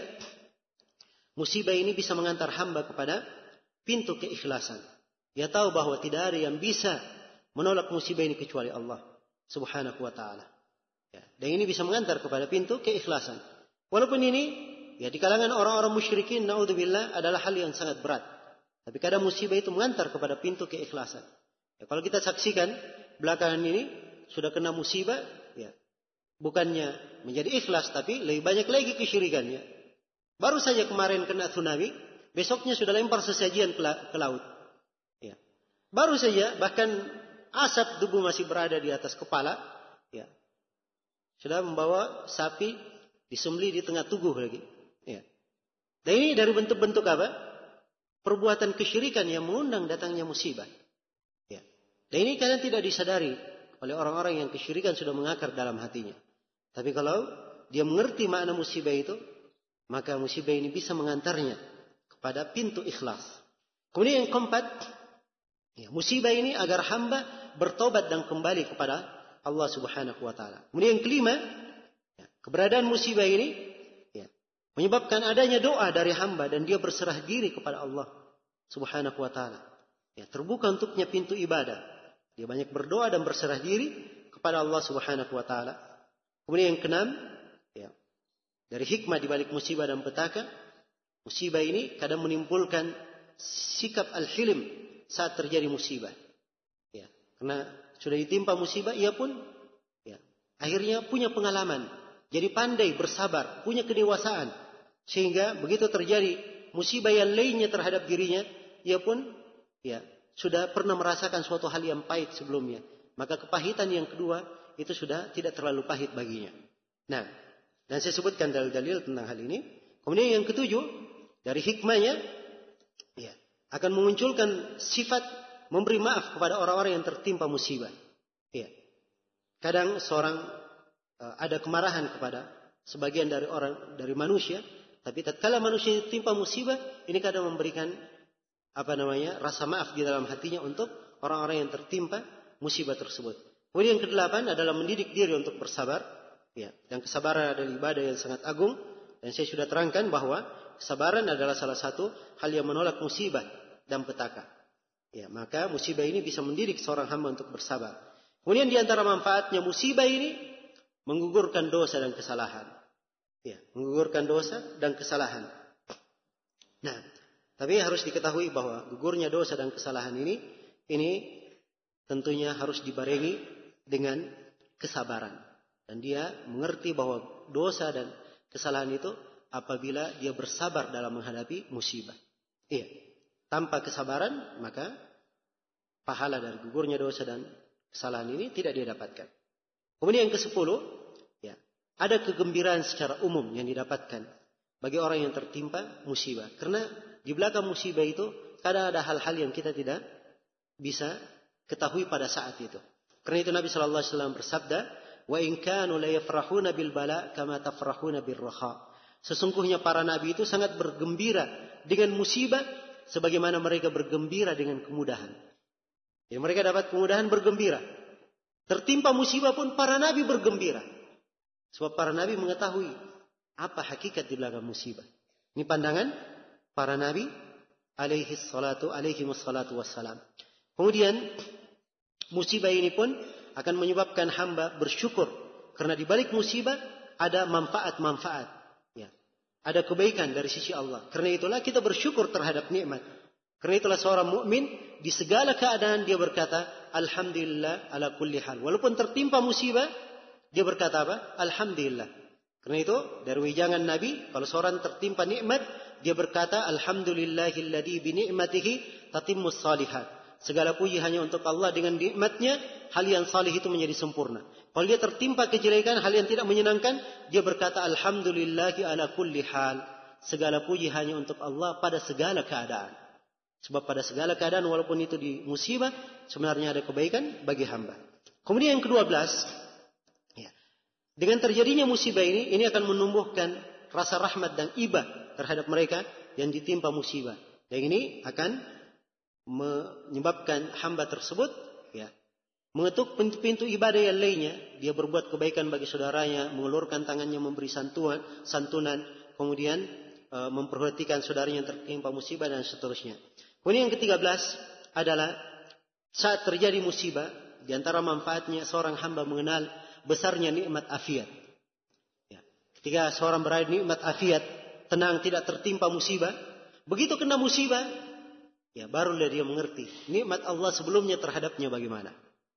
musibah ini bisa mengantar hamba kepada pintu keikhlasan. Dia tahu bahwa tidak ada yang bisa menolak musibah ini kecuali Allah Subhanahu wa ta'ala. Ya, dan ini bisa mengantar kepada pintu keikhlasan. Walaupun ini, ya, di kalangan orang-orang musyrikin, naudzubillah, adalah hal yang sangat berat. Tapi kadang musibah itu mengantar kepada pintu keikhlasan. Ya, kalau kita saksikan belakangan ini sudah kena musibah, ya, bukannya menjadi ikhlas, tapi lebih banyak lagi kesyirikannya. Baru saja kemarin kena tsunami, besoknya sudah lempar sesajian ke laut. Ya. Baru saja bahkan asap debu masih berada di atas kepala, ya, sudah membawa sapi disembelih di tengah tubuh lagi. Ya. Dan ini dari bentuk-bentuk apa? Perbuatan kesyirikan yang mengundang datangnya musibah. Ya. Dan ini kadang tidak disadari oleh orang-orang yang kesyirikan sudah mengakar dalam hatinya. Tapi kalau dia mengerti makna musibah itu, maka musibah ini bisa mengantarnya kepada pintu ikhlas. Kemudian yang keempat, ya, musibah ini agar hamba bertobat dan kembali kepada Allah Subhanahu wa ta'ala. Kemudian yang kelima, ya, keberadaan musibah ini, ya, menyebabkan adanya doa dari hamba dan dia berserah diri kepada Allah Subhanahu wa ta'ala. Ya, terbuka untuknya pintu ibadah. Dia banyak berdoa dan berserah diri kepada Allah Subhanahu wa ta'ala. Kemudian yang keenam, ya, dari hikmah di balik musibah dan petaka, Musibah ini kadang menimbulkan sikap al-hilm saat terjadi musibah. Ya, karena sudah ditimpa musibah, ia pun ya, akhirnya punya pengalaman. Jadi pandai bersabar, punya kedewasaan. Sehingga begitu terjadi musibah yang lainnya terhadap dirinya, ia pun ya sudah pernah merasakan suatu hal yang pahit sebelumnya. Maka kepahitan yang kedua itu sudah tidak terlalu pahit baginya. Nah, dan saya sebutkan dalil-dalil tentang hal ini. Kemudian yang ketujuh, dari hikmahnya ya, akan memunculkan sifat memberi maaf kepada orang-orang yang tertimpa musibah. Ya. Kadang seorang uh, ada kemarahan kepada sebagian dari orang dari manusia, tapi tatkala manusia ditimpa musibah, ini kadang memberikan apa namanya? rasa maaf di dalam hatinya untuk orang-orang yang tertimpa musibah tersebut. Kemudian yang kedelapan adalah mendidik diri untuk bersabar. Ya, dan kesabaran adalah ibadah yang sangat agung. Dan saya sudah terangkan bahwa kesabaran adalah salah satu hal yang menolak musibah dan petaka. Ya, maka musibah ini bisa mendidik seorang hamba untuk bersabar. Kemudian di antara manfaatnya musibah ini menggugurkan dosa dan kesalahan. Ya, menggugurkan dosa dan kesalahan. Nah, tapi harus diketahui bahwa gugurnya dosa dan kesalahan ini ini tentunya harus dibarengi dengan kesabaran. Dan dia mengerti bahwa dosa dan kesalahan itu apabila dia bersabar dalam menghadapi musibah. Iya. Tanpa kesabaran, maka pahala dari gugurnya dosa dan kesalahan ini tidak dia dapatkan. Kemudian yang kesepuluh, ya, ada kegembiraan secara umum yang didapatkan bagi orang yang tertimpa musibah. Karena di belakang musibah itu kadang ada hal-hal yang kita tidak bisa ketahui pada saat itu. Karena itu Nabi shallallahu alaihi wasallam bersabda, wa in kanu la yafrahuna bil bala kama tafrahuna bir raha. Sesungguhnya para nabi itu sangat bergembira dengan musibah sebagaimana mereka bergembira dengan kemudahan. Jadi mereka dapat kemudahan bergembira. Tertimpa musibah pun para nabi bergembira. Sebab para nabi mengetahui apa hakikat di belakang musibah. Ini pandangan para nabi alaihi salatu alaihi wassalatu wassalam. Kemudian musibah ini pun akan menyebabkan hamba bersyukur. Karena di balik musibah ada manfaat-manfaat. Ya. Ada kebaikan dari sisi Allah. Karena itulah kita bersyukur terhadap nikmat. Karena itulah seorang mukmin di segala keadaan dia berkata, Alhamdulillah ala kulli hal. Walaupun tertimpa musibah, dia berkata apa? Alhamdulillah. Karena itu dari wejangan Nabi, kalau seorang tertimpa nikmat, dia berkata, Alhamdulillahilladzi bi ni'matihi tatimmus salihat. Segala puji hanya untuk Allah, dengan nikmatnya hal yang salih itu menjadi sempurna. Kalau dia tertimpa kejelekan, hal yang tidak menyenangkan, dia berkata alhamdulillahi ala kulli hal. Segala puji hanya untuk Allah pada segala keadaan. Sebab pada segala keadaan walaupun itu di musibah, sebenarnya ada kebaikan bagi hamba. Kemudian yang kedua belas, ya, dengan terjadinya musibah ini, ini akan menumbuhkan rasa rahmat dan iba terhadap mereka yang ditimpa musibah. Dan ini akan menyebabkan hamba tersebut ya mengetuk pintu-pintu ibadah yang lainnya. Dia berbuat kebaikan bagi saudaranya, mengulurkan tangannya memberi santunan, santunan, kemudian e, memperhatikan saudaranya yang tertimpa musibah dan seterusnya. Kemudian yang ketiga belas adalah saat terjadi musibah, di antara manfaatnya seorang hamba mengenal besarnya nikmat afiat. Ya. Ketika seorang berada nikmat afiat, tenang, tidak tertimpa musibah, begitu kena musibah, ya, barulah dia mengerti nikmat Allah sebelumnya terhadapnya bagaimana.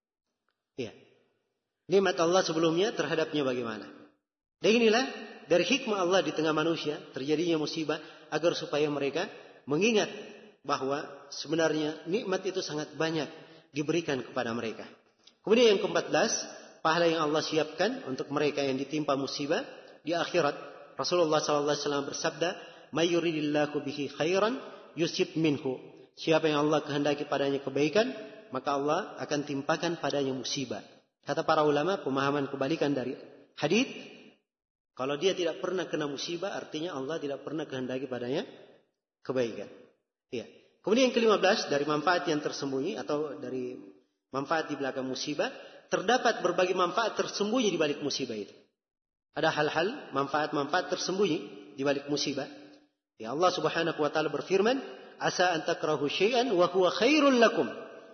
Ya. Nikmat Allah sebelumnya terhadapnya bagaimana. Dan inilah dari hikmah Allah di tengah manusia terjadinya musibah agar supaya mereka mengingat bahwa sebenarnya nikmat itu sangat banyak diberikan kepada mereka. Kemudian yang keempat belas, pahala yang Allah siapkan untuk mereka yang ditimpa musibah di akhirat. Rasulullah shallallahu alaihi wasallam bersabda, "May yuridillahu bihi khairan yusib minhu." Siapa yang Allah kehendaki padanya kebaikan, maka Allah akan timpakan padanya musibah. Kata para ulama, pemahaman kebalikan dari hadis, kalau dia tidak pernah kena musibah, artinya Allah tidak pernah kehendaki padanya kebaikan. Ya. Kemudian yang kelima belas, dari manfaat yang tersembunyi atau dari manfaat di belakang musibah, terdapat berbagai manfaat tersembunyi di balik musibah itu. Ada hal-hal, manfaat-manfaat tersembunyi di balik musibah. Ya, Allah Subhanahu wa taala berfirman, "Asa an takrahu syai'an wa huwa khairul lakum.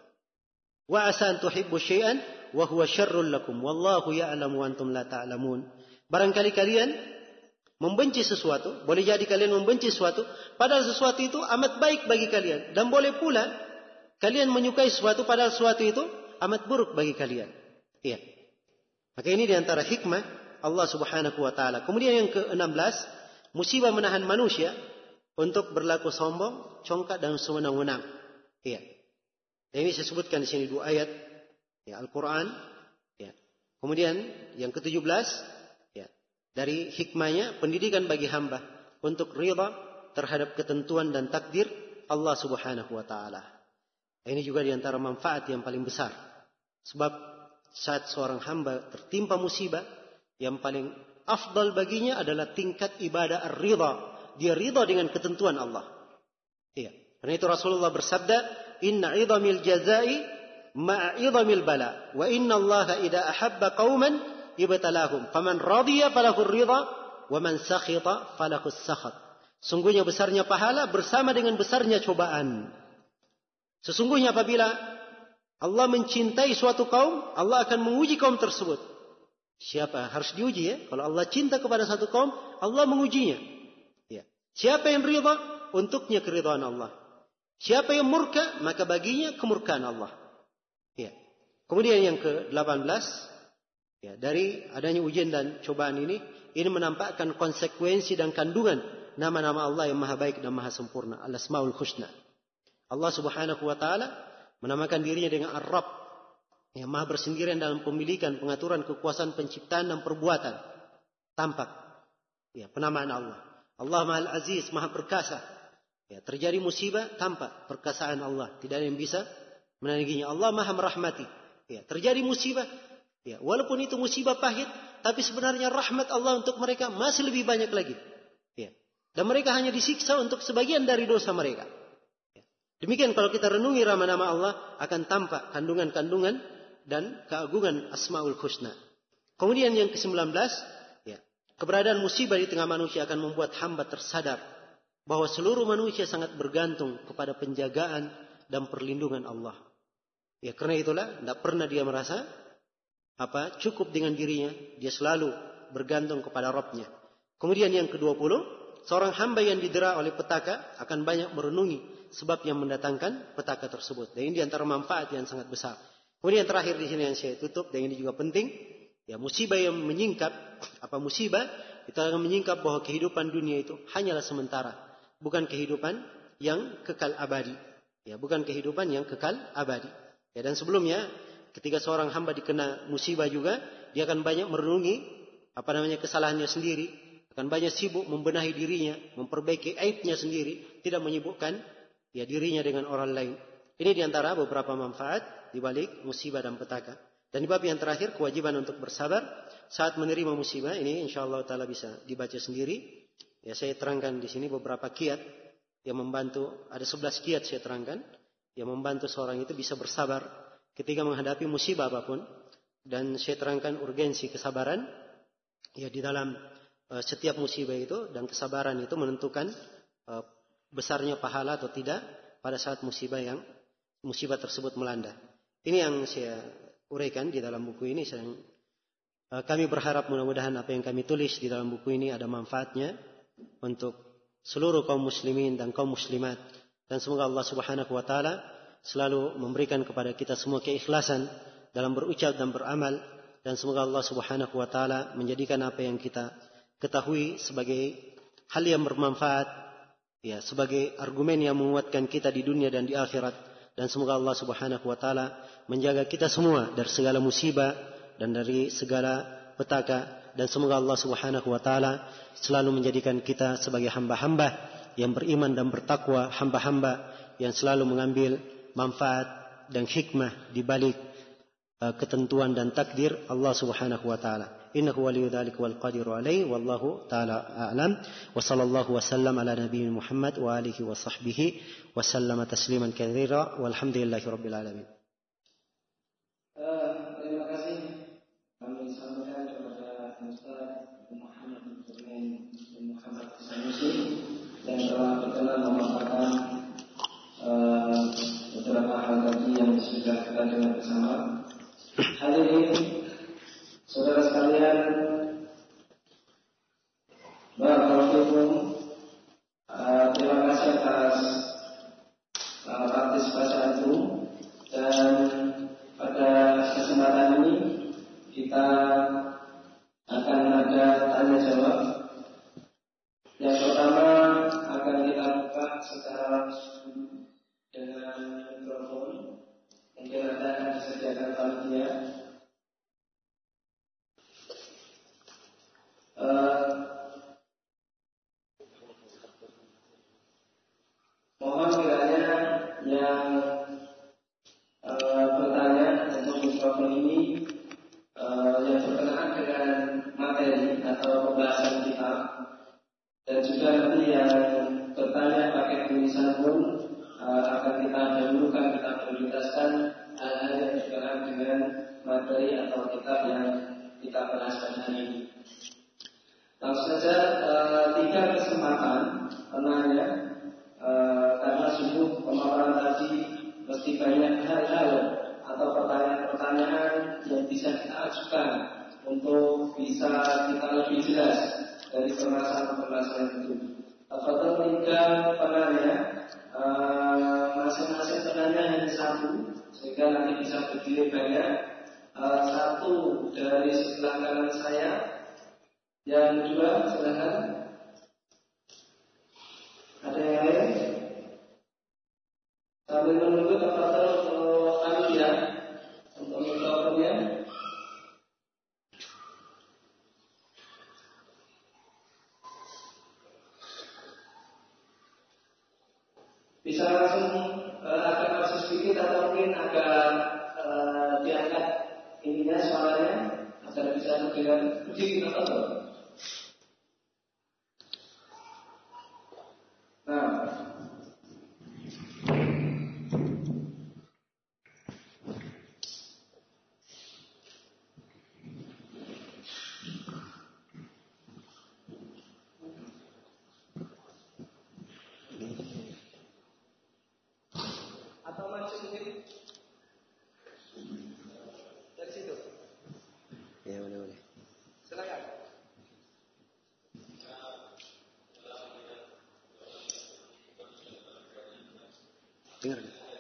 Wa asa an tuhibbu syai'an wa huwa syarrul lakum. Wallahu ya'lamu wa antum la ta'lamun." Barangkali kalian membenci sesuatu, boleh jadi kalian membenci sesuatu, padahal sesuatu itu amat baik bagi kalian. Dan boleh pula kalian menyukai sesuatu, padahal sesuatu itu amat buruk bagi kalian. Iya. Maka ini diantara hikmah Allah subhanahu wa ta'ala. Kemudian yang ke enam belas, musibah menahan manusia untuk berlaku sombong, congkak dan sewenang-wenang. Iya. Dan ini saya sebutkan di sini dua ayat, ya, Al-Quran. Ya. Kemudian yang ke tujuh belas, ya, dari hikmahnya pendidikan bagi hamba untuk ridha terhadap ketentuan dan takdir Allah subhanahu wa ta'ala. Ini juga diantara manfaat yang paling besar. Sebab saat seorang hamba tertimpa musibah, yang paling afdal baginya adalah tingkat ibadah ar-ridha. Dia ridha dengan ketentuan Allah. Iya. Karena itu Rasulullah bersabda, "Inna 'idhamil jazai ma'a 'idhamil bala, wa inna Allah idza ahabba qauman ibtalahum, faman radiya falahu ridha, wa man sakhita falahu sakhat." Sungguhnya besarnya pahala bersama dengan besarnya cobaan. Sesungguhnya apabila Allah mencintai suatu kaum, Allah akan menguji kaum tersebut. Siapa harus diuji, ya? Kalau Allah cinta kepada satu kaum, Allah mengujinya. Ya. Siapa yang ridha, untuknya keridhaan Allah. Siapa yang murka, maka baginya kemurkaan Allah. Ya. Kemudian yang ke delapan belas, ya, dari adanya ujian dan cobaan ini, ini menampakkan konsekuensi dan kandungan nama-nama Allah yang maha baik dan maha sempurna, Al-Asmaul Husna. Allah subhanahu wa ta'ala menamakan dirinya dengan Ar-Rabb, yang maha bersendirian dalam pemilikan, pengaturan, kekuasaan, penciptaan dan perbuatan. Tampak, ya, penamaan Allah. Allah Mahal Aziz, maha perkasa. Ya, terjadi musibah, tampak perkasaan Allah. Tidak ada yang bisa menandinginya. Allah maha merahmati. Ya, terjadi musibah, ya, walaupun itu musibah pahit, tapi sebenarnya rahmat Allah untuk mereka masih lebih banyak lagi. Ya. Dan mereka hanya disiksa untuk sebagian dari dosa mereka. Ya. Demikian kalau kita renungi nama-nama Allah, akan tampak kandungan-kandungan dan keagungan Asmaul Husna. Kemudian yang ke sembilan belas, ya, keberadaan musibah di tengah manusia akan membuat hamba tersadar bahwa seluruh manusia sangat bergantung kepada penjagaan dan perlindungan Allah. Ya, karena itulah tidak pernah dia merasa apa cukup dengan dirinya, dia selalu bergantung kepada Rabbnya. Kemudian yang ke dua puluh, seorang hamba yang didera oleh petaka akan banyak merenungi sebab yang mendatangkan petaka tersebut. Dan ini diantara manfaat yang sangat besar. Kemudian yang terakhir di sini yang saya tutup, dan ini juga penting, ya, musibah yang menyingkap, apa musibah, itu akan menyingkap bahwa kehidupan dunia itu hanyalah sementara, bukan kehidupan yang kekal abadi. Ya, bukan kehidupan yang kekal abadi. Ya, dan sebelumnya, ketika seorang hamba dikena musibah juga, dia akan banyak merenungi apa namanya kesalahannya sendiri, akan banyak sibuk membenahi dirinya, memperbaiki aibnya sendiri, tidak menyibukkan, ya, dirinya dengan orang lain. Ini diantara beberapa manfaat di balik musibah dan petaka. Dan di bab yang terakhir, kewajiban untuk bersabar saat menerima musibah. Ini insyaallah ta'ala bisa dibaca sendiri. Ya, saya terangkan di sini beberapa kiat yang membantu. Ada sebelas kiat saya terangkan yang membantu seorang itu bisa bersabar ketika menghadapi musibah apapun. Dan saya terangkan urgensi kesabaran, ya, di dalam uh, setiap musibah itu, dan kesabaran itu menentukan uh, besarnya pahala atau tidak pada saat musibah yang musibah tersebut melanda. Ini yang saya uraikan di dalam buku ini. Saya, uh, kami berharap mudah-mudahan apa yang kami tulis di dalam buku ini ada manfaatnya untuk seluruh kaum muslimin dan kaum muslimat. Dan semoga Allah subhanahu wa ta'ala selalu memberikan kepada kita semua keikhlasan dalam berucap dan beramal. Dan semoga Allah subhanahu wa ta'ala menjadikan apa yang kita ketahui sebagai hal yang bermanfaat, ya, sebagai argumen yang menguatkan kita di dunia dan di akhirat. Dan semoga Allah subhanahu wa ta'ala menjaga kita semua dari segala musibah dan dari segala petaka. Dan semoga Allah subhanahu wa ta'ala selalu menjadikan kita sebagai hamba-hamba yang beriman dan bertakwa, hamba-hamba yang selalu mengambil manfaat dan hikmah di balik uh, ketentuan dan takdir Allah subhanahu wa ta'ala. Innahu waliyyu dzalika wal qadiru alaihi, wallahu ta'ala a'lam. Wa sallallahu wasallam ala nabiyina Muhammad wa alihi wa sahbihi wa sallama tasliman katsira walhamdulillahi rabbil alamin. Uh, terima kasih kami sampaikan kepada Ustaz Muhammad bin Muhammad Sanusi yang telah berkenan memaparkan uh, beberapa hal tadi yang sudah kita dengar bersama. Hadirin saudara sekalian, barakallahu fikum. Uh, terima kasih atas uh, partisipasi itu, dan pada kesempatan ini kita akan ada tanya jawab. Yang pertama akan kita buka secara langsung dengan mikrofon. Mungkin ada yang disediakan panitia. Uh, mohon kiranya yang uh, bertanya untuk mikrofon ini uh, yang berkenaan dengan materi atau pembahasan kita, dan juga nanti yang bertanya pakai tulisan pun uh, akan kita dahulukan, kita prioritaskan hal-hal yang berkenaan dengan materi atau kitab yang kita bahas hari ini. Langsung saja, uh, tiga kesempatan penanya, uh, karena sungguh pemaparan tadi mesti banyak hal-hal atau pertanyaan-pertanyaan yang bisa kita ajukan untuk bisa kita lebih jelas dari permasalahan-permasalahan itu. Apakah tiga penanya, uh, masing-masing penanya hanya satu, sehingga nanti bisa berdiri banyak. Uh, satu dari sebelah kanan saya. Yang kedua, silakan. Ada yang lain? Sambil menunggu tempat untuk panitia untuk mikrofonnya. Bisa langsung uh, agak maju sedikit atau mungkin agak uh, diangkat ininya suaranya agar bisa terdengar sedikit atau nah. Atau maju mungkin dari situ. Ya, boleh-boleh. Silakan. Dengar.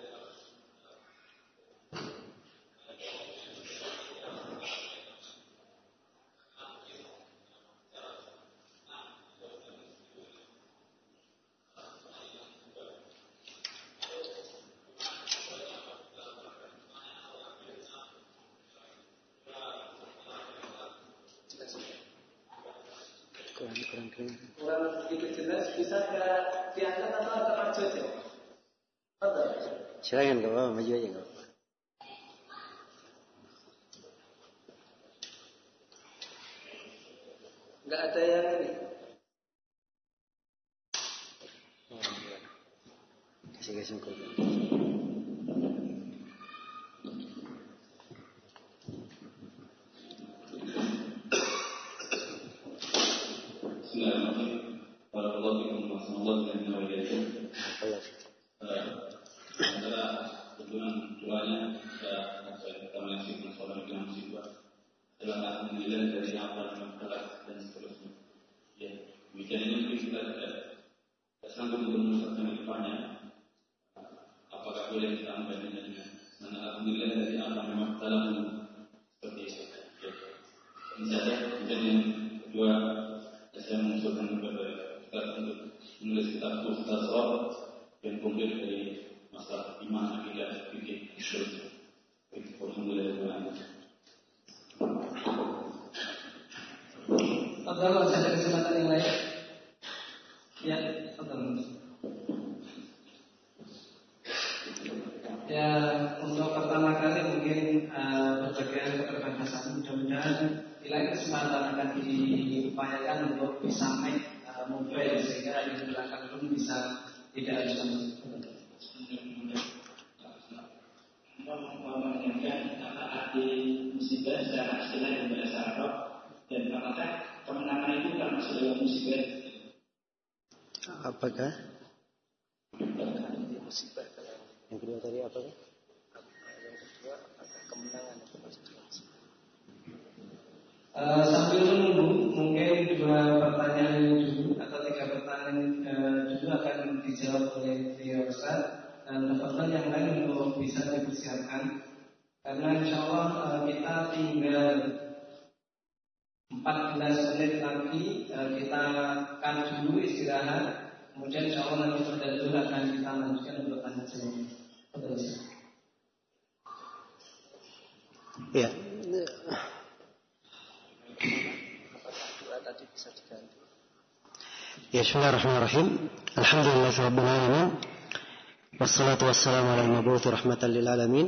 Kurang kurang kurang. Kurang sedikit jelas, bisa ke diangkat atau agak maju aja? Betul. Silakan ke bawah, maju aja kau. Enggak ada yang ini. Kasih kasih kau. Antara tujuan tujuannya kita kita masih masalah dengan siswa adalah penilaian dari apa yang telah dan seterusnya. Ya, demikian ini mungkin kita tidak sanggup untuk memusatkan di depannya. Apakah boleh kita ambil dengan penilaian dari apa yang memang telah seperti itu. Ya. Ini saja. Kemudian yang kedua, saya mengusulkan kepada kita untuk menulis kitab Mukhtasar yang konkret dari masalah iman, akidah, fikih, syurga. Alhamdulillah. Abdullah, ada kesempatan yang lain? Ya, Abdullah. Ya, untuk pertama kali mungkin uh, berbagai keterbatasan. Mudah-mudahan di lain kesempatan akan diupayakan untuk bisa make uh, mobile sehingga yang di belakang pun bisa tidak harus menanyakan apa arti musibah secara istilah dan bahasa Arab, dan apakah kemenangan itu termasuk dalam musibah? Apakah? Musibah. Yang kedua tadi apa? Yang kedua apakah kemenangan itu masuk dalam musibah? Uh, sambil menunggu, mungkin dua pertanyaan ini dulu dijawab oleh beliau Ustaz, dan pertemuan yang lain untuk bisa dipersiapkan. Karena insya Allah uh, kita tinggal empat belas menit lagi, uh, kita akan dulu istirahat. Kemudian insya Allah nanti pada dulu akan kita lanjutkan untuk tanya jawab. Terus. Ya. Ya, bismillahirrahmanirrahim. Alhamdulillahirabbil alamin. Wassalatu wassalamu ala al-mabu'uts rahmatan lil alamin.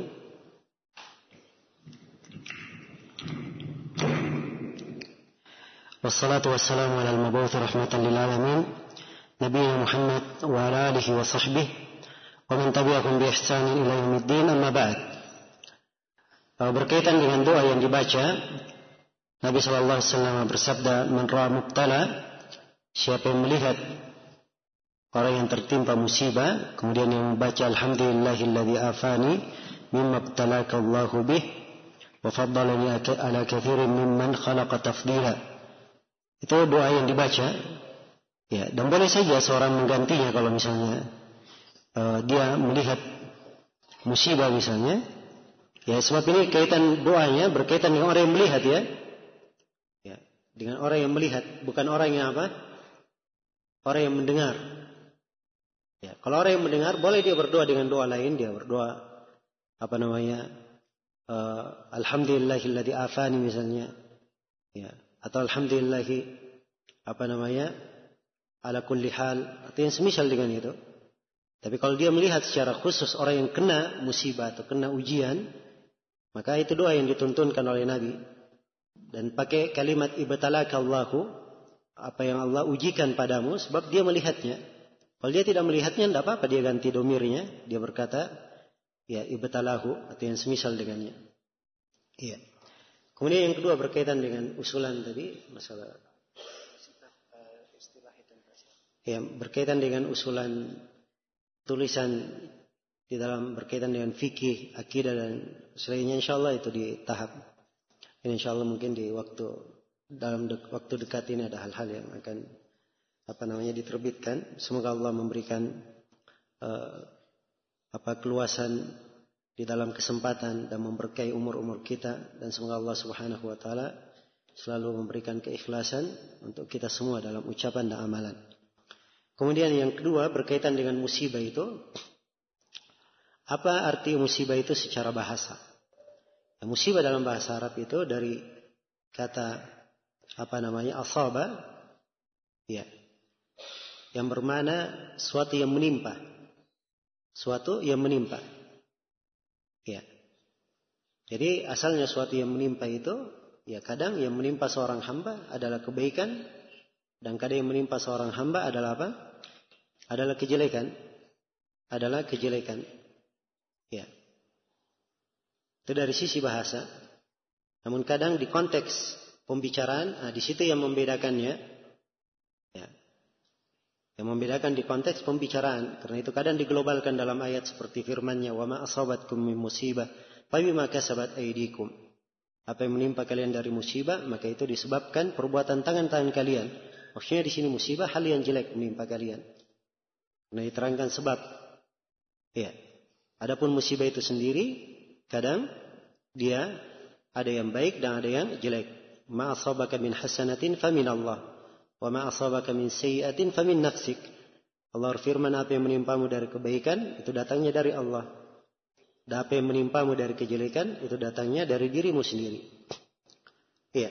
Wassalatu wassalamu ala al-mabu'uts rahmatan lil alamin. Nabiyina Muhammad wa ala alihi wa sahbihi wa man tabi'ahum bi ihsanin ila yaumiddin, amma ba'd. Berkaitan dengan doa yang dibaca, Nabi sallallahu alaihi wasallam bersabda, "Man ra'a mubtala," siapa yang melihat orang yang tertimpa musibah kemudian yang membaca alhamdulillahilladzi afani mimma ibtalaka Allahu bih wa faddalani ala katsirin mimman khalaqa tafdila. Itu doa yang dibaca. Ya, dan boleh saja seorang menggantinya kalau misalnya uh, dia melihat musibah misalnya. Ya, sebab ini kaitan doanya berkaitan dengan orang yang melihat, ya. Ya, dengan orang yang melihat, bukan orang yang apa? Orang yang mendengar. Ya, kalau orang yang mendengar boleh dia berdoa dengan doa lain, dia berdoa apa namanya? Uh, alhamdulillahilladzi afani misalnya. Ya, atau alhamdulillahi apa namanya? Ala kulli hal, atau yang semisal dengan itu. Tapi kalau dia melihat secara khusus orang yang kena musibah atau kena ujian, maka itu doa yang dituntunkan oleh Nabi. Dan pakai kalimat ibtalaka Allahu, apa yang Allah ujikan padamu, sebab dia melihatnya. Kalau dia tidak melihatnya, tidak apa-apa dia ganti domirnya. Dia berkata, ya ibtalahu, atau yang semisal dengannya. Iya. Kemudian yang kedua berkaitan dengan usulan tadi, masalah ya, berkaitan dengan usulan tulisan di dalam berkaitan dengan fikih, akidah dan selainnya, insyaallah itu di tahap ini, insyaallah mungkin di waktu dalam de, waktu dekat ini ada hal-hal yang akan apa namanya diterbitkan. Semoga Allah memberikan uh, apa keluasan di dalam kesempatan dan memberkahi umur-umur kita, dan semoga Allah Subhanahu wa taala selalu memberikan keikhlasan untuk kita semua dalam ucapan dan amalan. Kemudian yang kedua berkaitan dengan musibah itu, apa arti musibah itu secara bahasa? Ya, musibah dalam bahasa Arab itu dari kata apa namanya asaba, ya, yang bermakna suatu yang menimpa, suatu yang menimpa. Ya, jadi asalnya suatu yang menimpa itu, ya kadang yang menimpa seorang hamba adalah kebaikan, dan kadang yang menimpa seorang hamba adalah apa? Adalah kejelekan, adalah kejelekan. Ya. Itu dari sisi bahasa. Namun kadang di konteks pembicaraan, nah di situ yang membedakannya. Ya. Yang membedakan di konteks pembicaraan. Karena itu kadang diglobalkan dalam ayat seperti firman-Nya, "Wa ma asabatkum min musibah fa bima kasabat aydikum." Apa yang menimpa kalian dari musibah, maka itu disebabkan perbuatan tangan-tangan kalian. Maksudnya di sini musibah hal yang jelek menimpa kalian. Nah, diterangkan sebab. Ya. Adapun musibah itu sendiri, kadang dia ada yang baik dan ada yang jelek. Ma asabaka min hasanatin fa min Allah, wa ma asabaka min sayyi'atin fa min nafsik. Allah berfirman, apa yang menimpamu dari kebaikan itu datangnya dari Allah. Dan apa yang menimpamu dari kejelekan itu datangnya dari dirimu sendiri. Iya.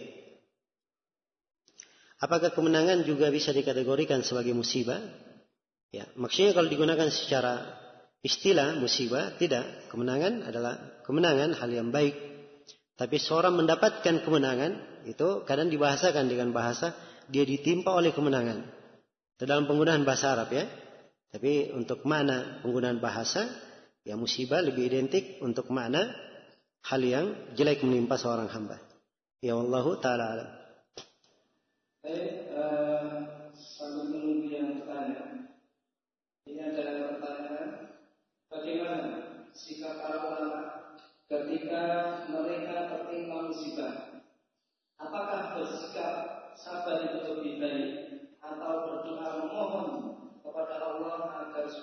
Apakah kemenangan juga bisa dikategorikan sebagai musibah? Ya, maksudnya kalau digunakan secara istilah musibah, tidak. Kemenangan adalah kemenangan, hal yang baik. Tapi seorang mendapatkan kemenangan itu kadang dibahasakan dengan bahasa dia ditimpa oleh kemenangan. Itu dalam penggunaan bahasa Arab, ya. Tapi untuk makna penggunaan bahasa, ya musibah lebih identik untuk makna hal yang jelek menimpa seorang hamba. Ya wallahu ta'ala alam. Baik, uh, sambil menunggu yang bertanya. Ini adalah pertanyaan, bagaimana sikap para ulama ketika mereka tertimpa musibah? Apakah bersikap sabar itu lebih baik atau berdoa memohon kepada Allah agar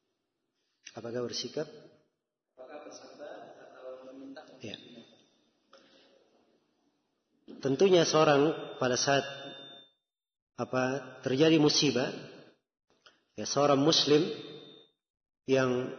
Apakah bersikap? Apakah bersabar atau meminta? Ya. Tentunya seorang pada saat apa terjadi musibah, ya seorang muslim yang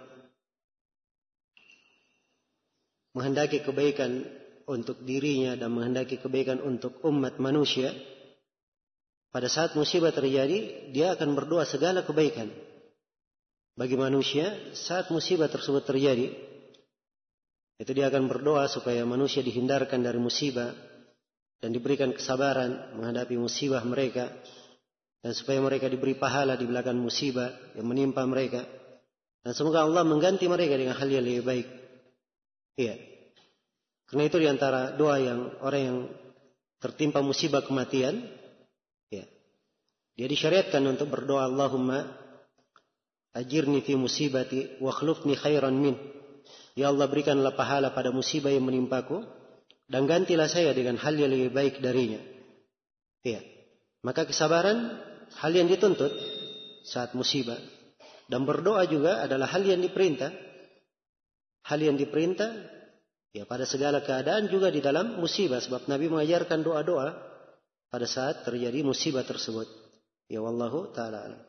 menghendaki kebaikan untuk dirinya dan menghendaki kebaikan untuk umat manusia, pada saat musibah terjadi, dia akan berdoa segala kebaikan bagi manusia saat musibah tersebut terjadi. Itu dia akan berdoa supaya manusia dihindarkan dari musibah dan diberikan kesabaran menghadapi musibah mereka, dan supaya mereka diberi pahala di belakang musibah yang menimpa mereka, dan semoga Allah mengganti mereka dengan hal yang lebih baik. Iya. Karena itu diantara doa yang orang yang tertimpa musibah kematian, ya, dia disyariatkan untuk berdoa, Allahumma ajirni fi musibati wa akhlifni khairan min. Ya Allah, berikanlah pahala pada musibah yang menimpaku dan gantilah saya dengan hal yang lebih baik darinya. Iya. Maka kesabaran hal yang dituntut saat musibah, dan berdoa juga adalah hal yang diperintah. Hal yang diperintah ya pada segala keadaan, juga di dalam musibah, sebab Nabi mengajarkan doa-doa pada saat terjadi musibah tersebut. Ya wallahu taala alam.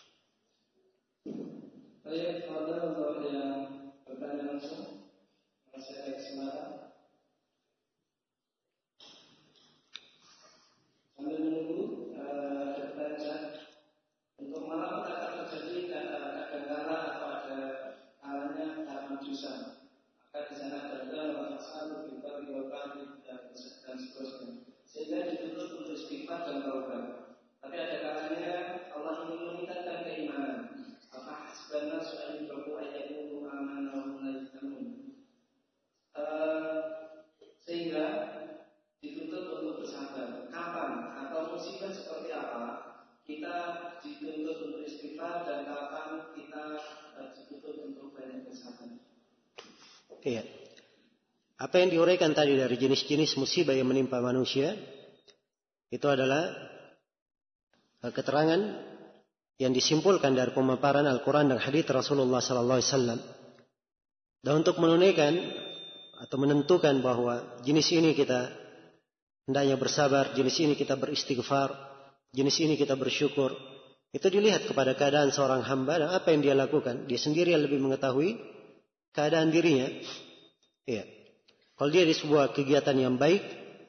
Baik, pada untuk yang bertanya langsung, masih ada kesempatan. Sambil menunggu ada pertanyaan, untuk malam akan terjadi kadang-kala atau ada kalanya karena jusan, maka di sana ada orang satu kita diwakili dan seterusnya, sehingga dituntut untuk istighfar dan taubat. Tapi ada kalanya Allah ingin meningkatkan keimanan. Maka sebenarnya soal berdoa ayat amanah wa naitamun, sehingga dituntut untuk bersabar. Kapan atau musibah seperti apa kita dituntut untuk istighfar, dan kapan kita dituntut untuk banyak bersabar? Iya. Apa yang diuraikan tadi dari jenis-jenis musibah yang menimpa manusia, itu adalah keterangan yang disimpulkan dari pemaparan Al-Quran dan hadits Rasulullah sallallahu alaihi wasallam. Dan untuk menunaikan atau menentukan bahwa jenis ini kita hendaknya bersabar, jenis ini kita beristighfar, jenis ini kita bersyukur, itu dilihat kepada keadaan seorang hamba dan apa yang dia lakukan. Dia sendiri yang lebih mengetahui keadaan dirinya. Iya. Kalau dia di sebuah kegiatan yang baik,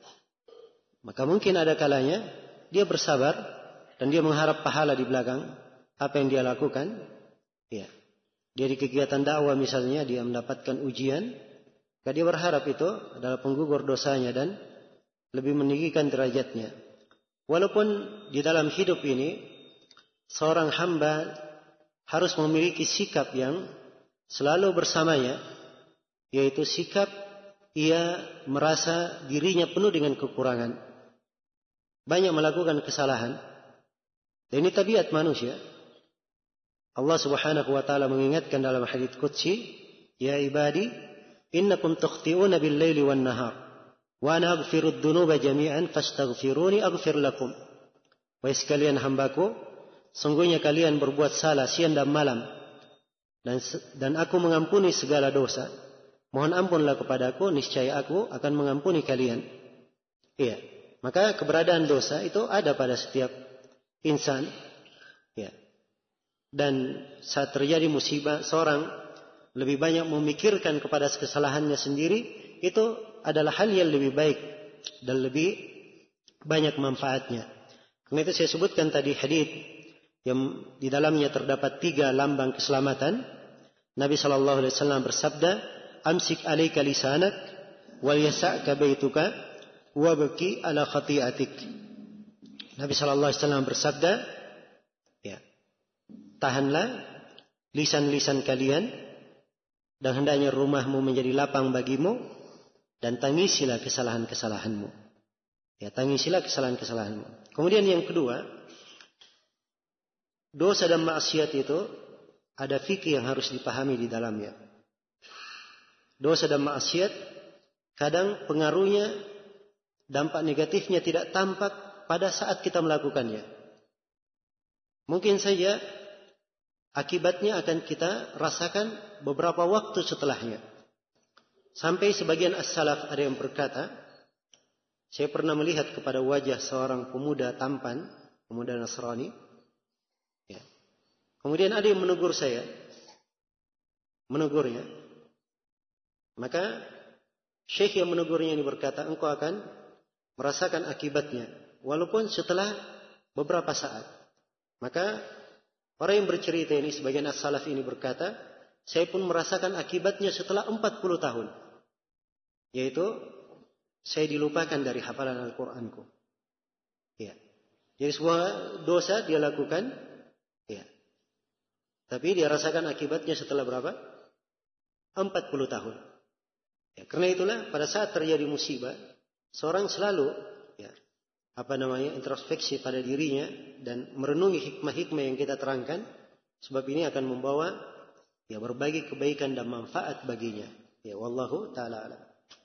maka mungkin ada kalanya dia bersabar dan dia mengharap pahala di belakang apa yang dia lakukan. Ya. Dia di kegiatan dakwah misalnya, dia mendapatkan ujian, maka dia berharap itu adalah penggugur dosanya dan lebih meninggikan derajatnya. Walaupun di dalam hidup ini seorang hamba harus memiliki sikap yang selalu bersamanya, yaitu sikap ia merasa dirinya penuh dengan kekurangan, banyak melakukan kesalahan. Dan ini tabiat manusia. Allah Subhanahu wa taala mengingatkan dalam hadits qudsi, ya ibadi innakum tukhti'una bil-laili wan-nahar wa ana aghfiru dzunuba jami'an fastaghfiruni aghfir lakum. Wahai sekalian hambaku, sungguhnya kalian berbuat salah siang dan malam, dan dan aku mengampuni segala dosa. Mohon ampunlah kepadaku, niscaya aku akan mengampuni kalian. Iya. Maka keberadaan dosa itu ada pada setiap insan, ya. Dan saat terjadi musibah, seorang lebih banyak memikirkan kepada kesalahannya sendiri, itu adalah hal yang lebih baik dan lebih banyak manfaatnya. Karena itu saya sebutkan tadi hadits yang di dalamnya terdapat tiga lambang keselamatan. Nabi Shallallahu Alaihi Wasallam bersabda, "Amsik alaika lisanak, wal yasa'ka baituka, wa baki ala khati'atik." Nabi Shallallahu Alaihi Wasallam bersabda, ya, tahanlah lisan-lisan kalian, dan hendaknya rumahmu menjadi lapang bagimu, dan tangisilah kesalahan-kesalahanmu. Ya, tangisilah kesalahan-kesalahanmu. Kemudian yang kedua, dosa dan maksiat itu ada fikih yang harus dipahami di dalamnya. Dosa dan maksiat kadang pengaruhnya, dampak negatifnya tidak tampak pada saat kita melakukannya. Mungkin saja akibatnya akan kita rasakan beberapa waktu setelahnya. Sampai sebagian as-salaf ada yang berkata, saya pernah melihat kepada wajah seorang pemuda tampan, pemuda Nasrani. Ya. Kemudian ada yang menegur saya, menegurnya. Maka syekh yang menegurnya ini berkata, engkau akan merasakan akibatnya, walaupun setelah beberapa saat. Maka orang yang bercerita ini, sebagian as-salaf ini berkata, saya pun merasakan akibatnya setelah empat puluh tahun. Yaitu, saya dilupakan dari hafalan Al-Quranku. Ya. Jadi sebuah dosa dia lakukan. Ya. Tapi dia rasakan akibatnya setelah berapa? empat puluh tahun. Ya. Karena itulah, pada saat terjadi musibah, seorang selalu ya, apa namanya, introspeksi pada dirinya dan merenungi hikmah-hikmah yang kita terangkan. Sebab ini akan membawa ya berbagai kebaikan dan manfaat baginya. Ya, wallahu ta'ala alam.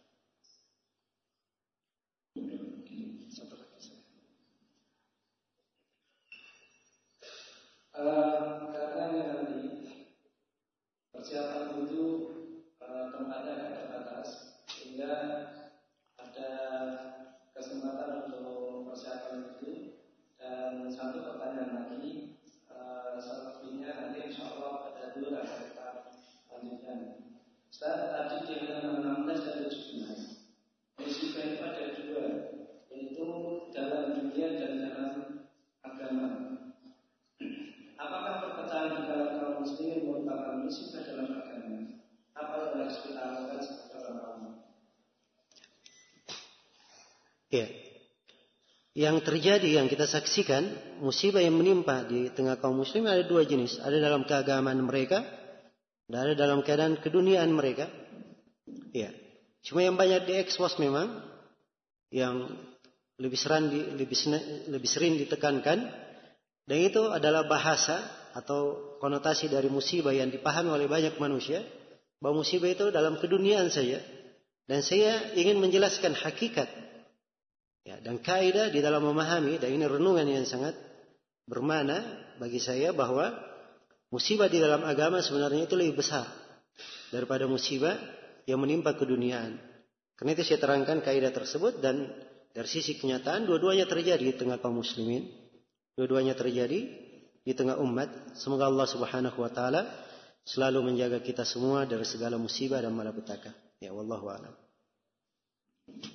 Uh, katanya nanti persiapan itu uh, tempatnya agak terbatas, sehingga ada kesempatan untuk persiapan itu. Dan satu pertanyaan lagi, uh, selebihnya nanti insya Allah pada dulu akan kita lanjutkan. Ustaz, tadi di halaman enam belas dan tujuh belas, musibah itu ada dua, yaitu dalam dunia dan dalam agama. Apakah perpecahan di kalangan kaum muslimin merupakan musibah dalam agama? Apa yang harus kita lakukan sebagai orang awam? Ya. Yang terjadi, yang kita saksikan, musibah yang menimpa di tengah kaum muslimin ada dua jenis. Ada dalam keagamaan mereka, dan ada dalam keadaan keduniaan mereka. Ya. Cuma yang banyak diekspos memang, yang lebih sering, lebih, lebih sering ditekankan, dan itu adalah bahasa atau konotasi dari musibah yang dipahami oleh banyak manusia, bahwa musibah itu dalam keduniaan saja. Dan saya ingin menjelaskan hakikat ya, dan kaidah di dalam memahami, dan ini renungan yang sangat bermakna bagi saya, bahwa musibah di dalam agama sebenarnya itu lebih besar daripada musibah yang menimpa keduniaan. Karena itu saya terangkan kaidah tersebut, dan dari sisi kenyataan dua-duanya terjadi di tengah kaum muslimin. Dua-duanya terjadi di tengah umat. Semoga Allah Subhanahu wa taala selalu menjaga kita semua dari segala musibah dan malapetaka. Ya, wallahu a'lam.